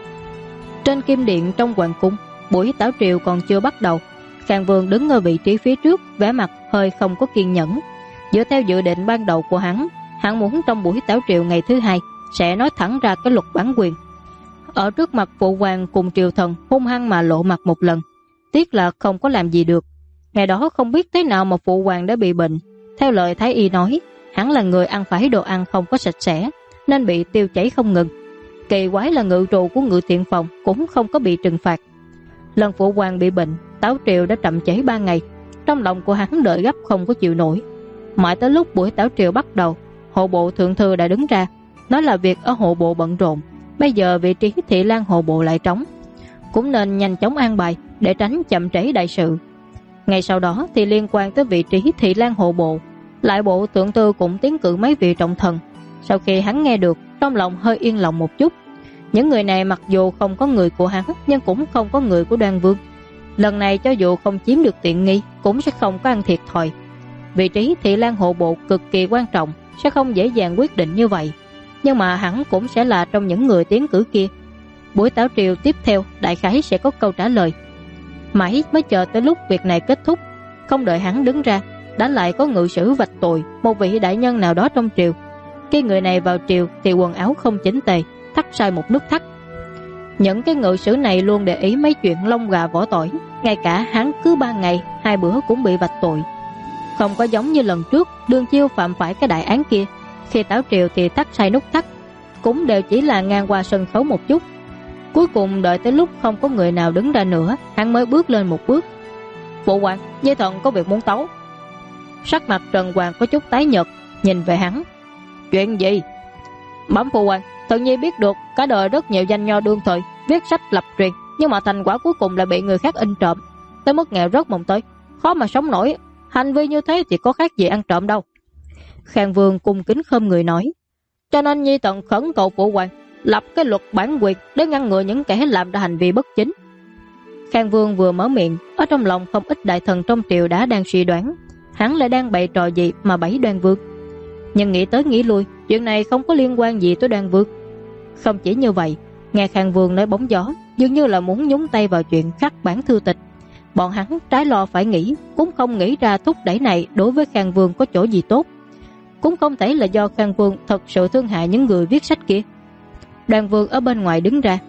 Trên kim điện trong hoàng cung, buổi tảo triều còn chưa bắt đầu. Khang Vương đứng ở vị trí phía trước, vẻ mặt hơi không có kiên nhẫn. Dựa theo dự định ban đầu của hắn muốn trong buổi tảo triều ngày thứ 2 sẽ nói thẳng ra cái luật bản quyền. Ở trước mặt phụ hoàng cùng triều thần hung hăng mà lộ mặt một lần. Tiếc là không có làm gì được. Ngày đó không biết thế nào mà phụ hoàng đã bị bệnh. Theo lời thái y nói, hắn là người ăn phải đồ ăn không có sạch sẽ, nên bị tiêu chảy không ngừng. Kỳ quái là ngự trụ của Ngự Tiện Phòng cũng không có bị trừng phạt. Lần phụ hoàng bị bệnh, tảo triều đã chậm trễ 3 ngày. Trong lòng của hắn đợi gấp không có chịu nổi. Mãi tới lúc buổi tảo triều bắt đầu, hộ bộ thượng thư đã đứng ra, nói là việc ở hộ bộ bận rộn, bây giờ vị trí thị lang hộ bộ lại trống, cũng nên nhanh chóng an bài để tránh chậm trễ đại sự. Ngày sau đó thì liên quan tới vị trí thị lang hộ bộ, lại bộ thượng thư cũng tiến cử mấy vị trọng thần. Sau khi hắn nghe được, trong lòng hơi yên lòng một chút. Những người này mặc dù không có người của hắn, nhưng cũng không có người của Đoan Vương. Lần này cho dù không chiếm được tiện nghi, cũng sẽ không có ăn thiệt thòi. Vị trí thị lang hộ bộ cực kỳ quan trọng, sẽ không dễ dàng quyết định như vậy. Nhưng mà hắn cũng sẽ là trong những người tiến cử kia. Buổi tảo triều tiếp theo đại khái sẽ có câu trả lời. Mãi mới chờ tới lúc việc này kết thúc, không đợi hắn đứng ra, đã lại có ngự sử vạch tội một vị đại nhân nào đó trong triều. Khi người này vào triều thì quần áo không chỉnh tề, thắt sai một nút thắt. Những cái ngự sử này luôn để ý mấy chuyện lông gà vỏ tỏi, ngay cả hắn cứ 3 ngày 2 bữa cũng bị vạch tội. Không có giống như lần trước Đường Chiêu phạm phải cái đại án kia, khi tảo triều thì thắt sai nút thắt, cũng đều chỉ là ngang qua sân khấu một chút. Cuối cùng đợi tới lúc không có người nào đứng ra nữa, hắn mới bước lên một bước. Phụ hoàng, Dây Thần có việc muốn tấu. Sắc mặt Trần Hoàng có chút tái nhợt, nhìn về hắn. Chuyện gì? Bẩm phụ hoàng, Thần Nhi biết được cả đời rất nhiều danh nho đương thời viết sách lập truyền, nhưng mà thành quả cuối cùng là bị người khác in trộm, tới mức nghèo rớt mồng tơi, khó mà sống nổi. Hành vi như thế thì có khác gì ăn trộm đâu. Khang Vương cung kính khom người nói. Cho nên Nhi Thần khẩn cầu phụ hoàng lập cái luật bản quyền để ngăn ngừa những kẻ làm ra hành vi bất chính. Khang Vương vừa mở miệng, ở trong lòng không ít đại thần trong triều đã đang suy đoán hắn lại đang bày trò gì mà bẫy Đoan Vương. Nhưng nghĩ tới nghĩ lui, chuyện này không có liên quan gì tới Đoan Vương. Không chỉ như vậy, nghe Khang Vương nói bóng gió, dường như là muốn nhúng tay vào chuyện khắc bản thư tịch. Bọn hắn trái lo phải nghĩ, cũng không nghĩ ra thúc đẩy này đối với Khang Vương có chỗ gì tốt. Cũng không thể là do Khang Vương thật sự thương hại những người viết sách kia. Đoan Vương ở bên ngoài đứng ra.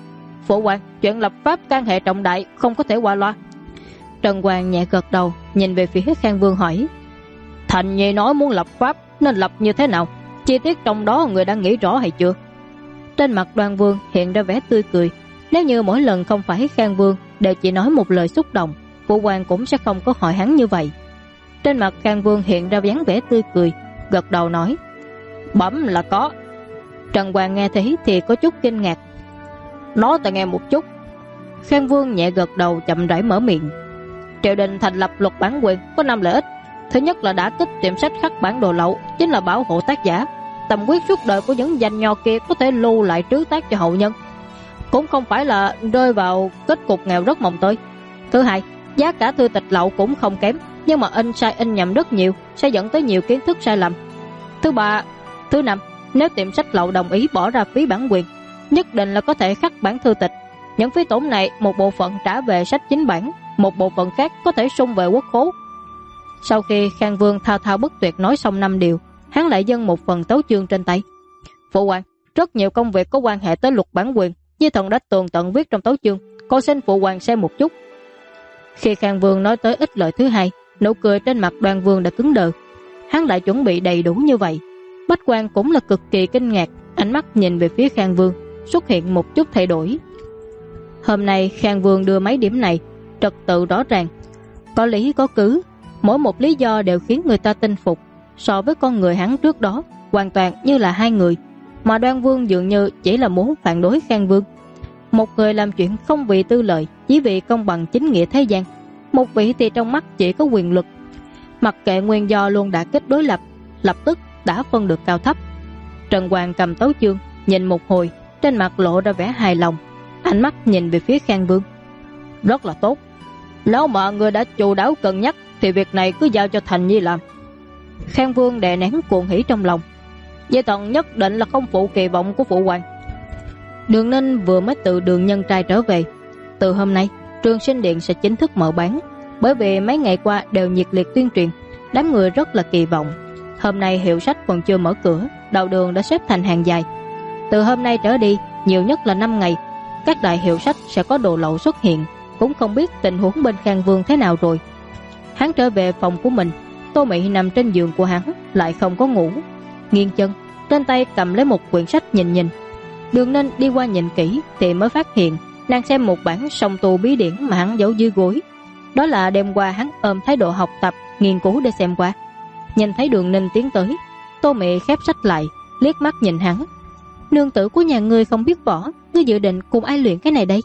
Phụ hoàng, chuyện lập pháp can hệ trọng đại, không có thể qua loa. Trần Hoàng nhẹ gật đầu, nhìn về phía Khang Vương hỏi. Thành Nhi nói muốn lập pháp, nên lập như thế nào? Chi tiết trong đó người đã nghĩ rõ hay chưa? Trên mặt Đoan Vương hiện ra vẻ tươi cười. Nếu như mỗi lần không phải Khang Vương đều chỉ nói một lời xúc động, phụ hoàng cũng sẽ không có hỏi hắn như vậy. Trên mặt Khang Vương hiện ra dáng vẻ tươi cười, gật đầu nói. Bẩm là có. Trần Hoàng nghe thấy thì có chút kinh ngạc. Nói ta nghe một chút. Khang Vương nhẹ gật đầu, chậm rãi mở miệng. Triều đình thành lập luật bản quyền có 5 lợi ích. Thứ nhất là đã kích tiệm sách khắc bản đồ lậu, chính là bảo hộ tác giả. Tầm quyết suốt đời của những danh nho kia có thể lưu lại trứ tác cho hậu nhân, cũng không phải là rơi vào kết cục nghèo rất mồng tơi. Thứ hai, giá cả thư tịch lậu cũng không kém, nhưng mà in sai in nhầm rất nhiều, sẽ dẫn tới nhiều kiến thức sai lầm. Thứ năm, nếu tiệm sách lậu đồng ý bỏ ra phí bản quyền, nhất định là có thể khắc bản thư tịch. Những phí tổn này một bộ phận trả về sách chính bản, một bộ phận khác có thể sung về quốc khố. Sau khi Khang Vương thao thao bất tuyệt nói xong 5 điều, hắn lại dâng một phần tấu chương trên tay. Phụ hoàng, rất nhiều công việc có quan hệ tới luật bản quyền, Di Thần đã tường tận viết trong tấu chương, con xin phụ hoàng xem một chút. Khi Khang Vương nói tới ích lợi thứ hai, nụ cười trên mặt Đoan Vương đã cứng đờ. Hắn lại chuẩn bị đầy đủ như vậy. Bách Quan cũng là cực kỳ kinh ngạc, ánh mắt nhìn về phía Khang Vương xuất hiện một chút thay đổi. Hôm nay Khang Vương đưa mấy điểm này trật tự rõ ràng, có lý có cứ, mỗi một lý do đều khiến người ta tin phục. So với con người hắn trước đó, hoàn toàn như là hai người, mà Đoan Vương dường như chỉ là muốn phản đối Khang Vương. Một người làm chuyện không vì tư lợi, chỉ vì công bằng chính nghĩa thế gian. Một vị thì trong mắt chỉ có quyền lực. Mặc kệ nguyên do luôn đã kết đối lập, lập tức đã phân được cao thấp. Trần Hoàng cầm tấu chương, nhìn một hồi, trên mặt lộ ra vẻ hài lòng, ánh mắt nhìn về phía Khang Vương. Rất là tốt. Nếu mà người đã chu đáo cân nhắc thì việc này cứ giao cho Thành Nhi làm. Khang Vương đè nén cuồng hỉ trong lòng. Dây Thần nhất định là không phụ kỳ vọng của phụ hoàng. Đường Ninh vừa mới từ Đường Nhân Trai trở về. Từ hôm nay, Trường Sinh Điện sẽ chính thức mở bán, bởi vì mấy ngày qua đều nhiệt liệt tuyên truyền, đám người rất là kỳ vọng. Hôm nay hiệu sách còn chưa mở cửa, đầu đường đã xếp thành hàng dài. Từ hôm nay trở đi, nhiều nhất là 5 ngày, các đại hiệu sách sẽ có đồ lậu xuất hiện. Cũng không biết tình huống bên Khang Vương thế nào rồi. Hắn trở về phòng của mình, Tô Mị nằm trên giường của hắn, lại không có ngủ, nghiêng chân, trên tay cầm lấy một quyển sách nhìn. Đường Ninh đi qua nhìn kỹ thì mới phát hiện nàng xem một bản song tu bí điển mà hắn giấu dưới gối. Đó là đêm qua hắn ôm thái độ học tập, nghiên cứu để xem qua. Nhìn thấy Đường Ninh tiến tới, Tô Mị khép sách lại, liếc mắt nhìn hắn. Nương tử của nhà ngươi không biết võ, ngươi dự định cùng ai luyện cái này đây?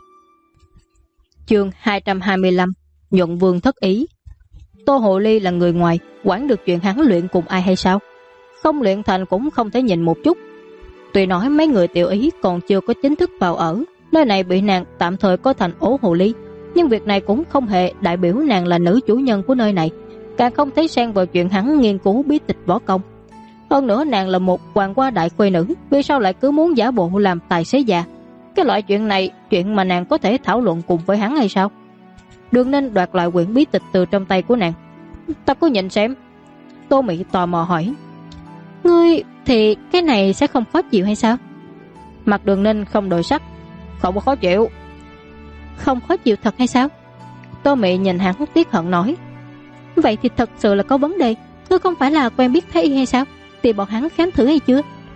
Chương 225, Nhuận Vương thất ý. Tô Hộ Ly là người ngoài, quản được chuyện hắn luyện cùng ai hay sao? Không luyện thành cũng không thể nhìn một chút. Tuy nói mấy người tiểu ý còn chưa có chính thức vào ở, nơi này bị nàng tạm thời có thành ổ Hộ Ly, nhưng việc này cũng không hề đại biểu nàng là nữ chủ nhân của nơi này, càng không thấy xen vào chuyện hắn nghiên cứu bí tịch võ công. Hơn nữa nàng là một hoàng hoa đại khuê nữ, vì sao lại cứ muốn giả bộ làm tài xế già? Cái loại chuyện này, chuyện mà nàng có thể thảo luận cùng với hắn hay sao? Đường Ninh đoạt lại quyển bí tịch từ trong tay của nàng. Ta có nhìn xem. Tô Mị tò mò hỏi. Ngươi thì cái này sẽ không khó chịu hay sao? Mặt Đường Ninh không đổi sắc. Không có khó chịu. Không khó chịu thật hay sao? Tô Mị nhìn hắn tiếc hận nói. Vậy thì thật sự là có vấn đề. Ngươi không phải là quen biết Thái y hay sao? Thì bọn hắn khám thử hay chưa?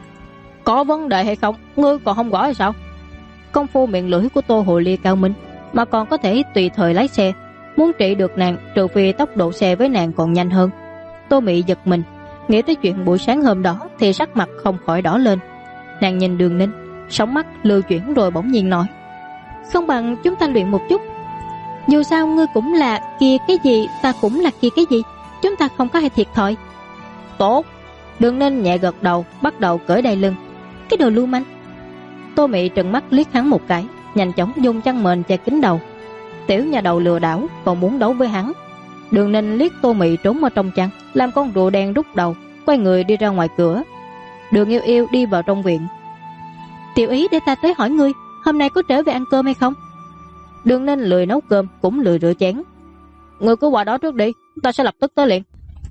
Có vấn đề hay không, ngươi còn không rõ hay sao? Công phu miệng lưỡi của Tô Hồ Ly cao minh, mà còn có thể tùy thời lái xe. Muốn trị được nàng, trừ phi tốc độ xe với nàng còn nhanh hơn. Tô Mị giật mình, nghĩ tới chuyện buổi sáng hôm đó thì sắc mặt không khỏi đỏ lên. Nàng nhìn Đường Ninh, sóng mắt lưu chuyển rồi bỗng nhiên nói. Không bằng chúng ta luyện một chút. Dù sao ngươi cũng là kia cái gì, ta cũng là kia cái gì, chúng ta không có ai thiệt thòi. Tốt. Đường Ninh nhẹ gật đầu, bắt đầu cởi đai lưng. Cái đồ lưu manh. Tô Mị trừng mắt liếc hắn một cái, nhanh chóng dùng chăn mền che kín đầu. Tiểu nhà đầu lừa đảo, còn muốn đấu với hắn. Đường Ninh liếc Tô Mị trốn ở trong chăn, làm con rùa đen rút đầu, quay người đi ra ngoài cửa. Đường Yêu Yêu đi vào trong viện. Tiểu ý, để ta tới hỏi ngươi, hôm nay có trở về ăn cơm hay không? Đường Ninh lười nấu cơm, cũng lười rửa chén. Ngươi cứ qua đó trước đi, ta sẽ lập tức tới liền.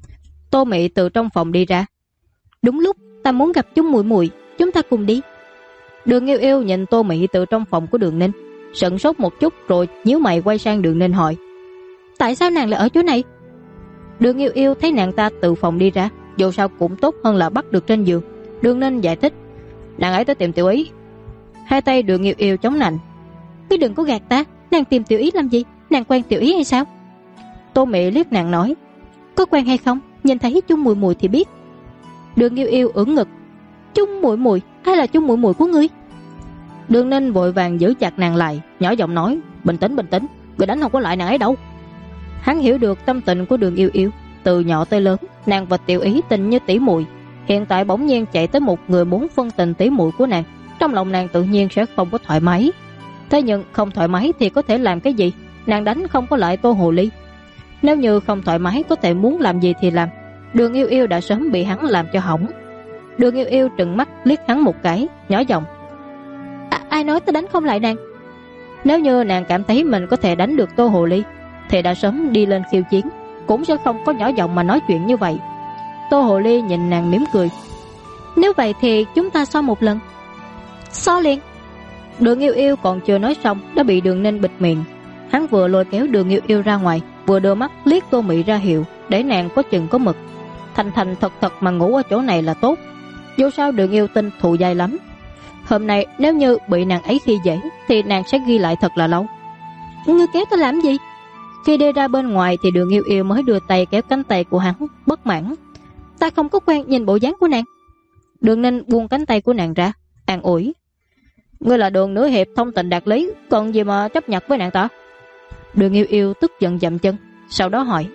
Tô Mị từ trong phòng đi ra. Đúng lúc, ta muốn gặp chúng muội muội, chúng ta cùng đi. Đường Yêu Yêu nhìn Tô Mị từ trong phòng của Đường Ninh, sững sốt một chút rồi nhíu mày quay sang Đường Ninh hỏi. Tại sao nàng lại ở chỗ này? Đường Yêu Yêu thấy nàng ta từ phòng đi ra, dù sao cũng tốt hơn là bắt được trên giường. Đường Ninh giải thích. Nàng ấy tới tìm Tiểu Ý. Hai tay Đường Yêu Yêu chống nạnh. Ngươi đừng có gạt ta, nàng tìm Tiểu Ý làm gì? Nàng quen Tiểu Ý hay sao? Tô Mị liếc nàng nói. Có quen hay không, nhìn thấy chung muội muội thì biết. Đường Yêu Yêu ưỡn ngực. Chung muội muội, ai là chung muội muội của ngươi? Đường Ninh vội vàng giữ chặt nàng lại, nhỏ giọng nói. Bình tĩnh, người đánh không có lại nàng ấy đâu. Hắn hiểu được tâm tình của Đường Yêu Yêu. Từ nhỏ tới lớn, nàng và Tiểu Ý tình như tỷ muội. Hiện tại bỗng nhiên chạy tới một người muốn phân tình tỷ muội của nàng, trong lòng nàng tự nhiên sẽ không có thoải mái. Thế nhưng không thoải mái thì có thể làm cái gì? Nàng đánh không có lại Tô Hồ Ly. Nếu như không thoải mái có thể muốn làm gì thì làm. Đường Yêu Yêu đã sớm bị hắn làm cho hỏng. Đường Yêu Yêu trừng mắt liếc hắn một cái, nhỏ giọng. Ai nói ta đánh không lại nàng? Nếu như nàng cảm thấy mình có thể đánh được Tô Hồ Ly thì đã sớm đi lên khiêu chiến, cũng sẽ không có nhỏ giọng mà nói chuyện như vậy. Tô Hồ Ly nhìn nàng mỉm cười. Nếu vậy thì chúng ta so một lần. So liền. Đường Yêu Yêu còn chưa nói xong đã bị Đường Ninh bịt miệng. Hắn vừa lôi kéo Đường Yêu Yêu ra ngoài, vừa đưa mắt liếc Tô Mị ra hiệu để nàng có chừng có mực. Thành thành thật thật mà ngủ ở chỗ này là tốt. Dù sao Đường Yêu Tinh thù dai lắm. Hôm nay nếu như bị nàng ấy khi dễ thì nàng sẽ ghi lại thật là lâu. Ngươi kéo ta làm gì? Khi đi ra bên ngoài thì Đường Yêu Yêu mới đưa tay kéo cánh tay của hắn, bất mãn. Ta không có quen nhìn bộ dáng của nàng. Đường Ninh buông cánh tay của nàng ra, an ủi. Ngươi là Đường nữ hiệp thông tình đạt lý, còn gì mà chấp nhặt với nàng ta? Đường Yêu Yêu tức giận dậm chân, sau đó hỏi.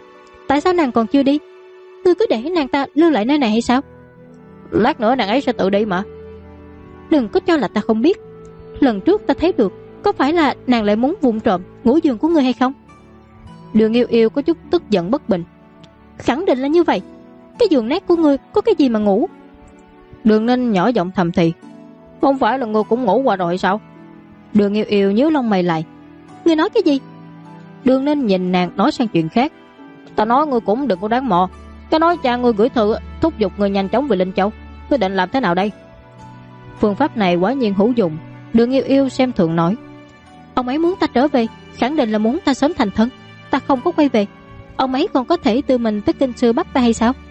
Tại sao nàng còn chưa đi? Ngươi cứ để nàng ta lưu lại nơi này hay sao? Lát nữa nàng ấy sẽ tự đi mà. Đừng có cho là ta không biết. Lần trước ta thấy được, có phải là nàng lại muốn vụng trộm ngủ giường của ngươi hay không? Đường Yêu Yêu có chút tức giận bất bình. Khẳng định là như vậy. Cái giường nát của ngươi có cái gì mà ngủ? Đường Ninh nhỏ giọng thầm thì. Không phải là ngươi cũng ngủ qua rồi sao? Đường Yêu Yêu nhíu lông mày lại. Ngươi nói cái gì? Đường Ninh nhìn nàng nói sang chuyện khác. Ta nói ngươi cũng đừng có đáng mò. Cái nói cha ngươi gửi thư thúc giục ngươi nhanh chóng về Linh Châu. Ngươi định làm thế nào đây? Phương pháp này quá nhiên hữu dụng. Đường Yêu Yêu xem thường nói. Ông ấy muốn ta trở về, khẳng định là muốn ta sớm thành thân. Ta không có quay về, ông ấy còn có thể tự mình tới Kinh Sư bắt ta hay sao?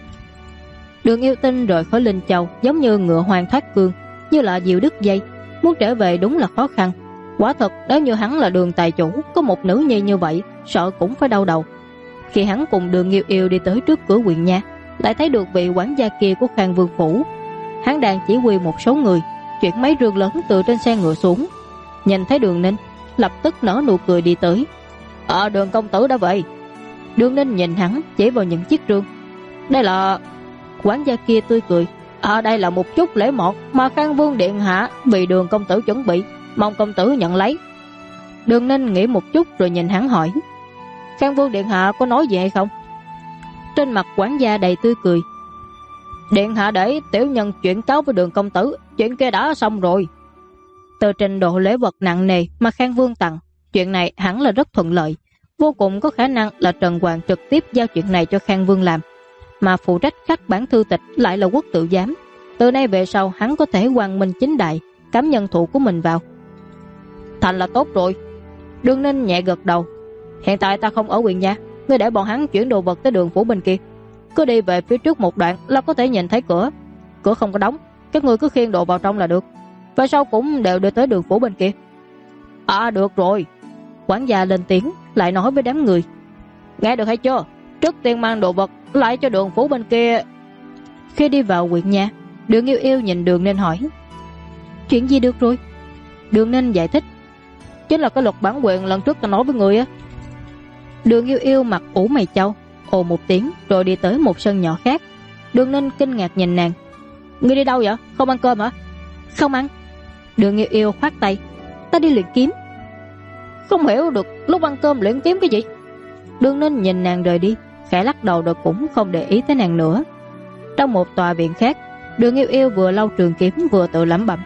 Đường Yêu Tinh rời khỏi Linh Châu giống như ngựa hoang thoát cương, như là diều đứt dây. Muốn trở về đúng là khó khăn. Quả thật nếu như hắn là Đường tài chủ, có một nữ nhi như vậy, sợ cũng phải đau đầu. Khi hắn cùng Đường Yêu Yêu đi tới trước cửa huyện nha, lại thấy được vị quản gia kia của Khang Vương phủ. Hắn đang chỉ huy một số người chuyển mấy rương lớn từ trên xe ngựa xuống. Nhìn thấy Đường Ninh, lập tức nở nụ cười đi tới. Đường công tử đã vậy. Đường Ninh nhìn hắn chỉ vào những chiếc rương. Đây là... Quản gia kia tươi cười. Đây là một chút lễ mọn mà Khang Vương điện hạ bị Đường công tử chuẩn bị, mong công tử nhận lấy. Đường Ninh nghĩ một chút rồi nhìn hắn hỏi. Khang Vương điện hạ có nói gì hay không? Trên mặt quản gia đầy tươi cười. Điện hạ để tiểu nhân chuyển cáo với Đường công tử, chuyện kia đã xong rồi. Từ trình độ lễ vật nặng nề mà Khang Vương tặng, chuyện này hẳn là rất thuận lợi. vô cùng có khả năng là Trần Hoàng trực tiếp giao chuyện này cho Khang Vương làm, mà phụ trách khắc bản thư tịch lại là Quốc Tự Giám. Từ nay về sau hắn có thể quang minh chính đại cắm nhân thụ của mình vào. Thành là tốt rồi. Đường Ninh nhẹ gật đầu. Hiện tại ta không ở huyện nha, ngươi để bọn hắn chuyển đồ vật tới đường phủ bên kia, cứ đi về phía trước một đoạn là có thể nhìn thấy cửa. Cửa không có đóng, các ngươi cứ khiêng đồ vào trong là được, và sau cũng đều đưa tới đường phủ bên kia. À được rồi. Quản gia lên tiếng lại nói với đám người, nghe được hay chưa, trước tiên mang đồ vật lại cho đường phủ bên kia. Khi đi vào huyện nhà, Đường Yêu Yêu nhìn Đường Ninh hỏi, chuyện gì được rồi? Đường Ninh giải thích, chính là cái luật bản quyền lần trước ta nói với người á. Đường Yêu Yêu mặt ủ mày chau, ồ một tiếng rồi đi tới một sân nhỏ khác. Đường Ninh kinh ngạc nhìn nàng, ngươi đi đâu vậy, không ăn cơm hả? Không ăn. Đường Yêu Yêu khoát tay, ta đi luyện kiếm. Không hiểu được lúc ăn cơm luyện kiếm cái gì. Đường Ninh nhìn nàng rời đi, khẽ lắc đầu rồi cũng không để ý tới nàng nữa. Trong một tòa viện khác, Đường Yêu Yêu vừa lau trường kiếm vừa tự lẩm bẩm,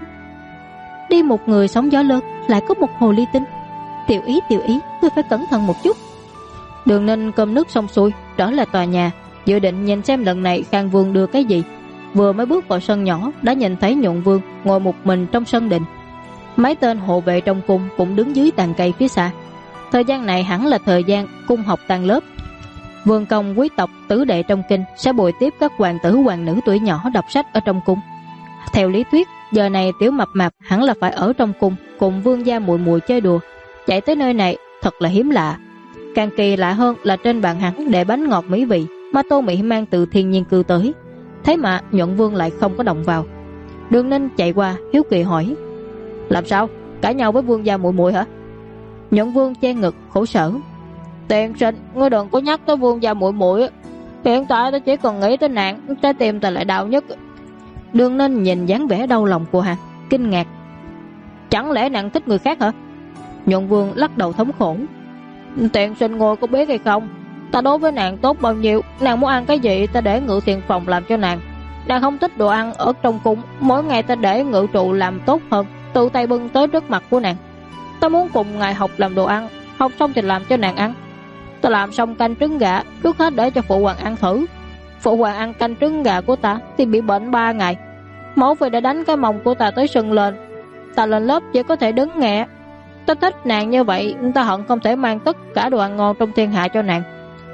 đi một người sóng gió lớn lại có một hồ ly tinh. Tiểu ý ngươi phải cẩn thận một chút. Đường Ninh cơm nước xong xuôi trở lại tòa nhà, dự định nhìn xem lần này Khang Vương đưa cái gì. Vừa mới bước vào sân nhỏ đã nhìn thấy Nhuận Vương ngồi một mình trong sân đình. Mấy tên hộ vệ trong cung cũng đứng dưới tàn cây phía xa. Thời gian này hẳn là thời gian cung học tan lớp. Vương công quý tộc tứ đệ trong kinh sẽ bồi tiếp các hoàng tử hoàng nữ tuổi nhỏ đọc sách ở trong cung. Theo lý thuyết, giờ này Tiểu Mập Mạp hẳn là phải ở trong cung cùng vương gia muội muội chơi đùa. Chạy tới nơi này thật là hiếm lạ. Càng kỳ lạ hơn là trên bàn hắn để bánh ngọt mỹ vị mà Tô Mỹ mang từ Thiên Nhiên Cư tới, thế mà Nhuận Vương lại không có động vào. Đường Ninh chạy qua hiếu kỳ hỏi, làm sao, cãi nhau với vương gia muội muội hả? Nhuận Vương che ngực khổ sở, tiền sinh, ngươi đừng có nhắc tới vương gia muội muội, hiện tại ta chỉ còn nghĩ tới nàng, trái tim ta lại đau nhất. Đường Ninh nhìn dáng vẻ đau lòng của hắn, kinh ngạc, chẳng lẽ nàng thích người khác hả? Nhuận Vương lắc đầu thống khổ, tiền sinh ngồi có biết hay không, ta đối với nàng tốt bao nhiêu, nàng muốn ăn cái gì ta để Ngự Thiện phòng làm cho nàng. Nàng không thích đồ ăn ở trong cung, mỗi ngày ta để Ngự trụ làm tốt hơn, tự tay bưng tới trước mặt của nàng. Ta muốn cùng ngài học làm đồ ăn, học xong thì làm cho nàng ăn. Ta làm xong canh trứng gà, trước hết để cho phụ hoàng ăn thử. Phụ hoàng ăn canh trứng gà của ta thì bị bệnh 3 ngày. Mẫu phi đã đánh cái mông của ta tới sưng lên. Ta lên lớp chỉ có thể đứng nghe. Ta thích nàng như vậy, ta hận không thể mang tất cả đồ ăn ngon trong thiên hạ cho nàng.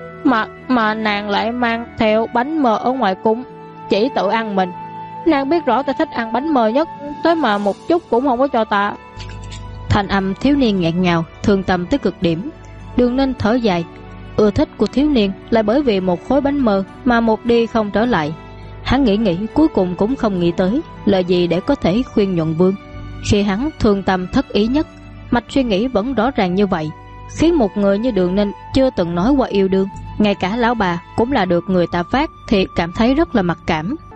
Mà nàng lại mang theo bánh mơ ở ngoài cung, chỉ tự ăn mình. Nàng biết rõ ta thích ăn bánh mơ nhất, tới mà một chút cũng không có cho ta. Thanh âm thiếu niên nghẹn ngào, thương tâm tới cực điểm. Đường Ninh thở dài, ưa thích của thiếu niên là bởi vì một khối bánh mơ mà một đi không trở lại. Hắn nghĩ cuối cùng cũng không nghĩ tới lời gì để có thể khuyên Nhuận Vương. Khi hắn thương tâm thất ý nhất, mạch suy nghĩ vẫn rõ ràng như vậy, khiến một người như Đường Ninh chưa từng nói qua yêu đương, ngay cả lão bà cũng là được người ta phát thì cảm thấy rất là mặc cảm.